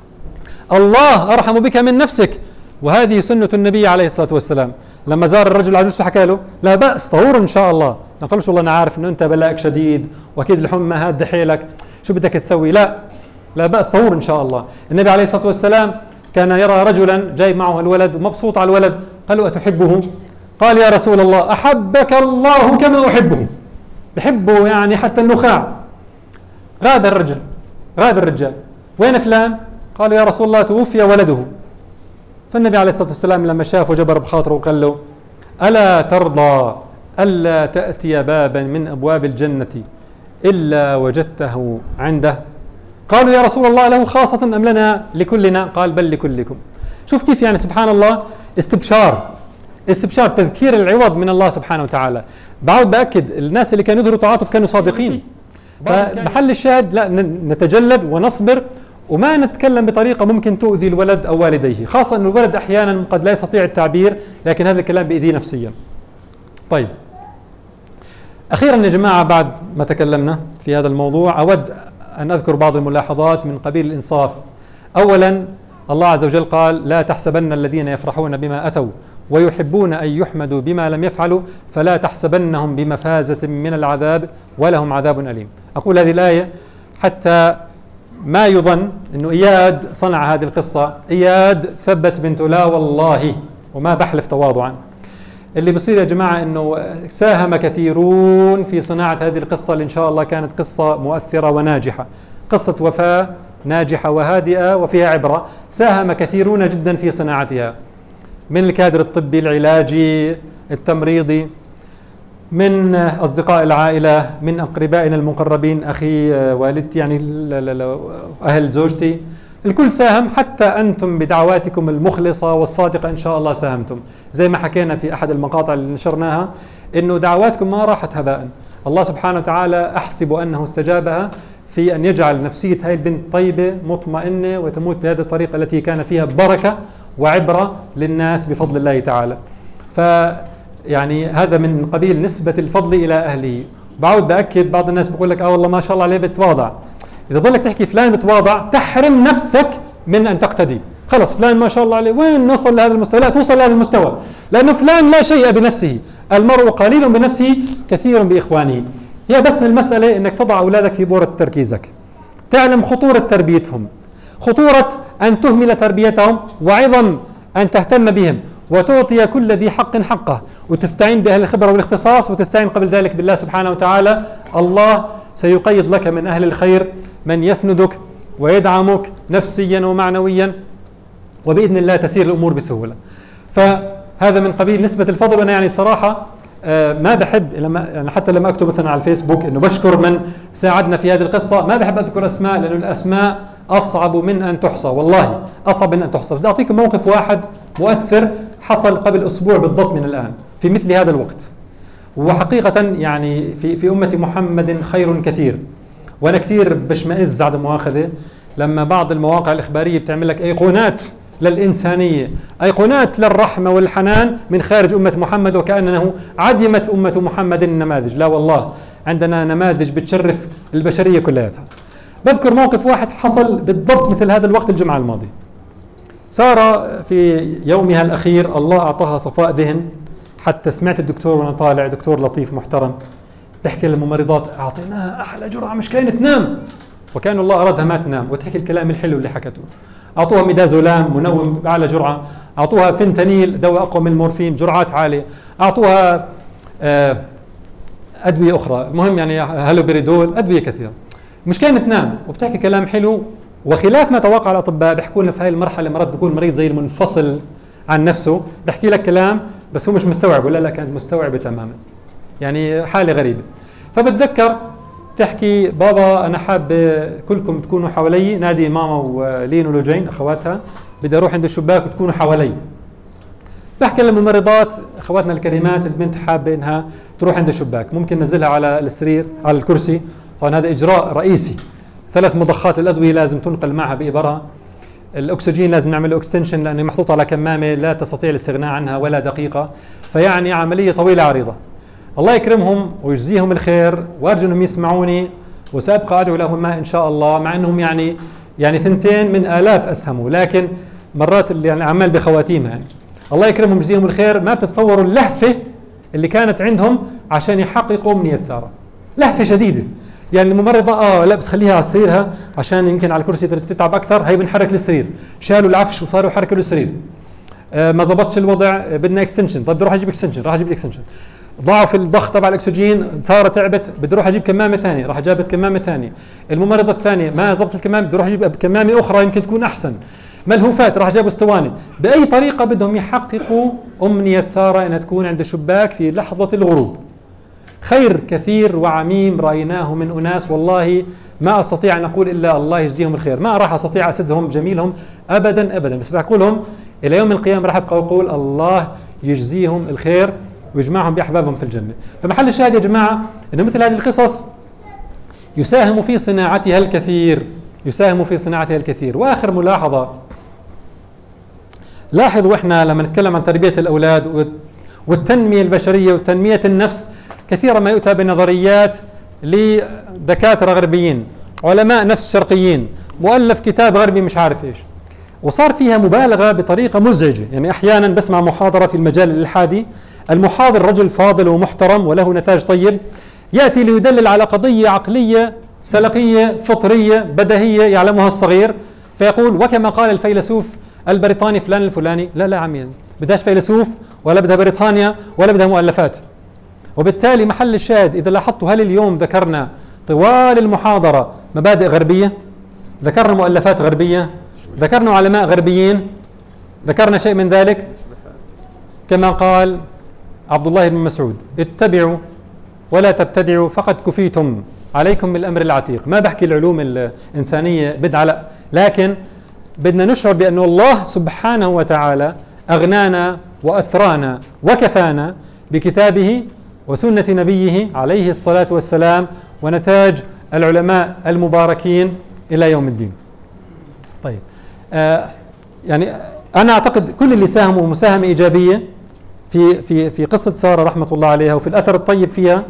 الله أرحم بك من نفسك، وهذه سنة النبي عليه الصلاة والسلام. لما زار الرجل العجوز فحكى له: لا بأس طهور إن شاء الله. ما قالش والله أنا عارف أنه أنت بلاءك شديد وأكيد الحمى هاد حيلك، شو بدك تسوي؟ لا لا بأس طهور إن شاء الله. النبي عليه الصلاة والسلام كان يرى رجلا جاي معه الولد ومبسوط على الولد، قال له: أتحبه؟ قال: يا رسول الله أحبك الله كما أحبه. بحبه يعني حتى النخاع. غاب الرجل، غاب الرجال. وين فلان؟ قالوا: يا رسول الله توفي ولده. فالنبي عليه الصلاة والسلام لما شافه جبر بخاطره وقال له: ألا ترضى ألا تأتي بابا من أبواب الجنة إلا وجدته عنده؟ قالوا: يا رسول الله له خاصة أم لنا لكلنا؟ قال: بل لكلكم. شوف كيف يعني سبحان الله، استبشار استبشار تذكير العوض من الله سبحانه وتعالى. بعود بأكد الناس اللي كانوا يظهروا تعاطف كانوا صادقين. فمحل الشاهد لا نتجلد ونصبر وما نتكلم بطريقة ممكن تؤذي الولد أو والديه، خاصة أن الولد أحيانا قد لا يستطيع التعبير، لكن هذا الكلام بيأذيه نفسيا. طيب، أخيرا يا جماعة بعد ما تكلمنا في هذا الموضوع أود أن أذكر بعض الملاحظات من قبيل الإنصاف. أولا، الله عز وجل قال: لا تحسبن الذين يفرحون بما أتوا ويحبون أن يحمدوا بما لم يفعلوا فلا تحسبنهم بمفازة من العذاب ولهم عذاب أليم. أقول هذه الآية حتى ما يظن أنه إياد صنع هذه القصة. إياد ثبت بنته، لا والله وما بحلف تواضعا. اللي بصير يا جماعة أنه ساهم كثيرون في صناعة هذه القصة اللي إن شاء الله كانت قصة مؤثرة وناجحة، قصة وفاة ناجحة وهادئة وفيها عبرة. ساهم كثيرون جدا في صناعتها، من الكادر الطبي العلاجي التمريضي، من أصدقاء العائلة، من أقربائنا المقربين، أخي، والدتي، يعني أهل زوجتي، الكل ساهم. حتى أنتم بدعواتكم المخلصة والصادقة إن شاء الله ساهمتم. زي ما حكينا في أحد المقاطع اللي نشرناها إنه دعواتكم ما راحت هباء. الله سبحانه وتعالى أحسب أنه استجابها في أن يجعل نفسية هاي البنت طيبة مطمئنة وتموت بهذه الطريقة التي كان فيها بركة وعبرة للناس بفضل الله تعالى. ف يعني هذا من قبيل نسبة الفضل إلى أهله. بعود بأكد، بعض الناس بيقول لك: آه والله ما شاء الله عليه بتواضع. إذا ضلك تحكي فلان بتواضع تحرم نفسك من أن تقتدي. خلص فلان ما شاء الله عليه، وين نوصل لهذا المستوى؟ لا توصل لهذا المستوى، لأنه فلان لا شيء بنفسه. المرء قليل بنفسه كثير بإخوانه. هي بس المسألة إنك تضع أولادك في بورة تركيزك، تعلم خطورة تربيتهم، خطورة أن تهمل تربيتهم، وعظم أن تهتم بهم وتعطي كل ذي حق حقه، وتستعين بأهل الخبرة والاختصاص، وتستعين قبل ذلك بالله سبحانه وتعالى. الله سيقيض لك من أهل الخير من يسندك ويدعمك نفسيا ومعنويا، وبإذن الله تسير الأمور بسهولة. فهذا من قبيل نسبة الفضل. وأنا يعني صراحة ما بحب لما يعني حتى لما أكتب مثلا على الفيسبوك إنه بشكر من ساعدنا في هذه القصة، ما بحب أذكر أسماء، لأن الأسماء أصعب من أن تحصى، والله أصعب من أن تحصى. بس أعطيكم موقف واحد مؤثر حصل قبل أسبوع بالضبط من الآن في مثل هذا الوقت. وحقيقة يعني في في أمة محمد خير كثير. وأنا كثير بشمئز عدم مؤاخذة لما بعض المواقع الإخبارية بتعمل لك أيقونات للإنسانية، أيقونات للرحمة والحنان من خارج أمة محمد، وكأنه عدمت أمة محمد النماذج. لا والله عندنا نماذج بتشرف البشرية كلها. بذكر موقف واحد حصل بالضبط مثل هذا الوقت الجمعة الماضي. سارة في يومها الأخير الله أعطاها صفاء ذهن، حتى سمعت الدكتور وأنا طالع، دكتور لطيف محترم، بحكي للممرضات: أعطيناها أحلى جرعة مش كاين تنام، وكان الله أرادها ما تنام وتحكي الكلام الحلو اللي حكته. أعطوها ميدازولام منوم بأعلى جرعة، أعطوها فنتانيل دواء أقوى من المورفين جرعات عالية، أعطوها أدوية أخرى، المهم يعني هالوبريدول، أدوية كثيرة، مش كاين تنام وبتحكي كلام حلو. وخلاف ما توقع الأطباء بيحكوا لنا في هاي المرحلة مرات بيكون مريض زي المنفصل عن نفسه، بحكي لك كلام بس هو مش مستوعب، ولا لا كانت مستوعبة تماما، يعني حالة غريبة. فبتذكر تحكي: بابا أنا حاب كلكم تكونوا حوالي، نادي ماما ولين ولوجين أخواتها، بدي أروح عند الشباك وتكونوا حوالي. بحكي للممرضات أخواتنا الكريمات: البنت حابة إنها تروح عند الشباك، ممكن ننزلها على السرير على الكرسي. طبعا هذا إجراء رئيسي، ثلاث مضخات الأدوية لازم تنقل معها بإبرة، الأكسجين لازم نعمل له اكستنشن لأنه محطوط على كمامة لا تستطيع الاستغناء عنها ولا دقيقة، فيعني عملية طويلة عريضة. الله يكرمهم ويجزيهم الخير، وأرجو أنهم يسمعوني، وسأبقى أدعو لهم ما إن شاء الله، مع أنهم يعني يعني ثنتين من آلاف أسهموا، لكن مرات اللي يعني عمال بخواتيمها. يعني الله يكرمهم ويجزيهم الخير. ما بتتصوروا اللهفة اللي كانت عندهم عشان يحققوا أمنية سارة، لهفة شديدة. يعني الممرضة آه لا بس خليها على سريرها عشان يمكن على الكرسي تتعب أكثر، هي بنحرك السرير، شالوا العفش وصاروا يحركوا السرير. آه ما زبطش الوضع، بدنا اكستنشن، طب بدي اروح اجيب اكستنشن، راح اجيب اكستنشن. ضعف الضغط تبع الاكسجين، ساره تعبت، بدي اروح اجيب كمامه ثانيه، راح جابت كمامه ثانيه. الممرضه الثانيه ما زبطت الكمامه، بدي اروح اجيب كمامه اخرى يمكن تكون احسن. ملهوفات، راح جابوا اسطوانة. بأي طريقة بدهم يحققوا أمنية سارة أنها تكون عند الشباك في لحظة الغروب. خير كثير وعميم رأيناه من أناس والله ما أستطيع أن أقول إلا الله يجزيهم الخير، ما راح أستطيع أسدهم جميلهم أبدا أبدا، بس بقولهم إلى يوم القيامة راح أبقى أقول الله يجزيهم الخير ويجمعهم بأحبابهم في الجنة. فمحل الشاهد يا جماعة أن مثل هذه القصص يساهم في صناعتها الكثير، يساهم في صناعتها الكثير. وآخر ملاحظة، لاحظوا إحنا لما نتكلم عن تربية الأولاد والتنمية البشرية وتنمية النفس، كثيرا ما يؤتى بنظريات لدكاترة غربيين، علماء نفس شرقيين، مؤلف كتاب غربي مش عارف إيش، وصار فيها مبالغة بطريقة مزعجة. يعني أحيانا بسمع محاضرة في المجال الإلحادي، المحاضر رجل فاضل ومحترم وله نتاج طيب، يأتي ليدلل على قضية عقلية سلقية فطرية بديهية يعلمها الصغير، فيقول وكما قال الفيلسوف البريطاني فلان الفلاني. لا لا عمي، بدهاش فيلسوف ولا بدها بريطانيا ولا بدها مؤلفات. وبالتالي محل الشاهد إذا لاحظتوا، هل اليوم ذكرنا طوال المحاضرة مبادئ غربية؟ ذكرنا مؤلفات غربية؟ ذكرنا علماء غربيين؟ ذكرنا شيء من ذلك؟ كما قال عبد الله بن مسعود اتبعوا ولا تبتدعوا فقد كفيتم، عليكم بالأمر العتيق. ما بحكي العلوم الإنسانية بدعة، لا، لكن بدنا نشعر بأن الله سبحانه وتعالى أغنانا وأثرانا وكفانا بكتابه وسنة نبيه عليه الصلاة والسلام ونتاج العلماء المباركين إلى يوم الدين. طيب، آه يعني أنا أعتقد كل اللي ساهموا مساهمة إيجابية في في في قصة سارة رحمة الله عليها وفي الأثر الطيب فيها.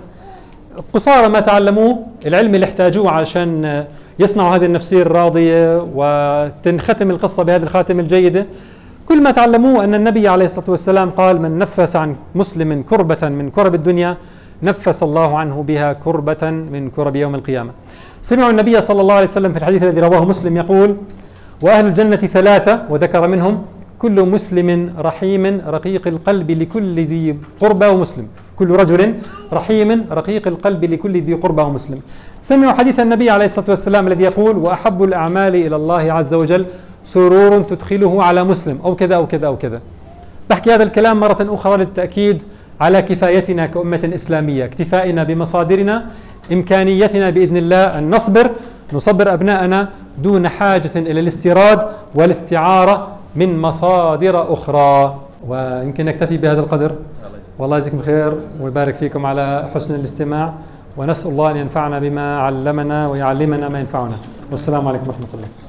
قصارى ما تعلموه العلم اللي احتاجوه عشان يصنعوا هذه النفسية الراضية وتنختم القصة بهذه الخاتمة الجيدة. كل ما تعلموه أن النبي عليه الصلاة والسلام قال من نفس عن مسلم كربة من كرب الدنيا نفس الله عنه بها كربة من كرب يوم القيامة. سمعوا النبي صلى الله عليه وسلم في الحديث الذي رواه مسلم يقول وأهل الجنة ثلاثة، وذكر منهم كل مسلم رحيم رقيق القلب لكل ذي قربى ومسلم، كل رجل رحيم رقيق القلب لكل ذي قربى ومسلم. سمعوا حديث النبي عليه الصلاة والسلام الذي يقول وأحب الأعمال إلى الله عز وجل سرور تدخله على مسلم، أو كذا أو كذا أو كذا. بحكي هذا الكلام مرة أخرى للتأكيد على كفايتنا كأمة إسلامية، اكتفائنا بمصادرنا، إمكانيتنا بإذن الله أن نصبر نصبر أبناءنا دون حاجة إلى الاستيراد والاستعارة من مصادر أخرى. ويمكن نكتفي بهذا القدر. والله يجزيكم خير ويبارك فيكم على حسن الاستماع، ونسأل الله أن ينفعنا بما علمنا ويعلمنا ما ينفعنا. والسلام عليكم ورحمة الله.